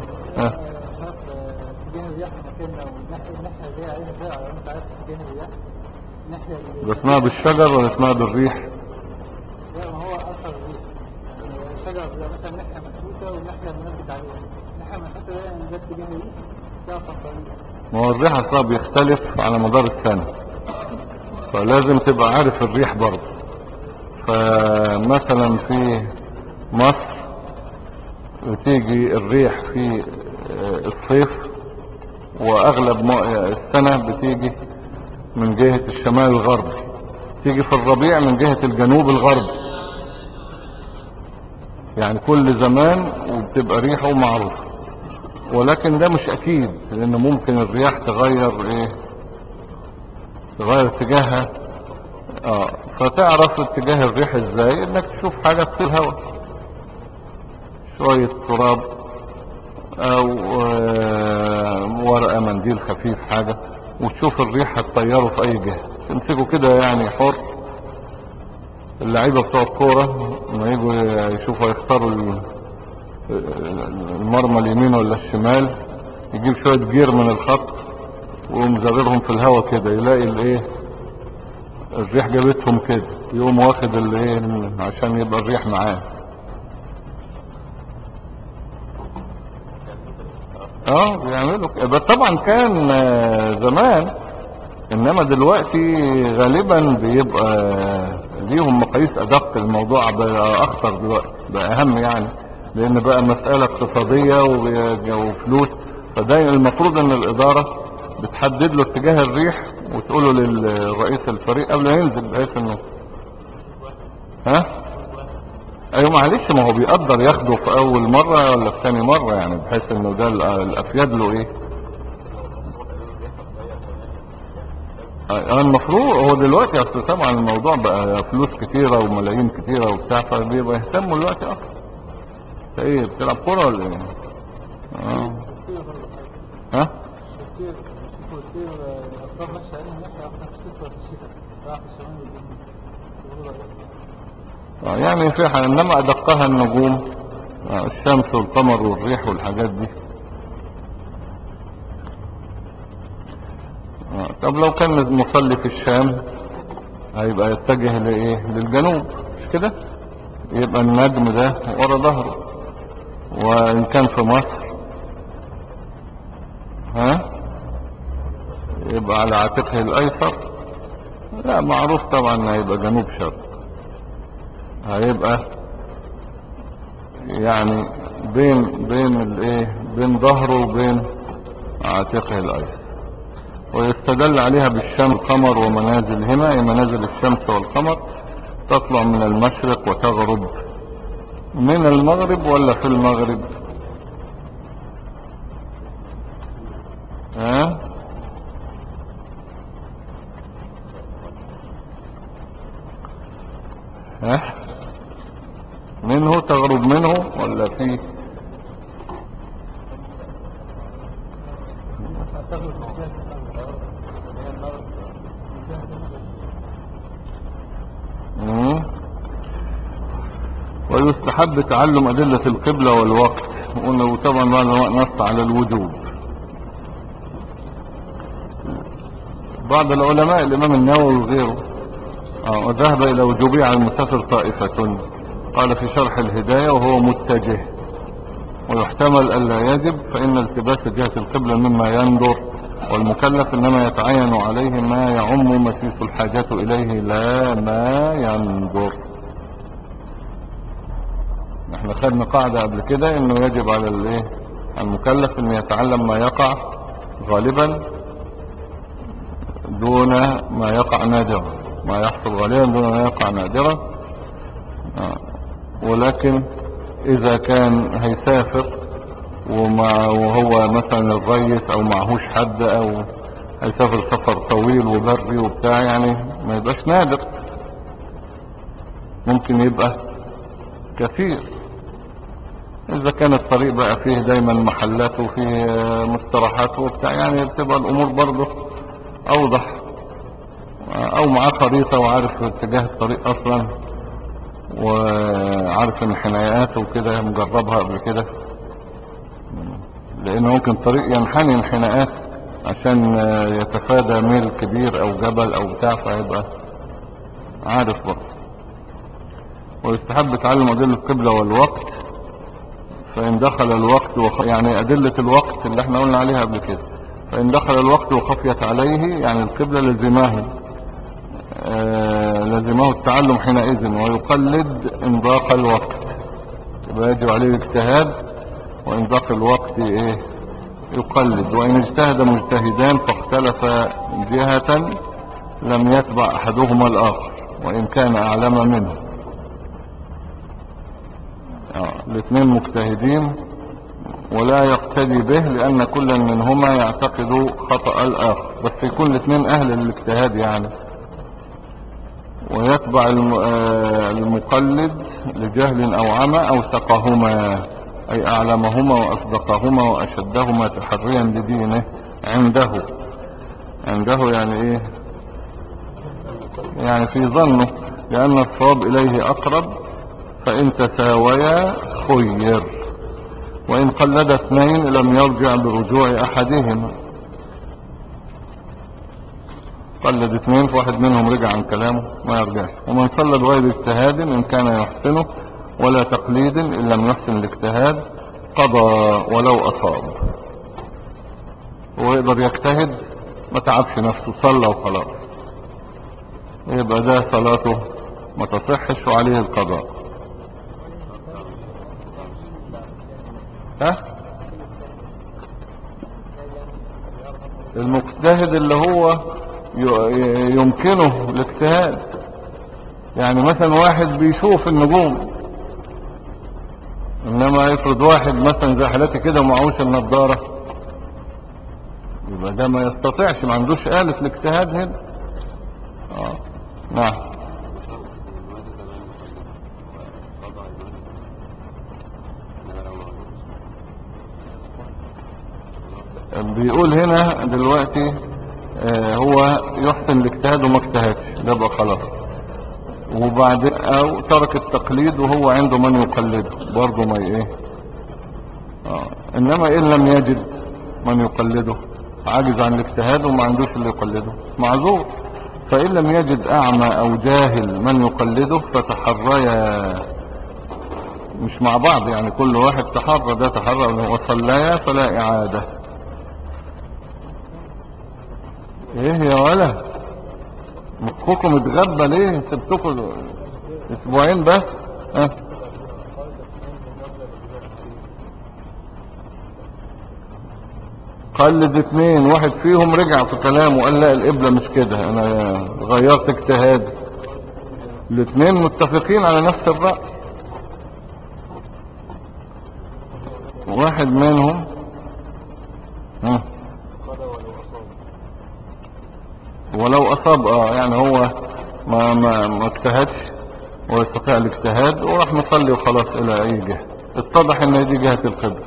ده اسمها بالشجر ولا اسمها بالريح؟ لا، ما هو اثر الريح. الشجر مثلا ناحية مشروطة والناحية منبت عليها، ناحية مشروطة دايما جت تجاه الريح تعطل طريق. ما هو الريح اصلا بيختلف على مدار السنة، فلازم تبقى عارف الريح برضه. فمثلا في مصر بتيجي الريح في الصيف، واغلب السنة بتيجي من جهة الشمال الغربي، تيجي في الربيع من جهة الجنوب الغربي. يعني كل زمان وبتبقى ريحه معروفة، ولكن ده مش اكيد، لان ممكن الرياح تغير اتجاهها. فتعرف اتجاه الريح ازاي؟ انك تشوف حاجة في الهواء، شوية تراب او ورقة منديل خفيف حاجة، وتشوف الريح هتطيره في اي جهة، تمسكه كده يعني حر. اللعيبة بتوع الكورة لما يجوا يشوفوا يختاروا المرمى اليمين ولا الشمال، يجيب شوية جير من الخط ويقوم زررهم في الهواء كده، يلاقي الريح جابتهم كده، يقوم واخد عشان يبقى الريح معاه. بيعملوا كده طبعا، كان زمان. انما دلوقتي غالبا بيبقى ليهم مقاييس ادق، الموضوع بقى اخطر دلوقتي، بقى اهم يعني، لان بقى مسألة اقتصادية وفلوس، فده المفروض ان الادارة بتحدد له اتجاه الريح وتقوله للرئيس الفريق قبل ما ينزل، بحيث انه ها. ايوه معلش، ما هو بيقدر ياخده في اول مرة ولا في ثاني مرة، يعني بحيث انه ده الافيد له ايه. المفروض هو دلوقتي اصل طبعا الموضوع بقى فلوس كتيرة وملايين كتيرة وبتاع، فبيبقى يهتموا دلوقتي اكتر. ايه بتلعب كورة ولا ايه؟ كتير برضه ها كتير كتير الأطفال ماشية عليهم ناحية واحدة في الشتاء وفي الشتاء راح في الشمال والجنوب. يعني في حاجة انما ادقها النجوم، الشمس والقمر والريح والحاجات دي. طب لو كان مصلي في الشام هيبقى يتجه لايه؟ للجنوب، مش كده؟ يبقى النجم ده ورا ظهره. وان كان في مصر ها يبقى على عاتقه الايسر. لا معروف طبعا هيبقى جنوب شرق، هيبقى يعني بين الايه، بين ظهره وبين عاتقه الايسر. ويستدل عليها بالشمس والقمر ومنازلهما، اي منازل الشمس والقمر تطلع من المشرق وتغرب من المغرب ولا في المغرب؟ ها ها منه تغرب منه ولا فيه؟ ويستحب تعلم أدلة القبلة والوقت، وطبعا بعد ما نص على الوجوب. بعض العلماء الإمام النووي وغيره وذهب إلى وجوبه على المسافر طائفة، قال في شرح الهداية وهو متجه، ويحتمل ألا يجب، فإن التباس جهة القبلة مما يندر، والمكلف إنما يتعين عليه ما يعم مسيس الحاجة إليه لا ما يندر. احنا خدنا قاعدة قبل كده انه يجب على الايه، المكلف انه يتعلم ما يقع غالبا دون ما يقع نادرا، ما يحصل غالبا دون ما يقع نادرا. ولكن اذا كان هيسافر وهو مثلا الريس او معهوش حد، او هيسافر سفر طويل وبري وبتاع، يعني ما يبقاش نادر، ممكن يبقى كثير. اذا كان الطريق بقى فيه دايما محلات وفيه مستراحات وبتاع، يعني بتبقى الامور برضه اوضح، او معاه خريطة وعارف اتجاه الطريق اصلا، وعارف انحناءات وكده مجربها قبل كده، لان ممكن الطريق ينحني انحناءات عشان يتفادى ميل كبير او جبل او بتاع، فيبقى عارف برضه. ويستحب تعلم أدلة القبلة والوقت، فإن دخل الوقت يعني أدلة الوقت اللي احنا قلنا عليها قبل كده، فإن دخل الوقت وخفيت عليه يعني القبلة لزمه التعلم حينئذ، ويقلد إن ضاق الوقت، يبقى يجب عليه الاجتهاد، وإن ضاق الوقت ايه يقلد. وإن اجتهد مجتهدان فاختلف جهة لم يتبع أحدهما الآخر وإن كان أعلم منه. الاثنين مجتهدين ولا يقتدي به، لأن كل منهما يعتقد خطأ الآخر، بس يكون الاثنين أهل الاجتهاد يعني. ويتبع المقلد لجهل أو عمى أو ثقهما، أي أعلمهما وأصدقهما وأشدهما تحريا لدينه عنده يعني إيه، يعني في ظنه، لأن الصواب إليه أقرب، فإن تساويا خير، وإن قلد اثنين لم يرجع برجوع أحدهما. قلد اثنين فواحد منهم رجع عن كلامه ما يرجعش. ومن صلى بغير اجتهاد إن كان يحسنه، ولا تقليد إن لم يحسن الاجتهاد قضى ولو أصاب. هو يقدر يجتهد ما تعبش نفسه، صلى وخلاص، يبقى ده صلاته ما تصحش وعليه القضاء. ها المجتهد اللي هو يمكنه الاجتهاد. يعني مثلا واحد بيشوف النجوم، انما يفرض واحد مثلا زي حالتي كده ومعهوش النضارة، يبقى ده ما يستطيعش، ما عندوش آلة الاجتهاد هنا. نعم. بيقول هنا دلوقتي هو يحسن الاجتهاد وما اجتهدش، ده بقى خلاص. وبعدين او ترك التقليد وهو عنده من يقلده برضه ما ايه. انما ان لم يجد من يقلده، عاجز عن الاجتهاد وما عندوش اللي يقلده، معذور. فان لم يجد اعمى او جاهل من يقلده فتحريا، مش مع بعض يعني، كل واحد تحرى، ده تحرى وصليا فلا اعادة. ايه يا ولا مخكم اتغبى ليه؟ سبتكم اسبوعين بس. قلد اتنين، واحد فيهم رجع في كلامه وقال لا القبلة مش كده، انا غيرت اجتهاد. الاتنين متفقين على نفس الرأي. واحد منهم ولو اصاب يعني هو ما اجتهدش ويستطيع الاجتهاد وراح مصلي وخلاص الى اي جهة، اتضح ان دي جهة القبلة.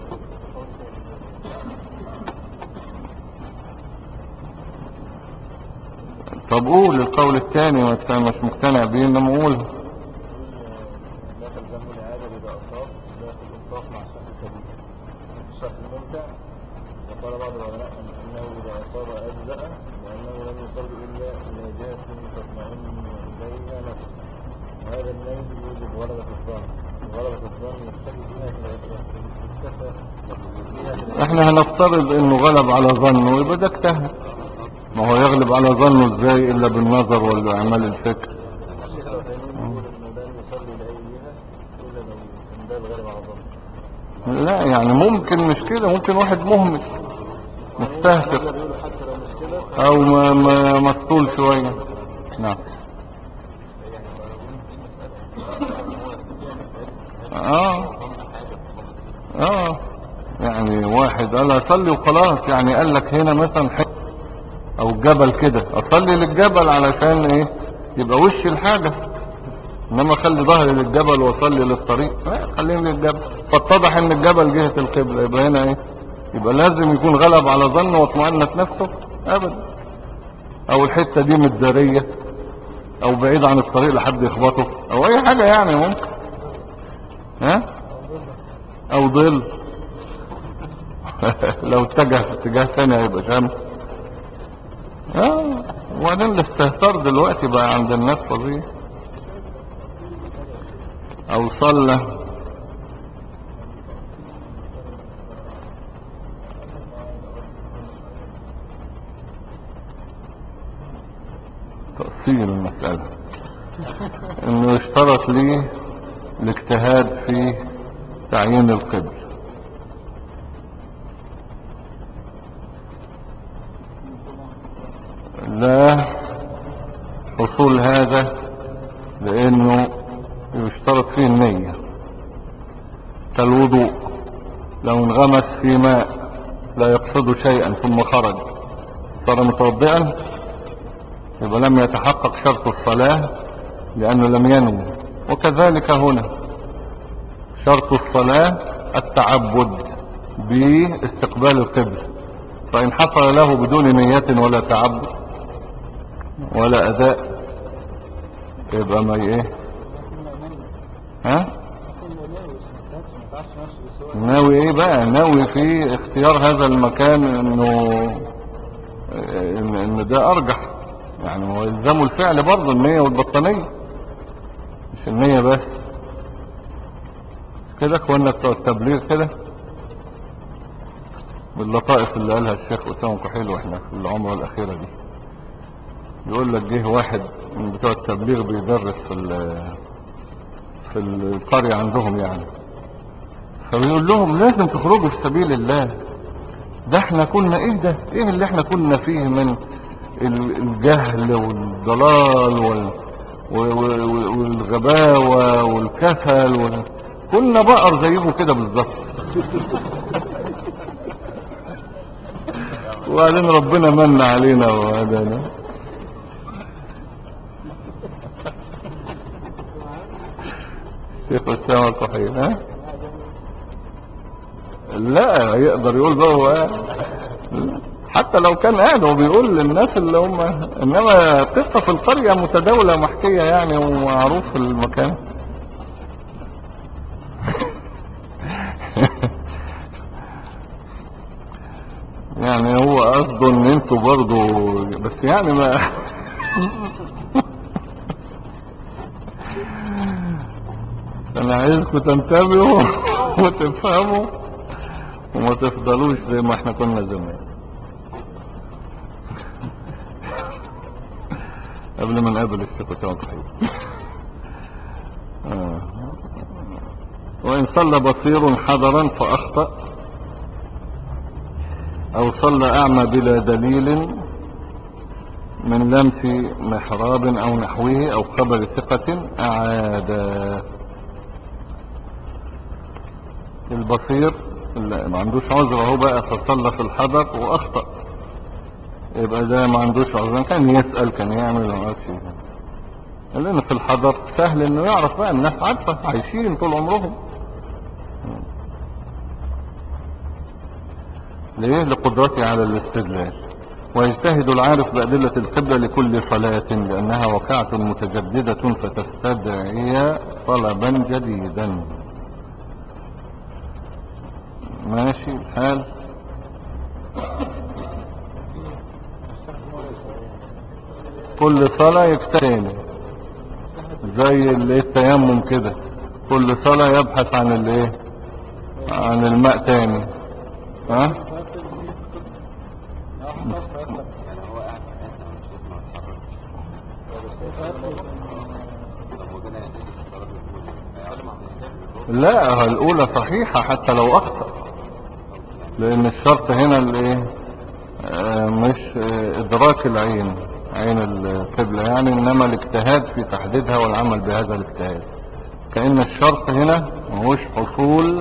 طب قول القول الثاني، ما مش مقتنع بيه انما قوله. لا تلزمه العادة إذا أصاب، لا في الإنصاف مع الشخص الكبير. الشخص الممتع وقال بعض العلماء أنه إذا أصاب أجزأ لأنه لم يصلي إلا إلى جهة تطمئن إليها نفسه، وهذا الميل يوجب غلبة الظن، وغلبة الظن يختفي فيها احنا هنفترض انه غلب على ظنه يبقى ده اجتهد. ما هو يغلب على ظنه ازاي الا بالنظر والاعمال الفكر. لا يعني ممكن مش كده، ممكن واحد مهمل مستهتر او مسطول شوية. نعم. يعني واحد قال اصلي وخلاص، يعني قال لك هنا مثلا او جبل كده، اصلي للجبل علشان ايه؟ يبقى وش الحاجة. انما خلي ظهري للجبل واصلي للطريق، لا خليني للجبل. فاتضح ان الجبل جهة القبلة، يبقى هنا ايه؟ يبقى لازم يكون غلب على ظنه واطمأنت نفسه ابدا. او الحتة دي متدارية او بعيد عن الطريق لحد يخبطه او اي حاجة يعني ممكن. او ظل لو اتجه في اتجاه ثاني هيبقى شمس. وبعدين الاستهتار دلوقتي بقى عند الناس فظيع. او صلى تأصيل المسألة انه يشترط ليه الاجتهاد في تعيين القبل. لا حصول هذا لانه يشترط فيه النية كالوضوء. لو انغمس في ماء لا يقصد شيئا ثم خرج صار متوضئا، يبقى لم يتحقق شرط الصلاة لأنه لم ينوي. وكذلك هنا شرط الصلاة التعبد باستقبال القبلة، فإن حصل له بدون نية ولا تعبد ولا أداء يبقى ما ايه. ناوي ايه بقى؟ ناوي في اختيار هذا المكان ان ده ارجح، يعني هو يلزمه الفعل برضه، النية والبطانية مش النية بس. كده اخوانا بتوع التبليغ كده باللطائف اللي قالها الشيخ أسامة كحيل واحنا في العمرة الأخيرة دي. يقول لك جه واحد من بتوع التبليغ بيدرس في القرية عندهم يعني، فبيقول لهم لازم تخرجوا في سبيل الله. ده احنا كنا ايه ده، ايه اللي احنا كنا فيه من الجهل والضلال والغباوة والكسل كنا بقر زيكم كده بالظبط. وبعدين ربنا من علينا وهدانا. شيخ السلام الصحيح ها؟ لا يقدر يقول بقى هو حتى لو كان قاعد وبيقول للناس اللي هم، انما قصة في القرية متداولة محكية يعني ومعروف في المكان. يعني هو قصده ان انتوا برضو بس يعني ما انا عايزكم تنتبهوا وتفهموا وما تفضلوش زي ما احنا كنا زمان قبل ما نقابل الشيخ اسامه صحيح. وان صلى بصير حضرا فاخطأ او صلى اعمى بلا دليل من لمس محراب او نحوه او خبر ثقة اعاد. البصير اللي ما عندوش عذر اهو بقى فصلى في الحضر واخطأ، يبقى ده ما عندوش عذر، كان يسأل كان يعمل ما عادش، لان في الحضر سهل انه يعرف بقى، الناس عارفة عايشين طول عمرهم. ليه؟ لقدرته على الاستدلال. ويجتهد العارف بأدلة القبلة لكل صلاة لأنها وقعة متجددة فتستدعي طلبا جديدا. ماشي الحال. كل صلاة يجتهد زي التيمم كده، كل صلاة يبحث عن الايه، عن الماء تاني. ها يعني هو قاعد في حته مش يسمع يتحرك. لا الاولى صحيحة حتى لو اخطأ، لان الشرط هنا الايه مش ادراك العين، عين القبلة يعني، انما الاجتهاد في تحديدها والعمل بهذا الاجتهاد. كأن الشرط هنا مهوش حصول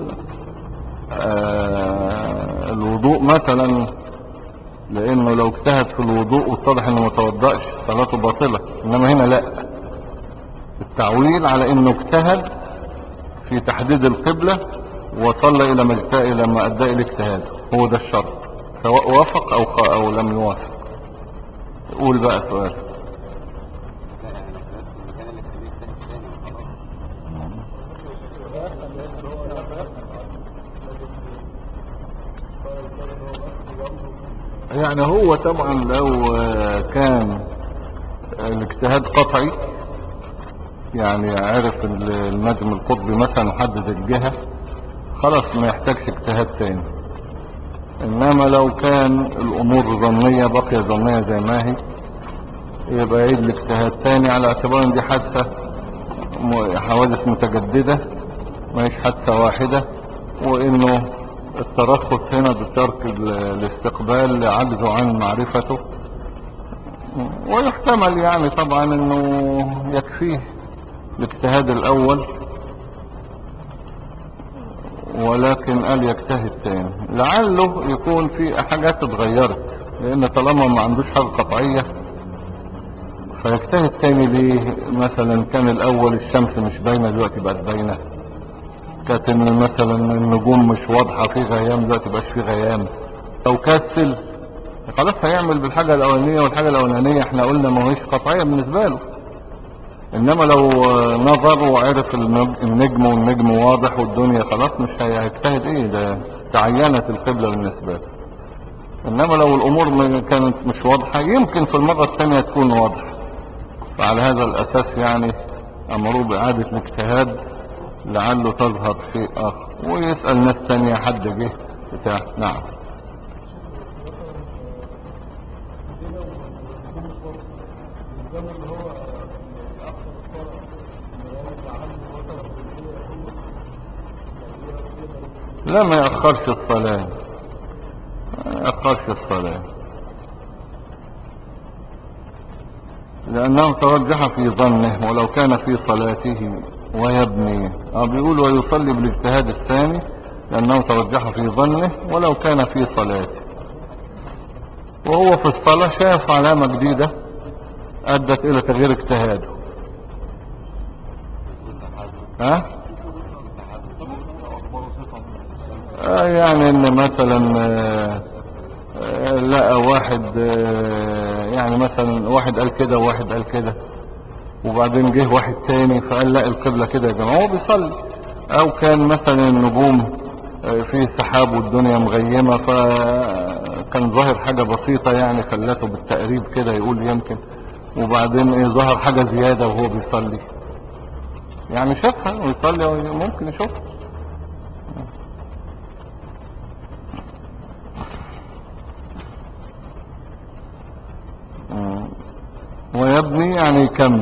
الوضوء مثلا، لانه لو اجتهد في الوضوء واتضح انه متوضأش صلاته باطلة، انما هنا لا، التعويل على انه اجتهد في تحديد القبلة وصلى الى مجتاء لما ادى الاجتهاد، هو ده الشرط سواء وافق او لم يوافق. قول بقى سؤال. يعني هو طبعا لو كان الاجتهاد قطعي، يعني عرف النجم القطبي مثلا وحدد الجهة، خلاص ما يحتاجش اجتهاد تاني. انما لو كان الامور ظنية بقي ظنية زي ما هي، يبقى يعيد الاجتهاد تاني على اعتبار ان دي حادثة حوادث متجددة ما هيش حادثة واحدة، وانه الترخص هنا بترك الاستقبال لعجزه عن معرفته، ويحتمل يعني طبعا انه يكفيه الاجتهاد الاول، ولكن قال يجتهد تاني لعله يكون في حاجات اتغيرت، لان طالما ما عندوش حاجة قطعية فيجتهد تاني. ليه؟ مثلا كان الاول الشمس مش باينة دلوقتي بقت باينة، كانت مثلا النجوم مش واضحة في غيام دلوقتي بقاش في غيام. لو كسل خلاص هيعمل بالحاجة الاولانية، والحاجة الاولانية احنا قلنا ما هيش قطعية بالنسبة له. انما لو نظر وعرف النجم والنجم واضح والدنيا خلاص مش هيجتهد، ايه ده تعينت القبلة بالنسبة له. انما لو الامور كانت مش واضحة يمكن في المرة الثانية تكون واضحة، فعلى هذا الاساس يعني امروه باعادة الاجتهاد لعله تظهر شيء اخر، ويسأل ناس تانية حد جه بتاع. نعم. لا ما يأخرش الصلاة، أخرش الصلاة، لأنه ترجح في ظنه ولو كان في صلاته ويبني. بيقول ويصلي بالاجتهاد الثاني لأنه ترجح في ظنه ولو كان في صلاته، وهو في الصلاة شاف علامة جديدة أدت إلى تغيير اجتهاده. ها؟ يعني إن مثلا لقى واحد، يعني مثلا واحد قال كده وواحد قال كده، وبعدين جه واحد تاني فقال لا القبلة كده يا جماعة، هو بيصلي. او كان مثلا النجوم في سحاب والدنيا مغيمة، فكان ظاهر حاجة بسيطة يعني خلته بالتقريب كده يقول يمكن، وبعدين ظهر حاجة زيادة وهو بيصلي، يعني شافها ويصلي ممكن يشوفها. ويبني يعني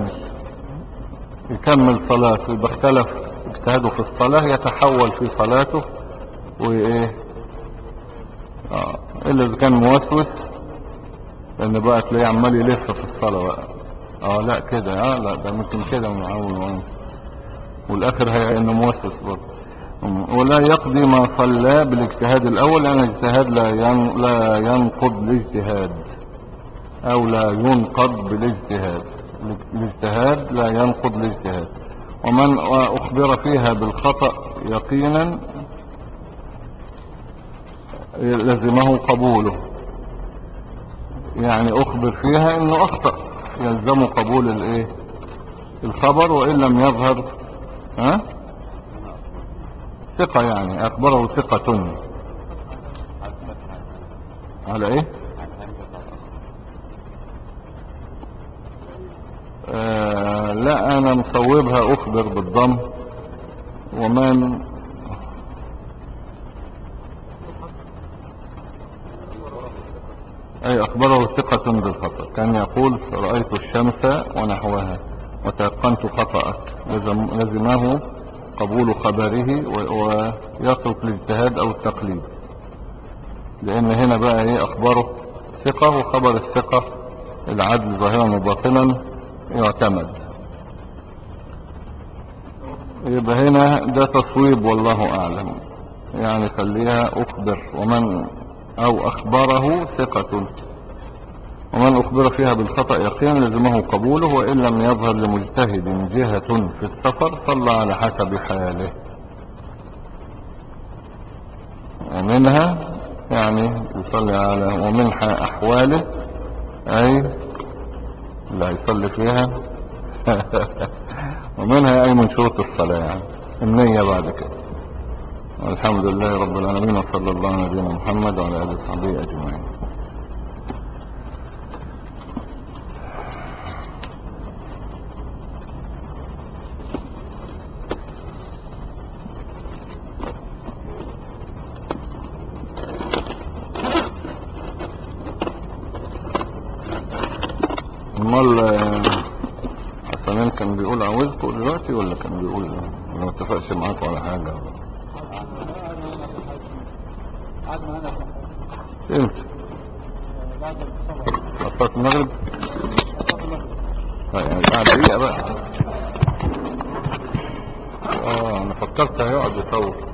يكمل صلاته، يبقى اختلف اجتهاده في الصلاة يتحول في صلاته وايه. الا اذا كان موسوس، لان بقى تلاقيه عمال يلف في الصلاة بقى. لا كده، لا ده ممكن كده من اول والاخر هي انه موسوس برضه. ولا يقضي ما صلى بالاجتهاد الاول، لان الاجتهاد لا ينقض الاجتهاد، او لا ينقض بالاجتهاد. الاجتهاد لا ينقض الاجتهاد. ومن اخبر فيها بالخطأ يقينا لزمه قبوله، يعني اخبر فيها انه اخطأ يلزم قبول الايه الخبر وان لم يظهر. ثقة، يعني اخبره ثقة على ايه. لا انا مصوبها اخبر بالضم. ومن اي اخبره ثقة بالخطأ، كان يقول رأيت الشمس ونحوها وتيقنت خطأك، لزمه قبول خبره ويترك الاجتهاد او التقليد، لان هنا بقى ايه اخباره ثقة، وخبر الثقة العدل ظاهرا وباطنا يعتمد. يبقى هنا ده تصويب والله اعلم، يعني خليها اخبر ومن او اخبره ثقة، ومن اخبر فيها بالخطأ يقينا لزمه قبوله، وان لم يظهر لمجتهد جهة في السفر صلى على حسب حاله. ومنها يعني يصلي على ومن احواله، اي لا يصلي فيها ومنها اي من شروط الصلاة، يعني النية بعد كده. والحمد لله رب العالمين، وصلى الله على نبينا محمد وعلى اله وصحبه اجمعين. امال حسنين كان بيقول عاوزكم دلوقتي، ولا كان بيقول ما اتفقش معاكم على حاجة؟ قعدنا هنا امتى؟ بعد الصلاة، صلاة المغرب. صلاة المغرب. يعني بعد دقيقة بقى. انا فكرت هيقعد يطول.